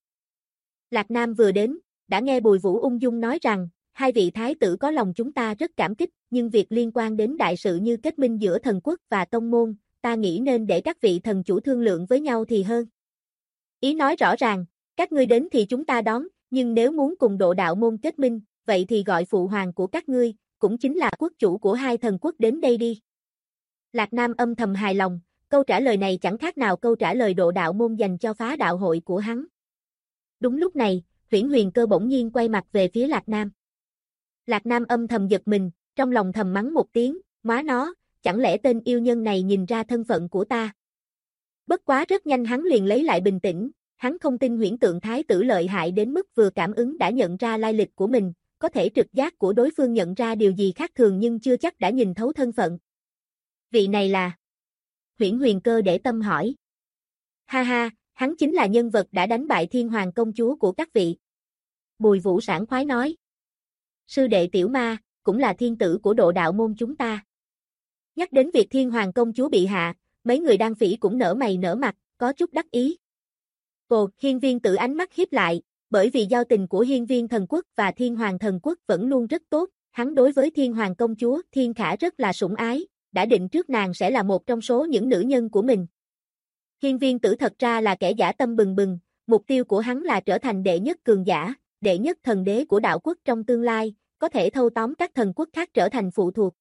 Lạc Nam vừa đến, đã nghe Bùi Vũ ung dung nói rằng, hai vị thái tử có lòng chúng ta rất cảm kích, nhưng việc liên quan đến đại sự như kết minh giữa thần quốc và tông môn, ta nghĩ nên để các vị thần chủ thương lượng với nhau thì hơn. Ý nói rõ ràng, các ngươi đến thì chúng ta đón, nhưng nếu muốn cùng Độ Đạo môn kết minh, vậy thì gọi phụ hoàng của các ngươi, cũng chính là quốc chủ của hai thần quốc đến đây đi. Lạc Nam âm thầm hài lòng, câu trả lời này chẳng khác nào câu trả lời Độ Đạo môn dành cho phá đạo hội của hắn. Đúng lúc này, Huyễn Huyền Cơ bỗng nhiên quay mặt về phía Lạc Nam. Lạc Nam âm thầm giật mình, trong lòng thầm mắng một tiếng, má nó, chẳng lẽ tên yêu nhân này nhìn ra thân phận của ta. Bất quá rất nhanh hắn liền lấy lại bình tĩnh, hắn không tin Huyễn Tượng Thái tử lợi hại đến mức vừa cảm ứng đã nhận ra lai lịch của mình, có thể trực giác của đối phương nhận ra điều gì khác thường nhưng chưa chắc đã nhìn thấu thân phận. Vị này là... Huyễn Huyền Cơ để tâm hỏi. Ha ha, hắn chính là nhân vật đã đánh bại Thiên Hoàng công chúa của các vị. Bùi Vũ sảng khoái nói. Sư đệ Tiểu Ma, cũng là thiên tử của Độ Đạo môn chúng ta. Nhắc đến việc Thiên Hoàng công chúa bị hạ, mấy người Đan Phỉ cũng nở mày nở mặt, có chút đắc ý. Hiên Viên Tử ánh mắt híp lại, bởi vì giao tình của Hiên Viên thần quốc và Thiên Hoàng thần quốc vẫn luôn rất tốt, hắn đối với Thiên Hoàng công chúa Thiên Khả rất là sủng ái, đã định trước nàng sẽ là một trong số những nữ nhân của mình. Hiên Viên Tử thật ra là kẻ dã tâm bừng bừng, mục tiêu của hắn là trở thành đệ nhất cường giả, đệ nhất thần đế của đạo quốc trong tương lai, có thể thâu tóm các thần quốc khác trở thành phụ thuộc.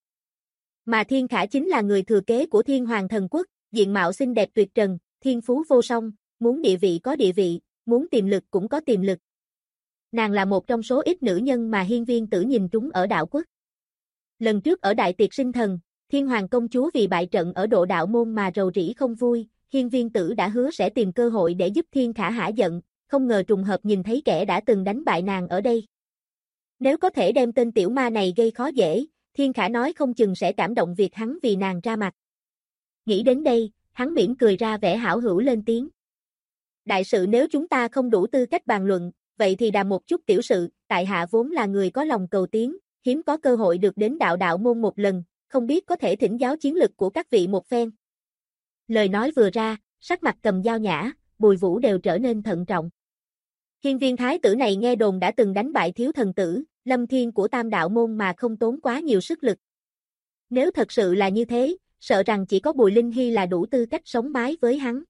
Mà Thiên Khả chính là người thừa kế của Thiên Hoàng thần quốc, diện mạo xinh đẹp tuyệt trần, thiên phú vô song, muốn địa vị có địa vị, muốn tiềm lực cũng có tiềm lực. Nàng là một trong số ít nữ nhân mà Hiên Viên Tử nhìn trúng ở đạo quốc. Lần trước ở Đại Tiệc Sinh Thần, Thiên Hoàng công chúa vì bại trận ở Độ Đạo môn mà rầu rĩ không vui, Hiên Viên Tử đã hứa sẽ tìm cơ hội để giúp Thiên Khả hả giận, không ngờ trùng hợp nhìn thấy kẻ đã từng đánh bại nàng ở đây. Nếu có thể đem tên tiểu ma này gây khó dễ, Thiên Khả nói không chừng sẽ cảm động việc hắn vì nàng ra mặt. Nghĩ đến đây, hắn mỉm cười ra vẻ hảo hữu lên tiếng. Đại sự nếu chúng ta không đủ tư cách bàn luận, vậy thì đàm một chút tiểu sự, tại hạ vốn là người có lòng cầu tiến, hiếm có cơ hội được đến đạo môn một lần, không biết có thể thỉnh giáo chiến lực của các vị một phen. Lời nói vừa ra, sắc mặt Cầm Dao Nhã, Bùi Vũ đều trở nên thận trọng. Hiên Viên thái tử này nghe đồn đã từng đánh bại thiếu thần tử, Lâm Thiên của Tam đạo môn mà không tốn quá nhiều sức lực. Nếu thật sự là như thế, sợ rằng chỉ có Bùi Linh Hy là đủ tư cách sống mái với hắn.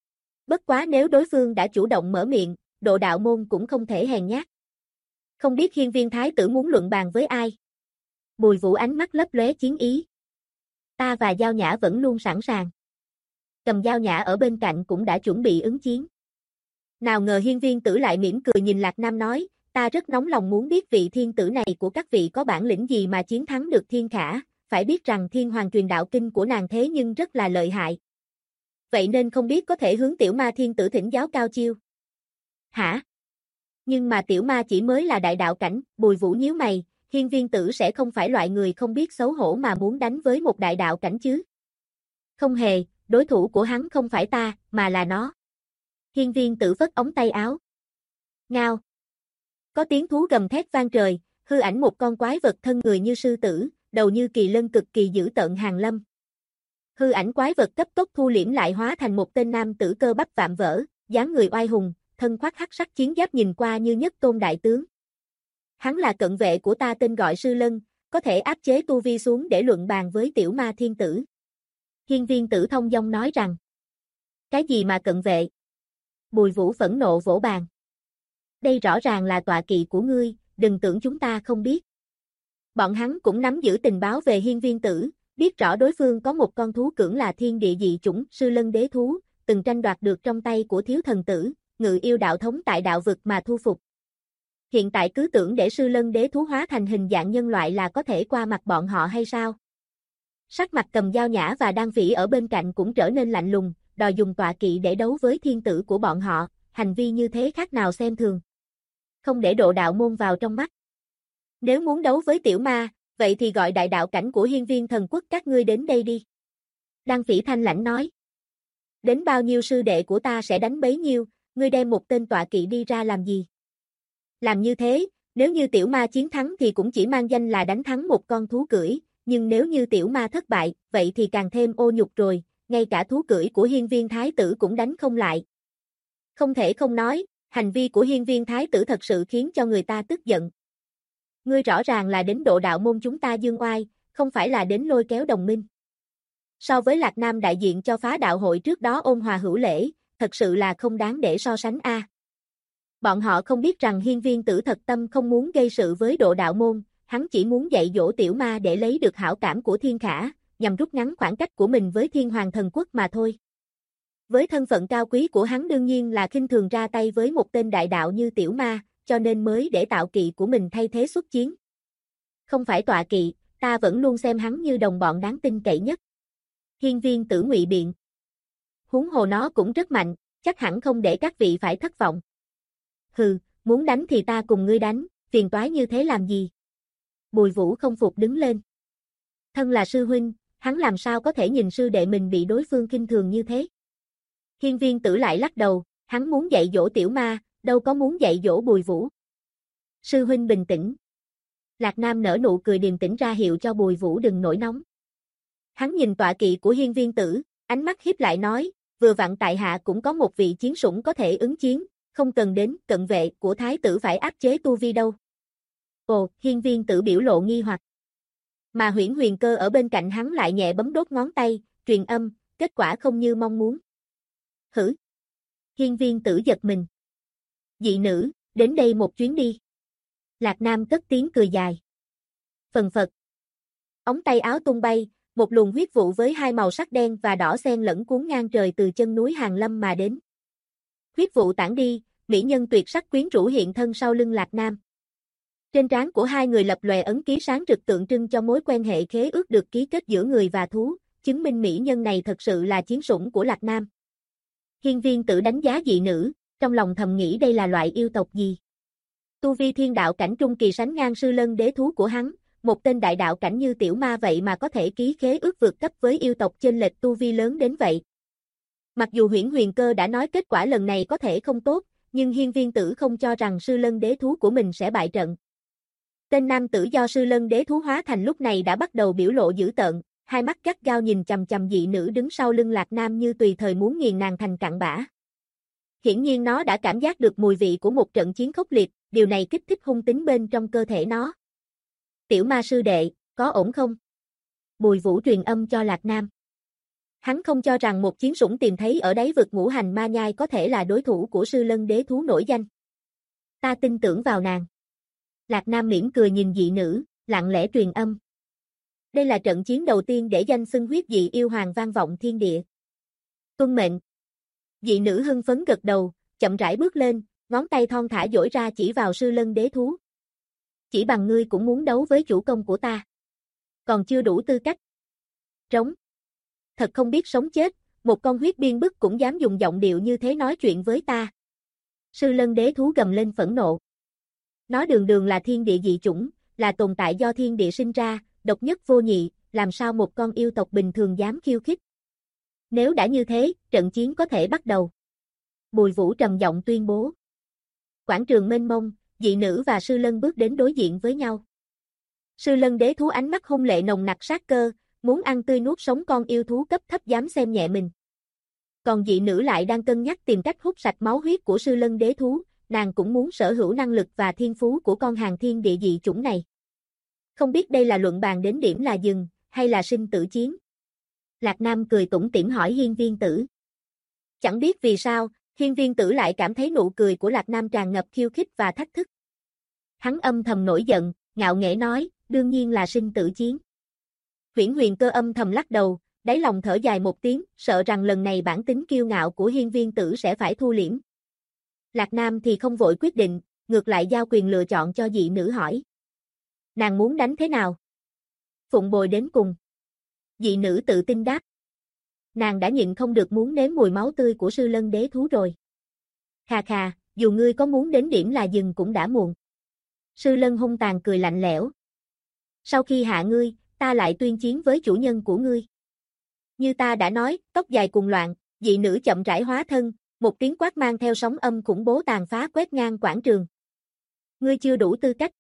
Bất quá nếu đối phương đã chủ động mở miệng, Độ Đạo môn cũng không thể hèn nhát. Không biết Hiên Viên thái tử muốn luận bàn với ai? Bùi Vũ ánh mắt lấp lóe chiến ý. Ta và Dao Nhã vẫn luôn sẵn sàng. Cầm Dao Nhã ở bên cạnh cũng đã chuẩn bị ứng chiến. Nào ngờ Hiên Viên Tử lại mỉm cười nhìn Lạc Nam nói, ta rất nóng lòng muốn biết vị thiên tử này của các vị có bản lĩnh gì mà chiến thắng được Thiên Khả, phải biết rằng Thiên Hoàng truyền đạo kinh của nàng thế nhưng rất là lợi hại. Vậy nên không biết có thể hướng tiểu ma thiên tử thỉnh giáo cao chiêu. Hả? Nhưng mà tiểu ma chỉ mới là đại đạo cảnh, Bùi Vũ nhíu mày, Hiên Viên Tử sẽ không phải loại người không biết xấu hổ mà muốn đánh với một đại đạo cảnh chứ. Không hề, đối thủ của hắn không phải ta, mà là nó. Hiên Viên Tử phất ống tay áo. Ngao. Có tiếng thú gầm thét vang trời, hư ảnh một con quái vật thân người như sư tử, đầu như kỳ lân cực kỳ dữ tợn hàng lâm. Hư ảnh quái vật cấp tốc thu liễm lại hóa thành một tên nam tử cơ bắp vạm vỡ, dáng người oai hùng, thân khoác hắc sắc chiến giáp nhìn qua như nhất tôn đại tướng. Hắn là cận vệ của ta tên gọi Sư Lân, có thể áp chế tu vi xuống để luận bàn với tiểu ma thiên tử. Hiên Viên Tử thông dong nói rằng. Cái gì mà cận vệ? Bùi Vũ phẫn nộ vỗ bàn. Đây rõ ràng là tọa kỵ của ngươi, đừng tưởng chúng ta không biết. Bọn hắn cũng nắm giữ tình báo về Hiên Viên Tử, biết rõ đối phương có một con thú cưỡng là thiên địa dị chủng Sư Lân đế thú, từng tranh đoạt được trong tay của thiếu thần tử, ngự yêu đạo thống tại đạo vực mà thu phục. Hiện tại cứ tưởng để Sư Lân đế thú hóa thành hình dạng nhân loại là có thể qua mặt bọn họ hay sao? Sắc mặt Cầm Dao Nhã và Đan Phỉ ở bên cạnh cũng trở nên lạnh lùng, đòi dùng tọa kỵ để đấu với thiên tử của bọn họ, hành vi như thế khác nào xem thường. Không để Độ Đạo môn vào trong mắt. Nếu muốn đấu với tiểu ma, vậy thì gọi đại đạo cảnh của Hiên Viên thần quốc các ngươi đến đây đi. Đan Phỉ thanh lãnh nói. Đến bao nhiêu sư đệ của ta sẽ đánh bấy nhiêu, ngươi đem một tên tọa kỵ đi ra làm gì? Làm như thế, nếu như tiểu ma chiến thắng thì cũng chỉ mang danh là đánh thắng một con thú cưỡi, nhưng nếu như tiểu ma thất bại, vậy thì càng thêm ô nhục rồi, ngay cả thú cưỡi của Hiên Viên thái tử cũng đánh không lại. Không thể không nói, hành vi của Hiên Viên thái tử thật sự khiến cho người ta tức giận. Ngươi rõ ràng là đến Độ Đạo môn chúng ta dương oai, không phải là đến lôi kéo đồng minh. So với Lạc Nam đại diện cho phá đạo hội trước đó ôn hòa hữu lễ, thật sự là không đáng để so sánh a. Bọn họ không biết rằng Hiên Viên Tử thật tâm không muốn gây sự với Độ Đạo môn, hắn chỉ muốn dạy dỗ tiểu ma để lấy được hảo cảm của Thiên Khả, nhằm rút ngắn khoảng cách của mình với Thiên Hoàng Thần Quốc mà thôi. Với thân phận cao quý của hắn đương nhiên là khinh thường ra tay với một tên đại đạo như tiểu ma, cho nên mới để tạo kỵ của mình thay thế xuất chiến. Không phải tọa kỵ, ta vẫn luôn xem hắn như đồng bọn đáng tin cậy nhất. Hiên Viên Tử ngụy biện. Huống hồ nó cũng rất mạnh, chắc hẳn không để các vị phải thất vọng. Hừ, muốn đánh thì ta cùng ngươi đánh, phiền toái như thế làm gì? Bùi Vũ không phục đứng lên. Thân là sư huynh, hắn làm sao có thể nhìn sư đệ mình bị đối phương khinh thường như thế? Hiên Viên Tử lại lắc đầu, hắn muốn dạy dỗ tiểu ma, đâu có muốn dạy dỗ Bùi Vũ. Sư huynh bình tĩnh. Lạc Nam nở nụ cười điềm tĩnh ra hiệu cho Bùi Vũ đừng nổi nóng. Hắn nhìn tọa kỵ của Hiên Viên Tử, ánh mắt híp lại nói, vừa vặn tại hạ cũng có một vị chiến sủng có thể ứng chiến, không cần đến cận vệ của thái tử phải áp chế tu vi đâu. Ồ, Hiên Viên Tử biểu lộ nghi hoặc. Mà Huyễn Huyền Cơ ở bên cạnh hắn lại nhẹ bấm đốt ngón tay, truyền âm, kết quả không như mong muốn. Hử? Hiên Viên Tử giật mình. Dị nữ, đến đây một chuyến đi. Lạc Nam cất tiếng cười dài. Phần phật. Ống tay áo tung bay, một luồng huyết vụ với hai màu sắc đen và đỏ xen lẫn cuốn ngang trời từ chân núi Hàng Lâm mà đến. Huyết vụ tản đi, mỹ nhân tuyệt sắc quyến rũ hiện thân sau lưng Lạc Nam. Trên trán của hai người lập lòe ấn ký sáng rực tượng trưng cho mối quan hệ khế ước được ký kết giữa người và thú, chứng minh mỹ nhân này thật sự là chiến sủng của Lạc Nam. Hiên Viên Tử đánh giá dị nữ, trong lòng thầm nghĩ đây là loại yêu tộc gì. Tu vi thiên đạo cảnh trung kỳ sánh ngang sư lân đế thú của hắn, một tên đại đạo cảnh như tiểu ma vậy mà có thể ký khế ước vượt cấp với yêu tộc chênh lệch tu vi lớn đến vậy. Mặc dù Huyễn Huyền Cơ đã nói kết quả lần này có thể không tốt, nhưng Hiên Viên Tử không cho rằng sư lân đế thú của mình sẽ bại trận. Tên nam tử do sư lân đế thú hóa thành lúc này đã bắt đầu biểu lộ dữ tợn, hai mắt gắt gao nhìn chằm chằm dị nữ đứng sau lưng Lạc Nam như tùy thời muốn nghiền nàng thành cặn bã. Hiển nhiên nó đã cảm giác được mùi vị của một trận chiến khốc liệt, điều này kích thích hung tính bên trong cơ thể nó. Tiểu ma sư đệ, có ổn không? Bùi Vũ truyền âm cho Lạc Nam. Hắn không cho rằng một chiến sủng tìm thấy ở đáy vực ngũ hành ma nhai có thể là đối thủ của sư lân đế thú nổi danh. Ta tin tưởng vào nàng. Lạc Nam mỉm cười nhìn dị nữ, lặng lẽ truyền âm. Đây là trận chiến đầu tiên để danh xưng huyết dị yêu hoàng vang vọng thiên địa. Tuân mệnh. Dị nữ hưng phấn gật đầu, chậm rãi bước lên, ngón tay thon thả duỗi ra chỉ vào sư lân đế thú. Chỉ bằng ngươi cũng muốn đấu với chủ công của ta. Còn chưa đủ tư cách. Trống. Thật không biết sống chết, một con huyết biên bức cũng dám dùng giọng điệu như thế nói chuyện với ta. Sư lân đế thú gầm lên phẫn nộ. Nó đường đường là thiên địa dị chủng, là tồn tại do thiên địa sinh ra, độc nhất vô nhị, làm sao một con yêu tộc bình thường dám khiêu khích. Nếu đã như thế, trận chiến có thể bắt đầu. Bùi Vũ trầm giọng tuyên bố. Quảng trường mênh mông, dị nữ và sư lân bước đến đối diện với nhau. Sư lân đế thú ánh mắt hung lệ nồng nặc sát cơ, muốn ăn tươi nuốt sống con yêu thú cấp thấp dám xem nhẹ mình. Còn dị nữ lại đang cân nhắc tìm cách hút sạch máu huyết của sư lân đế thú, nàng cũng muốn sở hữu năng lực và thiên phú của con hàng thiên địa dị chủng này. Không biết đây là luận bàn đến điểm là dừng, hay là sinh tử chiến? Lạc Nam cười tủm tỉm hỏi Hiên Viên Tử. Chẳng biết vì sao, Hiên Viên Tử lại cảm thấy nụ cười của Lạc Nam tràn ngập khiêu khích và thách thức. Hắn âm thầm nổi giận, ngạo nghễ nói, đương nhiên là sinh tử chiến. Huyễn Huyền Cơ âm thầm lắc đầu, đáy lòng thở dài một tiếng, sợ rằng lần này bản tính kiêu ngạo của Hiên Viên Tử sẽ phải thu liễm. Lạc Nam thì không vội quyết định, ngược lại giao quyền lựa chọn cho dị nữ hỏi. Nàng muốn đánh thế nào? Phụng bồi đến cùng. Dị nữ tự tin đáp. Nàng đã nhịn không được muốn nếm mùi máu tươi của sư lân đế thú rồi. Khà khà, dù ngươi có muốn đến điểm là dừng cũng đã muộn. Sư lân hung tàn cười lạnh lẽo. Sau khi hạ ngươi, ta lại tuyên chiến với chủ nhân của ngươi. Như ta đã nói, tóc dài cuồng loạn, dị nữ chậm rãi hóa thân, một tiếng quát mang theo sóng âm khủng bố tàn phá quét ngang quảng trường. Ngươi chưa đủ tư cách.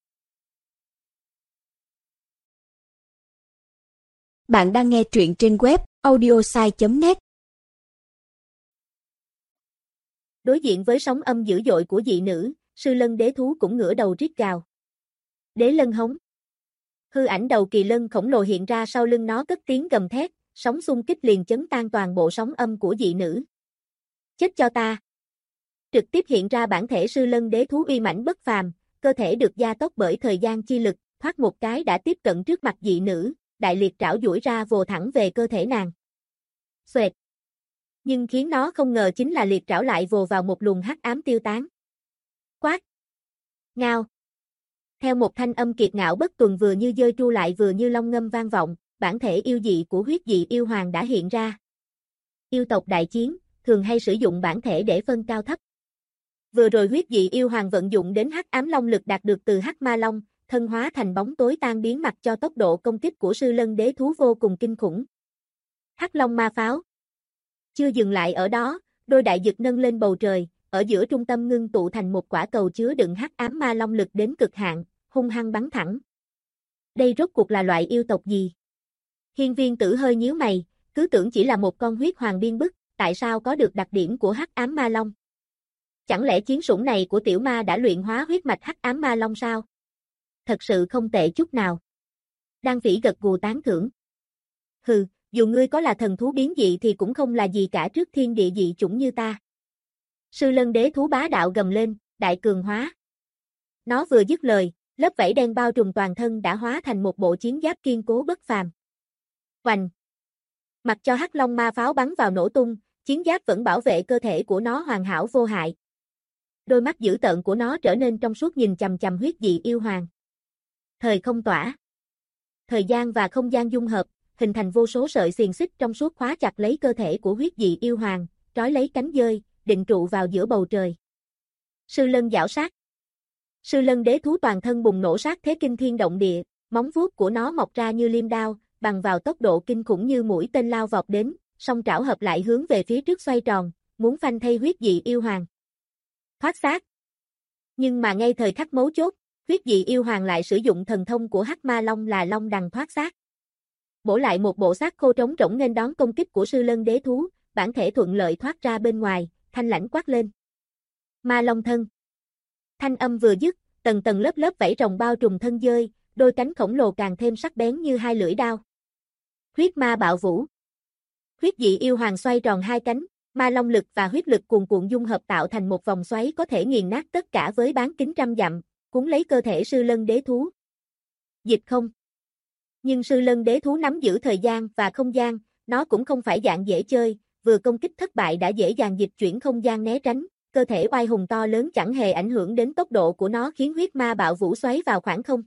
Bạn đang nghe truyện trên web audiosai.net. Đối diện với sóng âm dữ dội của dị nữ, sư lân đế thú cũng ngửa đầu rít gào. Đế lân hống. Hư ảnh đầu kỳ lân khổng lồ hiện ra sau lưng nó cất tiếng gầm thét, sóng xung kích liền chấn tan toàn bộ sóng âm của dị nữ. Chết cho ta. Trực tiếp hiện ra bản thể sư lân đế thú uy mãnh bất phàm, cơ thể được gia tốc bởi thời gian chi lực, thoát một cái đã tiếp cận trước mặt dị nữ, đại liệt trảo duỗi ra vồ thẳng về cơ thể nàng. Xoẹt. Nhưng khiến nó không ngờ chính là liệt trảo lại vồ vào một luồng hắc ám tiêu tán. Quát. Ngao. Theo một thanh âm kiệt ngạo bất tuần vừa như dơi tru lại vừa như long ngâm vang vọng, bản thể yêu dị của huyết dị yêu hoàng đã hiện ra. Yêu tộc đại chiến, thường hay sử dụng bản thể để phân cao thấp. Vừa rồi huyết dị yêu hoàng vận dụng đến hắc ám long lực đạt được từ hắc ma long, thân hóa thành bóng tối tan biến mặc cho tốc độ công kích của sư lân đế thú vô cùng kinh khủng. Hắc long ma pháo. Chưa dừng lại ở đó, đôi đại dực nâng lên bầu trời, ở giữa trung tâm ngưng tụ thành một quả cầu chứa đựng hắc ám ma long lực đến cực hạn, hung hăng bắn thẳng. Đây rốt cuộc là loại yêu tộc gì? Hiên Viên Tử hơi nhíu mày, cứ tưởng chỉ là một con huyết hoàng biên bức, tại sao có được đặc điểm của hắc ám ma long? Chẳng lẽ chiến sủng này của tiểu ma đã luyện hóa huyết mạch hắc ám ma long sao? Thật sự không tệ chút nào. Đan Phỉ gật gù tán thưởng. Hừ, dù ngươi có là thần thú biến dị thì cũng không là gì cả trước thiên địa dị chủng như ta. Sư lân đế thú bá đạo gầm lên, đại cường hóa. Nó vừa dứt lời, lớp vảy đen bao trùm toàn thân đã hóa thành một bộ chiến giáp kiên cố bất phàm. Oành. Mặc cho hắc long ma pháo bắn vào nổ tung, chiến giáp vẫn bảo vệ cơ thể của nó hoàn hảo vô hại. Đôi mắt dữ tợn của nó trở nên trong suốt nhìn chằm chằm huyết dị yêu hoàng. Thời không tỏa. Thời gian và không gian dung hợp, hình thành vô số sợi xiềng xích trong suốt khóa chặt lấy cơ thể của huyết dị yêu hoàng, trói lấy cánh dơi, định trụ vào giữa bầu trời. Sư lân giảo sát. Sư lân đế thú toàn thân bùng nổ sát thế kinh thiên động địa, móng vuốt của nó mọc ra như liêm đao, bằng vào tốc độ kinh khủng như mũi tên lao vọt đến, song trảo hợp lại hướng về phía trước xoay tròn, muốn phanh thây huyết dị yêu hoàng. Thoát xác. Nhưng mà ngay thời khắc mấu chốt, huyết dị yêu hoàng lại sử dụng thần thông của hắc ma long là long đằng thoát xác. Bổ lại một bộ xác khô trống rỗng nghênh đón công kích của sư lân đế thú, bản thể thuận lợi thoát ra bên ngoài, thanh lãnh quát lên. Ma long thân. Thanh âm vừa dứt, tầng tầng lớp lớp vảy rồng bao trùm thân dơi, đôi cánh khổng lồ càng thêm sắc bén như hai lưỡi đao. Huyết ma bạo vũ. Huyết dị yêu hoàng xoay tròn hai cánh, ma long lực và huyết lực cuồn cuộn dung hợp tạo thành một vòng xoáy có thể nghiền nát tất cả với bán kính trăm dặm, cuốn lấy cơ thể sư lân đế thú. Dịch không. Nhưng sư lân đế thú nắm giữ thời gian và không gian, nó cũng không phải dạng dễ chơi, vừa công kích thất bại đã dễ dàng dịch chuyển không gian né tránh, cơ thể oai hùng to lớn chẳng hề ảnh hưởng đến tốc độ của nó khiến huyết ma bạo vũ xoáy vào khoảng không.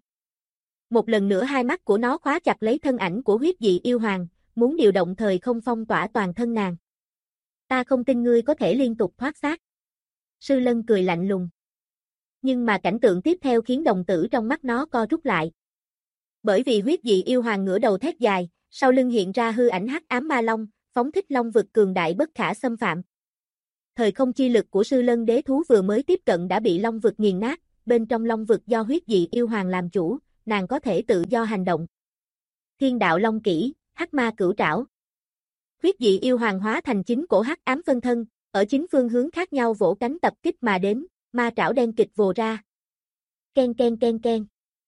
Một lần nữa hai mắt của nó khóa chặt lấy thân ảnh của huyết dị yêu hoàng, muốn điều động thời không phong tỏa toàn thân nàng. Ta không tin ngươi có thể liên tục thoát xác. Sư lân cười lạnh lùng. Nhưng mà cảnh tượng tiếp theo khiến đồng tử trong mắt nó co rút lại. Bởi vì huyết dị yêu hoàng ngửa đầu thét dài, sau lưng hiện ra hư ảnh hắc ám ma long, phóng thích long vực cường đại bất khả xâm phạm. Thời không chi lực của sư lân đế thú vừa mới tiếp cận đã bị long vực nghiền nát, bên trong long vực do huyết dị yêu hoàng làm chủ, nàng có thể tự do hành động. Thiên đạo long kỹ, hắc ma cửu trảo. Huyết dị yêu hoàng hóa thành 9 cổ hắc ám phân thân, ở 9 phương hướng khác nhau vỗ cánh tập kích mà đến, ma trảo đen kịch vồ ra. Ken ken ken ken.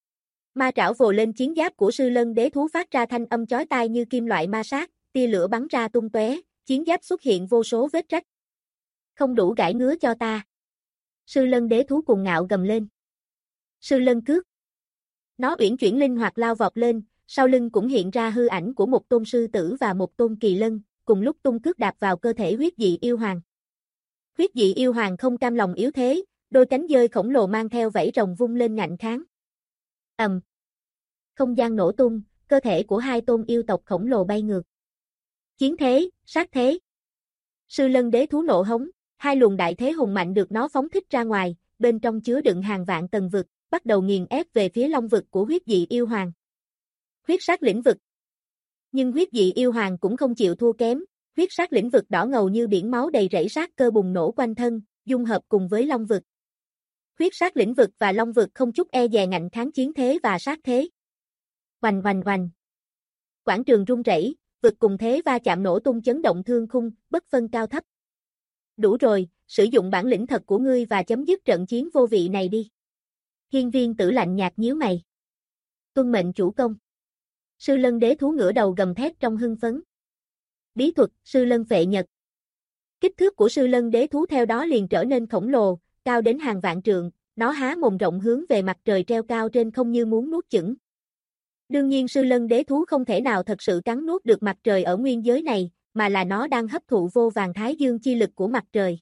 Ma trảo vồ lên chiến giáp của sư lân đế thú phát ra thanh âm chói tai như kim loại ma sát, tia lửa bắn ra tung tóe, chiến giáp xuất hiện vô số vết rách. Không đủ gãi ngứa cho ta. Sư lân đế thú cuồng ngạo gầm lên. Sư lân cước. Nó uyển chuyển linh hoạt lao vọt lên, sau lưng cũng hiện ra hư ảnh của một tôn sư tử và một tôn kỳ lân, cùng lúc tung cước đạp vào cơ thể huyết dị yêu hoàng. Huyết dị yêu hoàng không cam lòng yếu thế, đôi cánh dơi khổng lồ mang theo vảy rồng vung lên ngạnh kháng. Ầm. Không gian nổ tung, cơ thể của hai tôn yêu tộc khổng lồ bay ngược. Chiến thế, sát thế. Sư lân đế thú nộ hống, hai luồng đại thế hùng mạnh được nó phóng thích ra ngoài, bên trong chứa đựng hàng vạn tầng vực, bắt đầu nghiền ép về phía long vực của huyết dị yêu hoàng. Huyết sát lĩnh vực. Nhưng huyết dị yêu hoàng cũng không chịu thua kém, huyết sát lĩnh vực đỏ ngầu như biển máu đầy rẫy sát cơ bùng nổ quanh thân, dung hợp cùng với long vực. Huyết sát lĩnh vực và long vực không chút e dè ngạnh kháng chiến thế và sát thế. Oành oành oành. Quảng trường rung rẩy, vực cùng thế va chạm nổ tung chấn động thương khung, bất phân cao thấp. Đủ rồi, sử dụng bản lĩnh thật của ngươi và chấm dứt trận chiến vô vị này đi. Hiên Viên Tử lạnh nhạt nhíu mày. Tuân mệnh chủ công. Sư lân đế thú ngửa đầu gầm thét trong hưng phấn. Bí thuật, sư lân phệ nhật. Kích thước của sư lân đế thú theo đó liền trở nên khổng lồ, cao đến hàng vạn trượng, nó há mồm rộng hướng về mặt trời treo cao trên không như muốn nuốt chửng. Đương nhiên sư lân đế thú không thể nào thật sự cắn nuốt được mặt trời ở nguyên giới này, mà là nó đang hấp thụ vô vàn thái dương chi lực của mặt trời.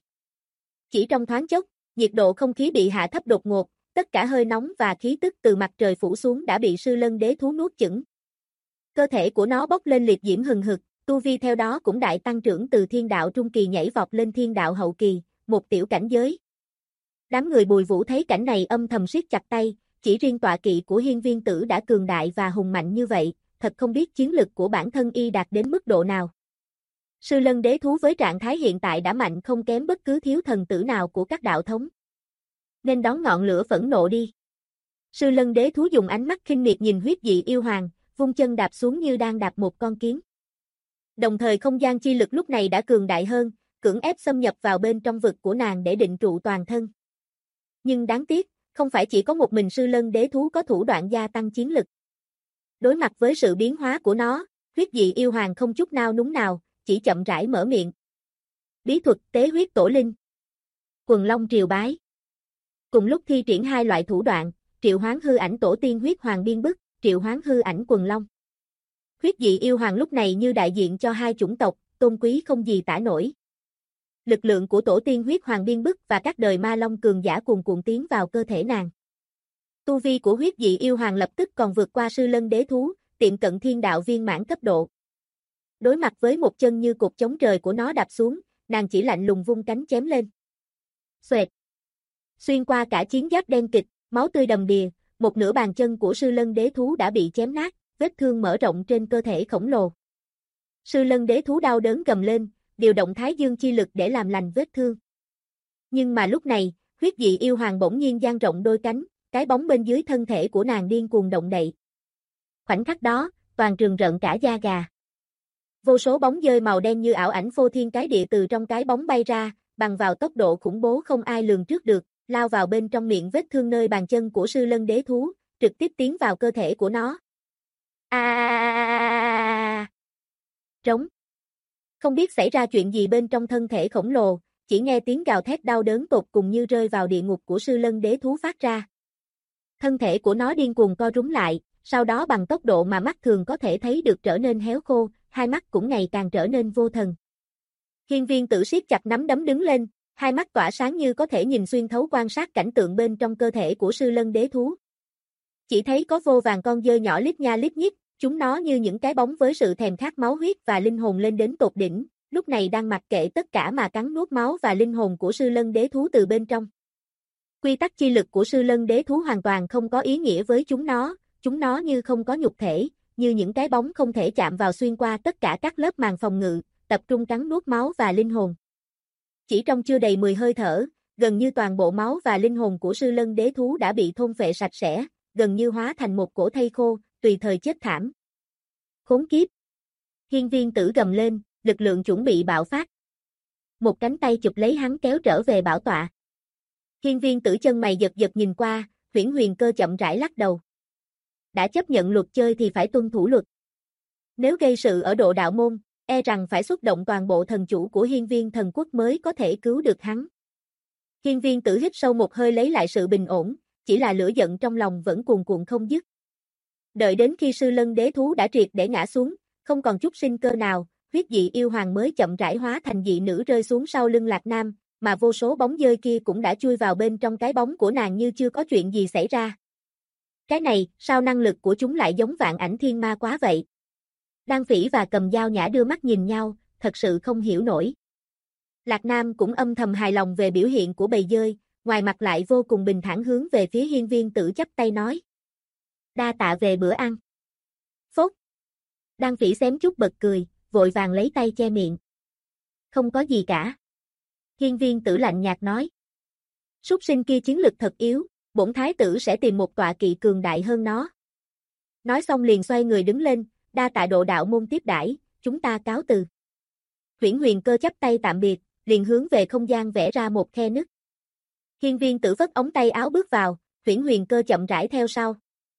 Chỉ trong thoáng chốc, nhiệt độ không khí bị hạ thấp đột ngột, tất cả hơi nóng và khí tức từ mặt trời phủ xuống đã bị sư lân đế thú nuốt chửng. Cơ thể của nó bốc lên liệt diễm hừng hực, tu vi theo đó cũng đại tăng trưởng từ thiên đạo trung kỳ nhảy vọt lên thiên đạo hậu kỳ, một tiểu cảnh giới. Đám người Bùi Vũ thấy cảnh này âm thầm siết chặt tay, chỉ riêng tọa kỵ của Hiên Viên Tử đã cường đại và hùng mạnh như vậy, thật không biết chiến lực của bản thân y đạt đến mức độ nào. Sư lân đế thú với trạng thái hiện tại đã mạnh không kém bất cứ thiếu thần tử nào của các đạo thống. Nên đón ngọn lửa phẫn nộ đi. Sư lân đế thú dùng ánh mắt khinh miệt nhìn huyết dị yêu hoàng, vung chân đạp xuống như đang đạp một con kiến. Đồng thời không gian chi lực lúc này đã cường đại hơn, cưỡng ép xâm nhập vào bên trong vực của nàng để định trụ toàn thân. Nhưng đáng tiếc, không phải chỉ có một mình sư lân đế thú có thủ đoạn gia tăng chiến lực. Đối mặt với sự biến hóa của nó, huyết dị yêu hoàng không chút nao núng nào, chỉ chậm rãi mở miệng. Bí thuật tế huyết tổ linh. Quần long triều bái. Cùng lúc thi triển hai loại thủ đoạn, triệu hoán hư ảnh tổ tiên huyết hoàng biên bức, triệu hoán hư ảnh quần long. Huyết dị yêu hoàng lúc này như đại diện cho hai chủng tộc, tôn quý không gì tả nổi. Lực lượng của tổ tiên huyết hoàng biên bức và các đời ma long cường giả cuồn cuộn tiến vào cơ thể nàng. Tu vi của huyết dị yêu hoàng lập tức còn vượt qua sư lân đế thú, tiệm cận thiên đạo viên mãn cấp độ. Đối mặt với một chân như cột chống trời của nó đạp xuống, nàng chỉ lạnh lùng vung cánh chém lên. Xoẹt. Xuyên qua cả chiến giáp đen kịt, máu tươi đầm đìa, một nửa bàn chân của sư lân đế thú đã bị chém nát, vết thương mở rộng trên cơ thể khổng lồ. Sư lân đế thú đau đớn gầm lên, điều động thái dương chi lực để làm lành vết thương. Nhưng mà lúc này, huyết dị yêu hoàng bỗng nhiên dang rộng đôi cánh, cái bóng bên dưới thân thể của nàng điên cuồng động đậy. Khoảnh khắc đó, toàn trường rợn cả da gà. Vô số bóng dơi màu đen như ảo ảnh phô thiên cái địa từ trong cái bóng bay ra, bằng vào tốc độ khủng bố không ai lường trước được, lao vào bên trong miệng vết thương nơi bàn chân của sư lân đế thú, trực tiếp tiến vào cơ thể của nó. Trống. Không biết xảy ra chuyện gì bên trong thân thể khổng lồ, chỉ nghe tiếng gào thét đau đớn tột cùng như rơi vào địa ngục của sư lân đế thú phát ra. Thân thể của nó điên cuồng co rúm lại, sau đó bằng tốc độ mà mắt thường có thể thấy được trở nên héo khô, hai mắt cũng ngày càng trở nên vô thần. Hiên Viên Tử siết chặt nắm đấm đứng lên, hai mắt tỏa sáng như có thể nhìn xuyên thấu quan sát cảnh tượng bên trong cơ thể của sư lân đế thú. Chỉ thấy có vô vàn con dơi nhỏ lít nha lít nhít, chúng nó như những cái bóng với sự thèm khát máu huyết và linh hồn lên đến tột đỉnh, lúc này đang mặc kệ tất cả mà cắn nuốt máu và linh hồn của sư lân đế thú từ bên trong. Quy tắc chi lực của sư lân đế thú hoàn toàn không có ý nghĩa với chúng nó như không có nhục thể, như những cái bóng không thể chạm vào xuyên qua tất cả các lớp màng phòng ngự, tập trung cắn nuốt máu và linh hồn. Chỉ trong chưa đầy 10 hơi thở, gần như toàn bộ máu và linh hồn của sư lân đế thú đã bị thôn phệ sạch sẽ, gần như hóa thành một cỗ thây khô, tùy thời chết thảm. Khốn kiếp! Hiên Viên Tử gầm lên, lực lượng chuẩn bị bạo phát. Một cánh tay chụp lấy hắn kéo trở về bảo tọa. Hiên Viên Tử chân mày giật giật nhìn qua, Huyễn Huyền Cơ chậm rãi lắc đầu. Đã chấp nhận luật chơi thì phải tuân thủ luật. Nếu gây sự ở độ đạo môn, e rằng phải xuất động toàn bộ thần chủ của Hiên Viên Thần Quốc mới có thể cứu được hắn. Hiên Viên Tử hít sâu một hơi lấy lại sự bình ổn, chỉ là lửa giận trong lòng vẫn cuồn cuộn không dứt. Đợi đến khi sư lân đế thú đã triệt để ngã xuống, không còn chút sinh cơ nào, huyết dị yêu hoàng mới chậm rãi hóa thành dị nữ rơi xuống sau lưng Lạc Nam, mà vô số bóng dơi kia cũng đã chui vào bên trong cái bóng của nàng như chưa có chuyện gì xảy ra. Cái này, sao năng lực của chúng lại giống Vạn Ảnh Thiên Ma quá vậy? Đan Phỉ và Cầm Dao Nhã đưa mắt nhìn nhau, thật sự không hiểu nổi. Lạc Nam cũng âm thầm hài lòng về biểu hiện của bầy dơi, ngoài mặt lại vô cùng bình thản hướng về phía Hiên Viên Tử chắp tay nói. Đa tạ về bữa ăn. Phốt. Đan Phỉ xém chút bật cười, vội vàng lấy tay che miệng. Không có gì cả. Hiên Viên Tử lạnh nhạt nói. Súc sinh kia chiến lực thật yếu, bổn thái tử sẽ tìm một tọa kỵ cường đại hơn nó. Nói xong liền xoay người đứng lên, đa tạ độ đạo môn tiếp đãi, chúng ta cáo từ. Huyễn Huyền Cơ chắp tay tạm biệt, liền hướng về không gian vẽ ra một khe nứt. Hiên Viên Tử vất ống tay áo bước vào, Huyễn Huyền Cơ chậm rãi theo sau.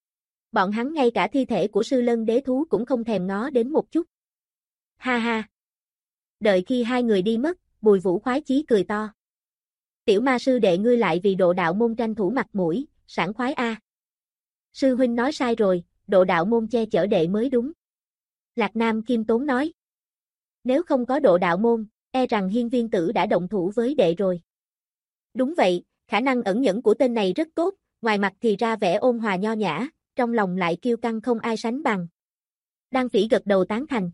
Bọn hắn ngay cả thi thể của sư lân đế thú cũng không thèm ngó đến một chút. Ha ha! Đợi khi hai người đi mất, Bùi Vũ khoái chí cười to. Tiểu ma sư đệ ngươi lại vì độ đạo môn tranh thủ mặt mũi, sảng khoái a. Sư huynh nói sai rồi, độ đạo môn che chở đệ mới đúng. Lạc Nam khiêm tốn nói. Nếu không có độ đạo môn, e rằng Hiên Viên Tử đã động thủ với đệ rồi. Đúng vậy, khả năng ẩn nhẫn của tên này rất tốt, ngoài mặt thì ra vẻ ôn hòa nho nhã, trong lòng lại kiêu căng không ai sánh bằng. Đan Phỉ gật đầu tán thành.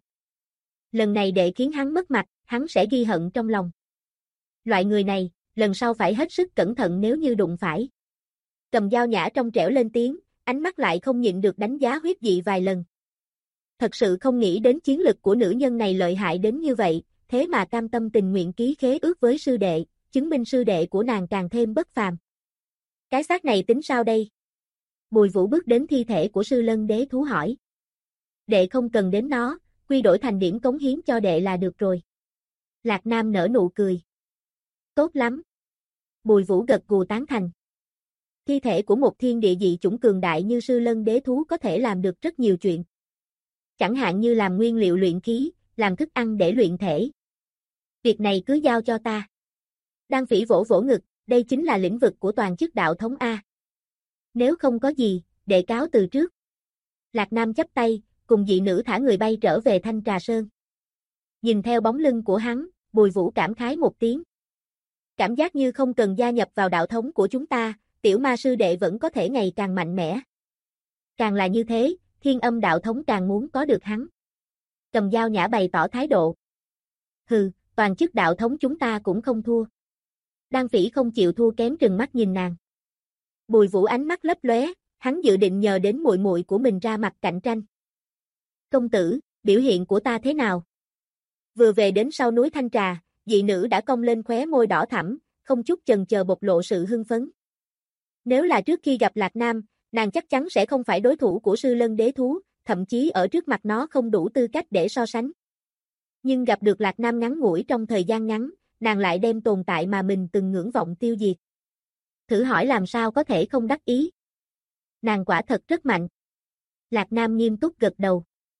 Lần này đệ khiến hắn mất mặt, hắn sẽ ghi hận trong lòng. Loại người này, lần sau phải hết sức cẩn thận nếu như đụng phải. Cầm dao nhã trong trẻo lên tiếng, ánh mắt lại không nhịn được đánh giá Huyết Dị vài lần. Thật sự không nghĩ đến chiến lực của nữ nhân này lợi hại đến như vậy, thế mà cam tâm tình nguyện ký khế ước với sư đệ, chứng minh sư đệ của nàng càng thêm bất phàm. Cái xác này tính sao đây? Bùi Vũ bước đến thi thể của sư lân đế thú hỏi. Đệ không cần đến nó, quy đổi thành điểm cống hiến cho đệ là được rồi. Lạc Nam nở nụ cười. Tốt lắm. Bùi Vũ gật gù tán thành. Thi thể của một thiên địa dị chủng cường đại như sư lân đế thú có thể làm được rất nhiều chuyện. Chẳng hạn như làm nguyên liệu luyện khí, làm thức ăn để luyện thể. Việc này cứ giao cho ta. Đan Phỉ vỗ vỗ ngực, đây chính là lĩnh vực của toàn chức đạo thống A. Nếu không có gì, đệ cáo từ trước. Lạc Nam chắp tay, cùng dị nữ thả người bay trở về Thanh Trà Sơn. Nhìn theo bóng lưng của hắn, Bùi Vũ cảm khái một tiếng. Cảm giác như không cần gia nhập vào đạo thống của chúng ta, tiểu ma sư đệ vẫn có thể ngày càng mạnh mẽ. Càng là như thế, Thiên Âm đạo thống càng muốn có được hắn. Cầm dao nhã bày tỏ thái độ. Hừ, toàn chức đạo thống chúng ta cũng không thua. Đan Phỉ không chịu thua kém trừng mắt nhìn nàng. Bùi Vũ ánh mắt lấp lóe, hắn dự định nhờ đến muội muội của mình ra mặt cạnh tranh. Công tử, biểu hiện của ta thế nào? Vừa về đến sau núi Thanh Trà, dị nữ đã cong lên khóe môi đỏ thẳm, không chút chần chờ bộc lộ sự hưng phấn. Nếu là trước khi gặp Lạc Nam, nàng chắc chắn sẽ không phải đối thủ của sư lân đế thú, thậm chí ở trước mặt nó không đủ tư cách để so sánh. Nhưng gặp được Lạc Nam ngắn ngủi trong thời gian ngắn, nàng lại đem tồn tại mà mình từng ngưỡng vọng tiêu diệt. Thử hỏi làm sao có thể không đắc ý. Nàng quả thật rất mạnh. Lạc Nam nghiêm túc gật đầu.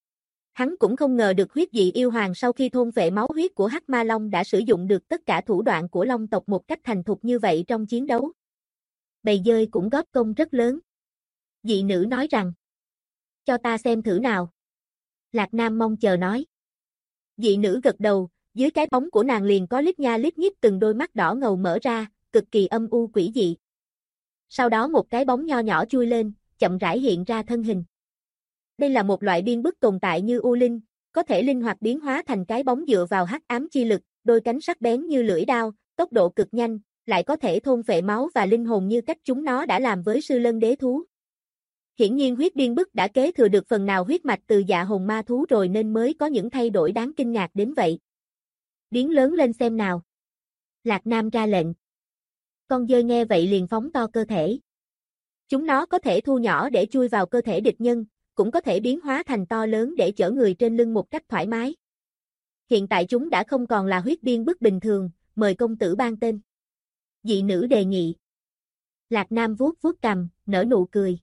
Hắn cũng không ngờ được Huyết Dị yêu hoàng sau khi thôn phệ máu huyết của Hắc Ma Long đã sử dụng được tất cả thủ đoạn của Long tộc một cách thành thục như vậy trong chiến đấu. Bầy dơi cũng góp công rất lớn. Dị nữ nói rằng, cho ta xem thử nào. Lạc Nam mong chờ nói. Dị nữ gật đầu, dưới cái bóng của nàng liền có lít nha lít nhít từng đôi mắt đỏ ngầu mở ra, cực kỳ âm u quỷ dị. Sau đó một cái bóng nho nhỏ chui lên, chậm rãi hiện ra thân hình. Đây là một loại biên bức tồn tại như U Linh, có thể linh hoạt biến hóa thành cái bóng dựa vào hắc ám chi lực, đôi cánh sắc bén như lưỡi đao, tốc độ cực nhanh, lại có thể thôn phệ máu và linh hồn như cách chúng nó đã làm với sư lân đế thú. Hiển nhiên huyết biên bức đã kế thừa được phần nào huyết mạch từ dạ hồn ma thú rồi nên mới có những thay đổi đáng kinh ngạc đến vậy. Biến lớn lên xem nào. Lạc Nam ra lệnh. Con dơi nghe vậy liền phóng to cơ thể. Chúng nó có thể thu nhỏ để chui vào cơ thể địch nhân, cũng có thể biến hóa thành to lớn để chở người trên lưng một cách thoải mái. Hiện tại chúng đã không còn là huyết biên bức bình thường, mời công tử ban tên. Dị nữ đề nghị. Lạc Nam vuốt vuốt cằm, nở nụ cười.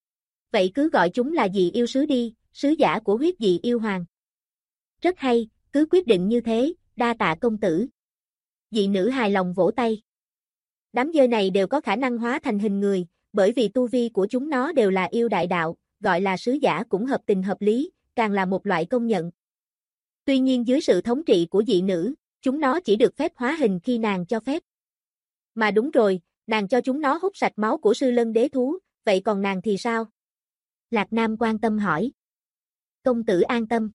Vậy cứ gọi chúng là dị yêu sứ đi, sứ giả của Huyết Dị yêu hoàng. Rất hay, cứ quyết định như thế, đa tạ công tử. Dị nữ hài lòng vỗ tay. Đám dơi này đều có khả năng hóa thành hình người, bởi vì tu vi của chúng nó đều là yêu đại đạo, gọi là sứ giả cũng hợp tình hợp lý, càng là một loại công nhận. Tuy nhiên dưới sự thống trị của dị nữ, chúng nó chỉ được phép hóa hình khi nàng cho phép. Mà đúng rồi, nàng cho chúng nó hút sạch máu của sư lân đế thú, vậy còn nàng thì sao? Lạc Nam quan tâm hỏi. Công tử an tâm.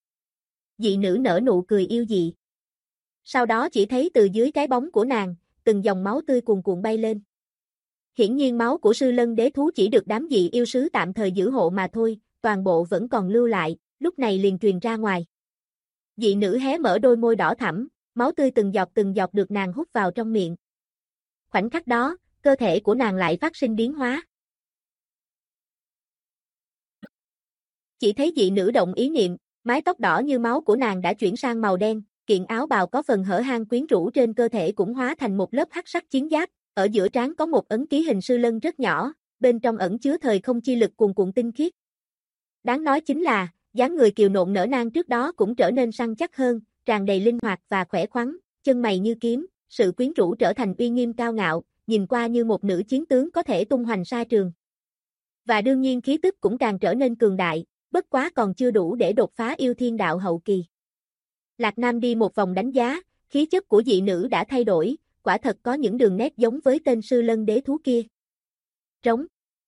Dị nữ nở nụ cười yêu dị. Sau đó chỉ thấy từ dưới cái bóng của nàng, từng dòng máu tươi cuồn cuộn bay lên. Hiển nhiên máu của sư lân đế thú chỉ được đám dị yêu sứ tạm thời giữ hộ mà thôi, toàn bộ vẫn còn lưu lại, lúc này liền truyền ra ngoài. Dị nữ hé mở đôi môi đỏ thẳm, máu tươi từng giọt được nàng hút vào trong miệng. Khoảnh khắc đó, cơ thể của nàng lại phát sinh biến hóa. Chỉ thấy dị nữ động ý niệm, mái tóc đỏ như máu của nàng đã chuyển sang màu đen, kiện áo bào có phần hở hang quyến rũ trên cơ thể cũng hóa thành một lớp hắc sắc chiến giáp, ở giữa trán có một ấn ký hình sư lân rất nhỏ, bên trong ẩn chứa thời không chi lực cuồn cuộn tinh khiết. Đáng nói chính là, dáng người kiều nộn nở nang trước đó cũng trở nên săn chắc hơn, tràn đầy linh hoạt và khỏe khoắn, chân mày như kiếm, sự quyến rũ trở thành uy nghiêm cao ngạo, nhìn qua như một nữ chiến tướng có thể tung hoành sa trường. Và đương nhiên khí tức cũng càng trở nên cường đại, bất quá còn chưa đủ để đột phá yêu thiên đạo hậu kỳ. Lạc Nam đi một vòng đánh giá, khí chất của dị nữ đã thay đổi, quả thật có những đường nét giống với tên sư lân đế thú kia. Trống.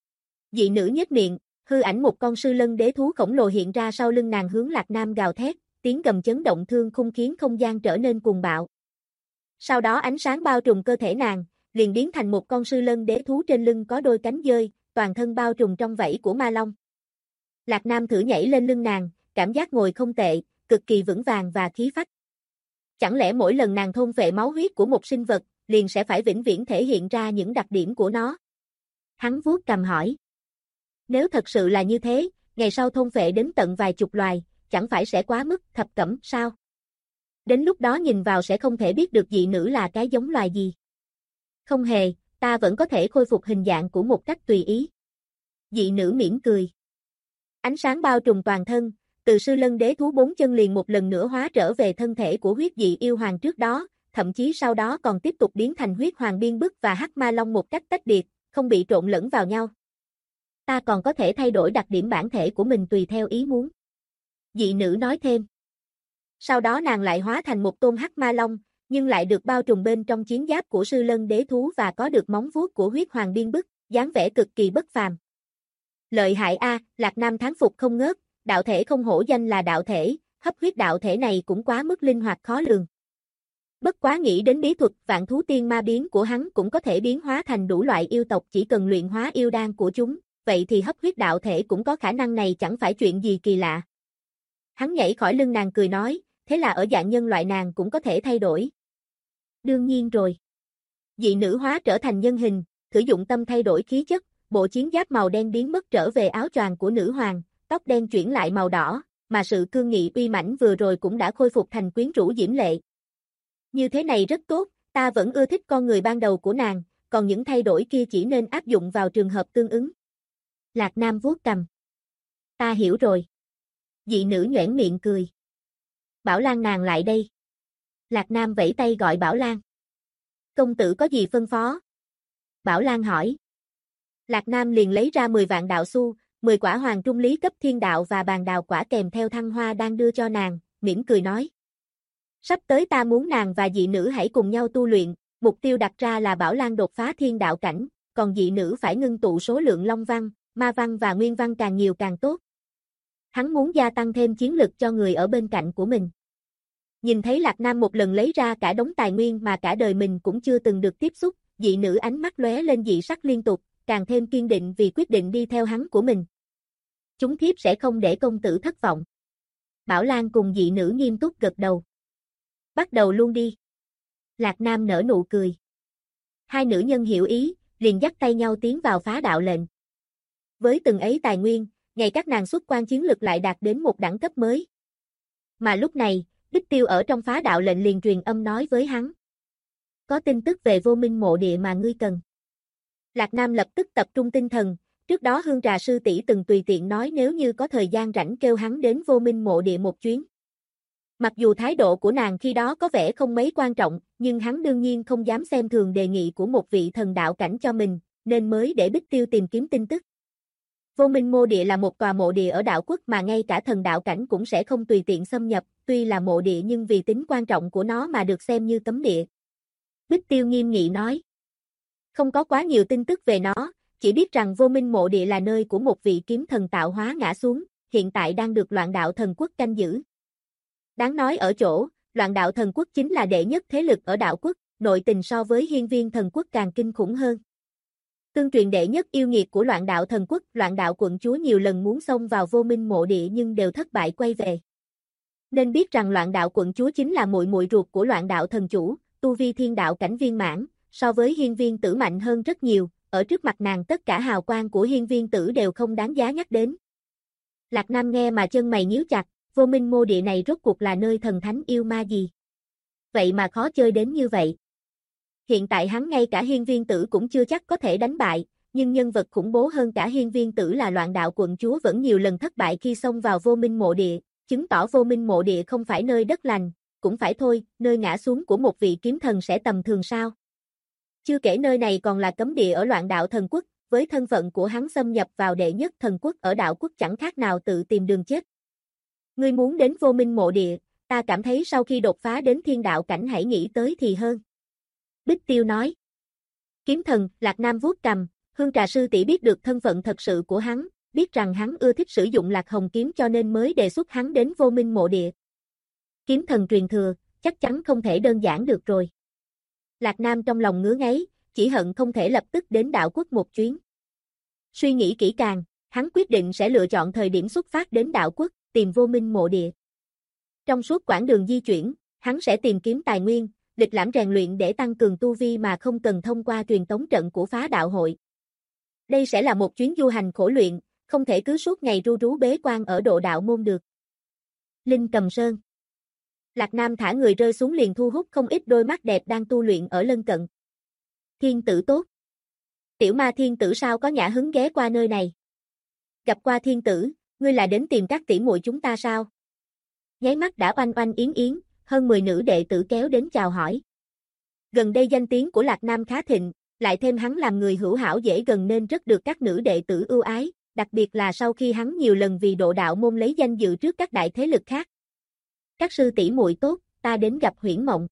Dị nữ nhếch miệng, hư ảnh một con sư lân đế thú khổng lồ hiện ra sau lưng nàng hướng Lạc Nam gào thét, tiếng gầm chấn động thương khung khiến không gian trở nên cuồng bạo. Sau đó ánh sáng bao trùm cơ thể nàng, liền biến thành một con sư lân đế thú trên lưng có đôi cánh dơi, toàn thân bao trùm trong vảy của ma long. Lạc Nam thử nhảy lên lưng nàng, cảm giác ngồi không tệ, cực kỳ vững vàng và khí phách. Chẳng lẽ mỗi lần nàng thôn phệ máu huyết của một sinh vật, liền sẽ phải vĩnh viễn thể hiện ra những đặc điểm của nó? Hắn vuốt cằm hỏi. Nếu thật sự là như thế, ngày sau thôn phệ đến tận vài chục loài, chẳng phải sẽ quá mức thập cẩm sao? Đến lúc đó nhìn vào sẽ không thể biết được dị nữ là cái giống loài gì. Không hề, ta vẫn có thể khôi phục hình dạng của một cách tùy ý. Dị nữ mỉm cười. Ánh sáng bao trùm toàn thân, từ sư lân đế thú 4 chân liền một lần nữa hóa trở về thân thể của huyết dị yêu hoàng trước đó, thậm chí sau đó còn tiếp tục biến thành huyết hoàng biên bức và hắc ma long một cách tách biệt, không bị trộn lẫn vào nhau. Ta còn có thể thay đổi đặc điểm bản thể của mình tùy theo ý muốn. Dị nữ nói thêm. Sau đó nàng lại hóa thành một tôn hắc ma long, nhưng lại được bao trùm bên trong chiến giáp của sư lân đế thú và có được móng vuốt của huyết hoàng biên bức, dáng vẻ cực kỳ bất phàm. Lợi hại a, Lạc Nam thán phục không ngớt, đạo thể không hổ danh là đạo thể, hấp huyết đạo thể này cũng quá mức linh hoạt khó lường. Bất quá nghĩ đến bí thuật vạn thú tiên ma biến của hắn cũng có thể biến hóa thành đủ loại yêu tộc chỉ cần luyện hóa yêu đan của chúng, vậy thì hấp huyết đạo thể cũng có khả năng này chẳng phải chuyện gì kỳ lạ. Hắn nhảy khỏi lưng nàng cười nói, thế là ở dạng nhân loại nàng cũng có thể thay đổi. Đương nhiên rồi. Dị nữ hóa trở thành nhân hình, thử dụng tâm thay đổi khí chất, bộ chiến giáp màu đen biến mất trở về áo choàng của nữ hoàng, tóc đen chuyển lại màu đỏ, mà sự cương nghị uy mãnh vừa rồi cũng đã khôi phục thành quyến rũ diễm lệ. Như thế này rất tốt, ta vẫn ưa thích con người ban đầu của nàng, còn những thay đổi kia chỉ nên áp dụng vào trường hợp tương ứng. Lạc Nam vuốt cằm. Ta hiểu rồi. Dị nữ nhoẻn miệng cười. Bảo Lan nàng lại đây. Lạc Nam vẫy tay gọi Bảo Lan. Công tử có gì phân phó? Bảo Lan hỏi. Lạc Nam liền lấy ra 10 vạn đạo xu, 10 quả hoàng trung lý cấp thiên đạo và bàn đào quả kèm theo thăng hoa đang đưa cho nàng, mỉm cười nói. Sắp tới ta muốn nàng và dị nữ hãy cùng nhau tu luyện, mục tiêu đặt ra là Bảo Lan đột phá thiên đạo cảnh, còn dị nữ phải ngưng tụ số lượng long văn, ma văn và nguyên văn càng nhiều càng tốt. Hắn muốn gia tăng thêm chiến lực cho người ở bên cạnh của mình. Nhìn thấy Lạc Nam một lần lấy ra cả đống tài nguyên mà cả đời mình cũng chưa từng được tiếp xúc, dị nữ ánh mắt lóe lên dị sắc liên tục, càng thêm kiên định vì quyết định đi theo hắn của mình. Chúng thiếp sẽ không để công tử thất vọng. Bảo Lan cùng dị nữ nghiêm túc gật đầu. Bắt đầu luôn đi. Lạc Nam nở nụ cười. Hai nữ nhân hiểu ý, liền dắt tay nhau tiến vào phá đạo lệnh. Với từng ấy tài nguyên, ngày các nàng xuất quan chiến lực lại đạt đến một đẳng cấp mới. Mà lúc này, Bích Tiêu ở trong phá đạo lệnh liền truyền âm nói với hắn. Có tin tức về Vô Minh mộ địa mà ngươi cần. Lạc Nam lập tức tập trung tinh thần, trước đó Hương Trà sư tỷ từng tùy tiện nói nếu như có thời gian rảnh kêu hắn đến Vô Minh mộ địa một chuyến. Mặc dù thái độ của nàng khi đó có vẻ không mấy quan trọng, nhưng hắn đương nhiên không dám xem thường đề nghị của một vị thần đạo cảnh cho mình, nên mới để Bích Tiêu tìm kiếm tin tức. Vô Minh mộ địa là một tòa mộ địa ở đạo quốc mà ngay cả thần đạo cảnh cũng sẽ không tùy tiện xâm nhập, tuy là mộ địa nhưng vì tính quan trọng của nó mà được xem như cấm địa. Bích Tiêu nghiêm nghị nói. Không có quá nhiều tin tức về nó, chỉ biết rằng Vô Minh mộ địa là nơi của một vị kiếm thần tạo hóa ngã xuống, hiện tại đang được Loạn Đạo Thần Quốc canh giữ. Đáng nói ở chỗ, Loạn Đạo Thần Quốc chính là đệ nhất thế lực ở đạo quốc, nội tình so với Hiên Viên Thần Quốc càng kinh khủng hơn. Tương truyền đệ nhất yêu nghiệt của Loạn Đạo Thần Quốc, Loạn Đạo quận chúa nhiều lần muốn xông vào Vô Minh mộ địa nhưng đều thất bại quay về. Nên biết rằng Loạn Đạo quận chúa chính là muội muội ruột của Loạn Đạo thần chủ, tu vi thiên đạo cảnh viên mãn, so với Hiên Viên Tử mạnh hơn rất nhiều, ở trước mặt nàng tất cả hào quang của Hiên Viên Tử đều không đáng giá nhắc đến. Lạc Nam nghe mà chân mày nhíu chặt, Vô Minh mộ địa này rốt cuộc là nơi thần thánh yêu ma gì? Vậy mà khó chơi đến như vậy. Hiện tại hắn ngay cả Hiên Viên Tử cũng chưa chắc có thể đánh bại, nhưng nhân vật khủng bố hơn cả Hiên Viên Tử là Loạn Đạo quận chúa vẫn nhiều lần thất bại khi xông vào Vô Minh mộ địa, chứng tỏ Vô Minh mộ địa không phải nơi đất lành, cũng phải thôi, nơi ngã xuống của một vị kiếm thần sẽ tầm thường sao? Chưa kể nơi này còn là cấm địa ở Loạn Đạo Thần Quốc, với thân phận của hắn xâm nhập vào đệ nhất thần quốc ở đạo quốc chẳng khác nào tự tìm đường chết. Ngươi muốn đến Vô Minh mộ địa, ta cảm thấy sau khi đột phá đến thiên đạo cảnh hãy nghĩ tới thì hơn. Bích Tiêu nói. Kiếm thần, Lạc Nam vuốt cằm, Hương Trà sư tỷ biết được thân phận thật sự của hắn, biết rằng hắn ưa thích sử dụng Lạc Hồng kiếm cho nên mới đề xuất hắn đến Vô Minh mộ địa. Kiếm thần truyền thừa, chắc chắn không thể đơn giản được rồi. Lạc Nam trong lòng ngứa ngáy, chỉ hận không thể lập tức đến đạo quốc một chuyến. Suy nghĩ kỹ càng, hắn quyết định sẽ lựa chọn thời điểm xuất phát đến đạo quốc, tìm Vô Minh mộ địa. Trong suốt quãng đường di chuyển, hắn sẽ tìm kiếm tài nguyên, lịch lãm rèn luyện để tăng cường tu vi mà không cần thông qua truyền tống trận của phá đạo hội. Đây sẽ là một chuyến du hành khổ luyện, không thể cứ suốt ngày ru rú bế quan ở độ đạo môn được. Linh Cầm Sơn. Lạc Nam thả người rơi xuống liền thu hút không ít đôi mắt đẹp đang tu luyện ở lân cận. Thiên tử tốt. Tiểu ma thiên tử sao có nhã hứng ghé qua nơi này? Gặp qua thiên tử, ngươi là đến tìm các tỷ muội chúng ta sao? Nháy mắt đã oanh oanh yến yến, hơn 10 nữ đệ tử kéo đến chào hỏi. Gần đây danh tiếng của Lạc Nam khá thịnh, lại thêm hắn làm người hữu hảo dễ gần nên rất được các nữ đệ tử ưu ái, đặc biệt là sau khi hắn nhiều lần vì độ đạo môn lấy danh dự trước các đại thế lực khác. Các sư tỷ muội tốt, ta đến gặp Huyễn Mộng.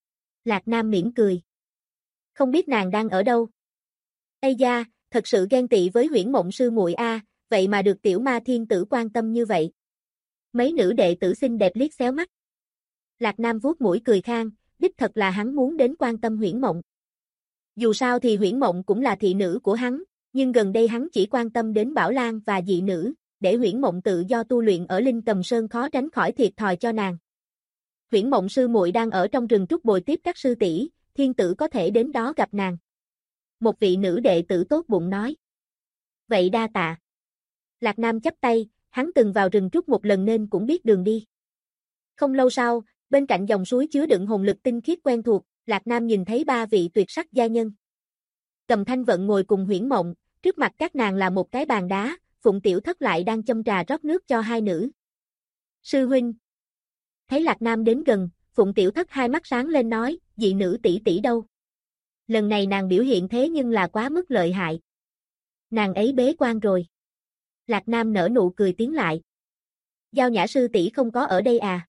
Lạc Nam mỉm cười. Không biết nàng đang ở đâu? Ây da, thật sự ghen tị với Huyễn Mộng sư muội a, vậy mà được tiểu ma thiên tử quan tâm như vậy. Mấy nữ đệ tử xinh đẹp liếc xéo mắt. Lạc Nam vuốt mũi cười khang, đích thật là hắn muốn đến quan tâm Huyễn Mộng. Dù sao thì Huyễn Mộng cũng là thị nữ của hắn, nhưng gần đây hắn chỉ quan tâm đến Bảo Lan và dị nữ, để Huyễn Mộng tự do tu luyện ở Linh Cầm Sơn khó tránh khỏi thiệt thòi cho nàng. Huyễn Mộng sư muội đang ở trong rừng trúc bồi tiếp các sư tỷ, thiên tử có thể đến đó gặp nàng. Một vị nữ đệ tử tốt bụng nói. Vậy đa tạ. Lạc Nam chắp tay, hắn từng vào rừng trúc một lần nên cũng biết đường đi. Không lâu sau, bên cạnh dòng suối chứa đựng hồn lực tinh khiết quen thuộc, Lạc Nam nhìn thấy 3 vị tuyệt sắc gia nhân. Cầm Thanh Vận ngồi cùng Huyễn Mộng, trước mặt các nàng là một cái bàn đá, Phụng Tiểu Thất lại đang châm trà rót nước cho hai nữ. Sư huynh. Thấy Lạc Nam đến gần, Phụng Tiểu Thất hai mắt sáng lên nói, dị nữ tỷ tỷ đâu? Lần này nàng biểu hiện thế nhưng là quá mức lợi hại. Nàng ấy bế quan rồi. Lạc Nam nở nụ cười tiến lại. Giao Nhã sư tỷ không có ở đây à?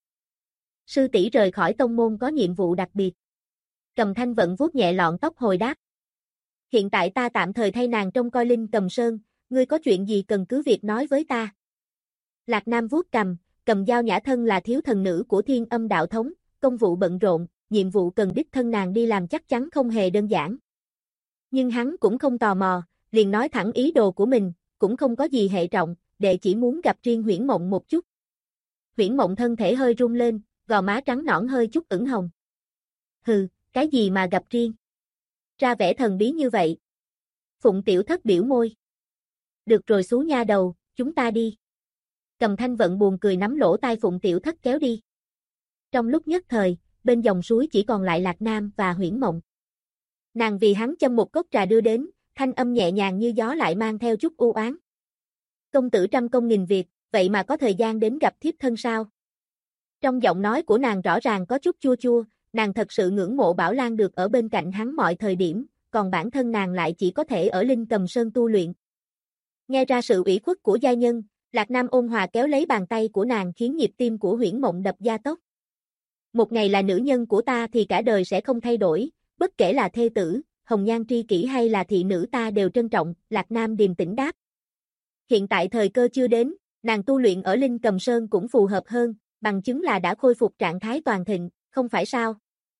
Sư tỷ rời khỏi tông môn có nhiệm vụ đặc biệt. Cầm Thanh Vận vuốt nhẹ lọn tóc hồi đáp. Hiện tại ta tạm thời thay nàng trông coi Linh Cầm Sơn, ngươi có chuyện gì cần cứ việc nói với ta. Lạc Nam vuốt cằm, Cầm Giao Nhã thân là thiếu thần nữ của Thiên Âm đạo thống, công vụ bận rộn, nhiệm vụ cần đích thân nàng đi làm chắc chắn không hề đơn giản. Nhưng hắn cũng không tò mò, liền nói thẳng ý đồ của mình, cũng không có gì hệ trọng, đệ chỉ muốn gặp riêng Huyễn Mộng một chút. Huyễn Mộng thân thể hơi run lên, gò má trắng nõn hơi chút ửng hồng. Hừ, cái gì mà gặp riêng? Ra vẻ thần bí như vậy. Phụng Tiểu Thất biểu môi. Được rồi xú nha đầu, chúng ta đi. Cầm Thanh Vận buồn cười nắm lỗ tai Phụng Tiểu Thất kéo đi. Trong lúc nhất thời, bên dòng suối chỉ còn lại Lạc Nam và Huyễn Mộng. Nàng vì hắn châm một cốc trà đưa đến, thanh âm nhẹ nhàng như gió lại mang theo chút u oán. Công tử trăm công nghìn việc, vậy mà có thời gian đến gặp thiếp thân sao? Trong giọng nói của nàng rõ ràng có chút chua chua, nàng thật sự ngưỡng mộ Bảo Lan được ở bên cạnh hắn mọi thời điểm, còn bản thân nàng lại chỉ có thể ở Linh Cầm Sơn tu luyện. Nghe ra sự ủy khuất của giai nhân, Lạc Nam ôn hòa kéo lấy bàn tay của nàng khiến nhịp tim của Huyễn Mộng đập gia tốc. Một ngày là nữ nhân của ta thì cả đời sẽ không thay đổi, bất kể là thê tử, hồng nhan tri kỷ hay là thị nữ ta đều trân trọng, Lạc Nam điềm tĩnh đáp. Hiện tại thời cơ chưa đến, nàng tu luyện ở Linh Cầm Sơn cũng phù hợp hơn, bằng chứng là đã khôi phục trạng thái toàn thịnh, không phải sao?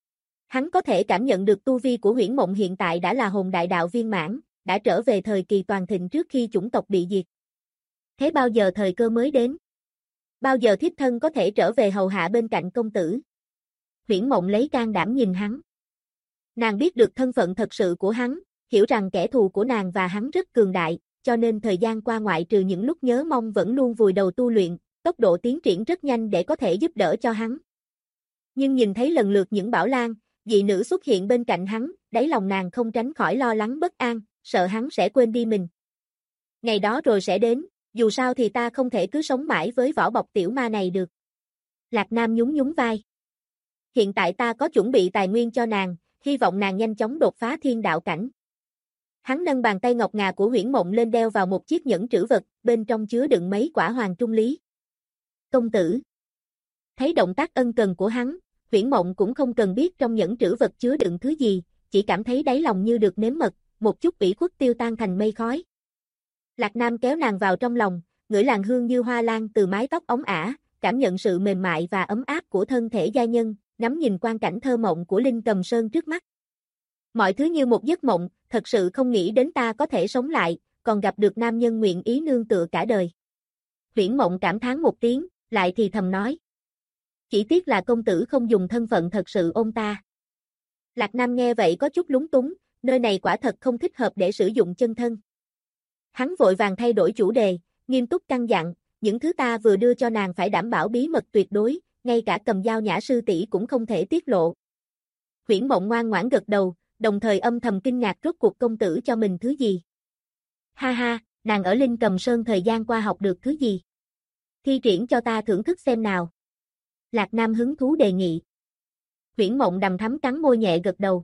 Hắn có thể cảm nhận được tu vi của Huyễn Mộng hiện tại đã là hồn đại đạo viên mãn, đã trở về thời kỳ toàn thịnh trước khi chủng tộc bị diệt. Thế bao giờ thời cơ mới đến? Bao giờ thiếp thân có thể trở về hầu hạ bên cạnh công tử? Huyễn Mộng lấy can đảm nhìn hắn. Nàng biết được thân phận thật sự của hắn, hiểu rằng kẻ thù của nàng và hắn rất cường đại, cho nên thời gian qua ngoại trừ những lúc nhớ mong vẫn luôn vùi đầu tu luyện, tốc độ tiến triển rất nhanh để có thể giúp đỡ cho hắn. Nhưng nhìn thấy lần lượt những Bảo Lan, dị nữ xuất hiện bên cạnh hắn, đáy lòng nàng không tránh khỏi lo lắng bất an, sợ hắn sẽ quên đi mình. Ngày đó rồi sẽ đến, dù sao thì ta không thể cứ sống mãi với vỏ bọc tiểu ma này được. Lạc Nam nhún nhún vai. hiện tại ta có chuẩn bị tài nguyên cho nàng, hy vọng nàng nhanh chóng đột phá thiên đạo cảnh. Hắn nâng bàn tay ngọc ngà của Huyễn Mộng lên đeo vào một chiếc nhẫn trữ vật, bên trong chứa đựng mấy quả hoàng trung lý. Công tử. Thấy động tác ân cần của hắn, Huyễn Mộng cũng không cần biết trong nhẫn trữ vật chứa đựng thứ gì, chỉ cảm thấy đáy lòng như được nếm mật, một chút ủy khuất tiêu tan thành mây khói. Lạc Nam kéo nàng vào trong lòng, ngửi làn hương như hoa lan từ mái tóc óng ả, cảm nhận sự mềm mại và ấm áp của thân thể giai nhân, ngắm nhìn quang cảnh thơ mộng của Linh Cầm Sơn trước mắt. Mọi thứ như một giấc mộng, thật sự không nghĩ đến ta có thể sống lại, còn gặp được nam nhân nguyện ý nương tựa cả đời. Huyễn Mộng cảm thán một tiếng, lại thì thầm nói. Chỉ tiếc là công tử không dùng thân phận thật sự ôm ta. Lạc Nam nghe vậy có chút lúng túng, nơi này quả thật không thích hợp để sử dụng chân thân. Hắn vội vàng thay đổi chủ đề, nghiêm túc căn dặn, những thứ ta vừa đưa cho nàng phải đảm bảo bí mật tuyệt đối, ngay cả Cầm Dao Nhã sư tỷ cũng không thể tiết lộ. Huyễn Mộng ngoan ngoãn gật đầu, đồng thời âm thầm kinh ngạc rốt cuộc công tử cho mình thứ gì. Ha ha, nàng ở Linh Cầm Sơn thời gian qua học được thứ gì? Thi triển cho ta thưởng thức xem nào. Lạc Nam hứng thú đề nghị. Huyễn Mộng đằm thắm cắn môi nhẹ gật đầu.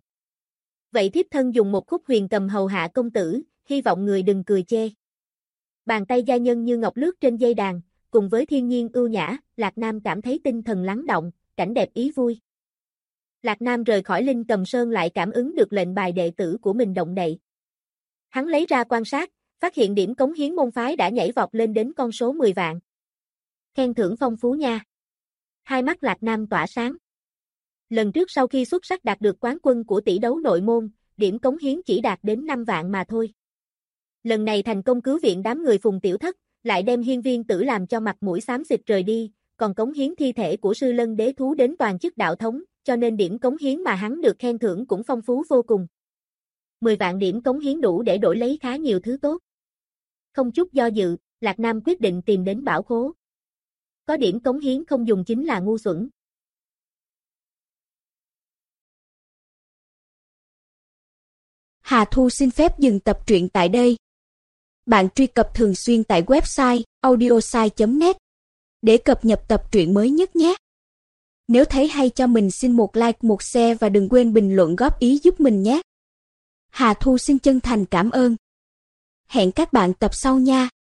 Vậy thiếp thân dùng một khúc huyền cầm hầu hạ công tử, hy vọng người đừng cười chê. Bàn tay gia nhân như ngọc lướt trên dây đàn, cùng với thiên nhiên ưu nhã, Lạc Nam cảm thấy tinh thần lắng động, cảnh đẹp ý vui. Lạc Nam rời khỏi Linh Cầm Sơn lại cảm ứng được lệnh bài đệ tử của mình động đậy. Hắn lấy ra quan sát, phát hiện điểm cống hiến môn phái đã nhảy vọt lên đến con số 10 vạn. Khen thưởng phong phú nha. Hai mắt Lạc Nam tỏa sáng. Lần trước sau khi xuất sắc đạt được quán quân của tỷ đấu nội môn, điểm cống hiến chỉ đạt đến 5 vạn mà thôi. Lần này thành công cứu viện đám người Phùng Tiểu Thất, lại đem Hiên Viên Tử làm cho mặt mũi xám xịt rời đi, còn cống hiến thi thể của Sư Lân Đế Thú đến toàn chức đạo thống, cho nên điểm cống hiến mà hắn được khen thưởng cũng phong phú vô cùng. 10 vạn điểm cống hiến đủ để đổi lấy khá nhiều thứ tốt. Không chút do dự, Lạc Nam quyết định tìm đến bảo khố. Có điểm cống hiến không dùng chính là ngu xuẩn. Hà Thu xin phép dừng tập truyện tại đây. Bạn truy cập thường xuyên tại website audiosai.net để cập nhật tập truyện mới nhất nhé. Nếu thấy hay cho mình xin một like, một share và đừng quên bình luận góp ý giúp mình nhé. Hà Thu xin chân thành cảm ơn. Hẹn các bạn tập sau nha.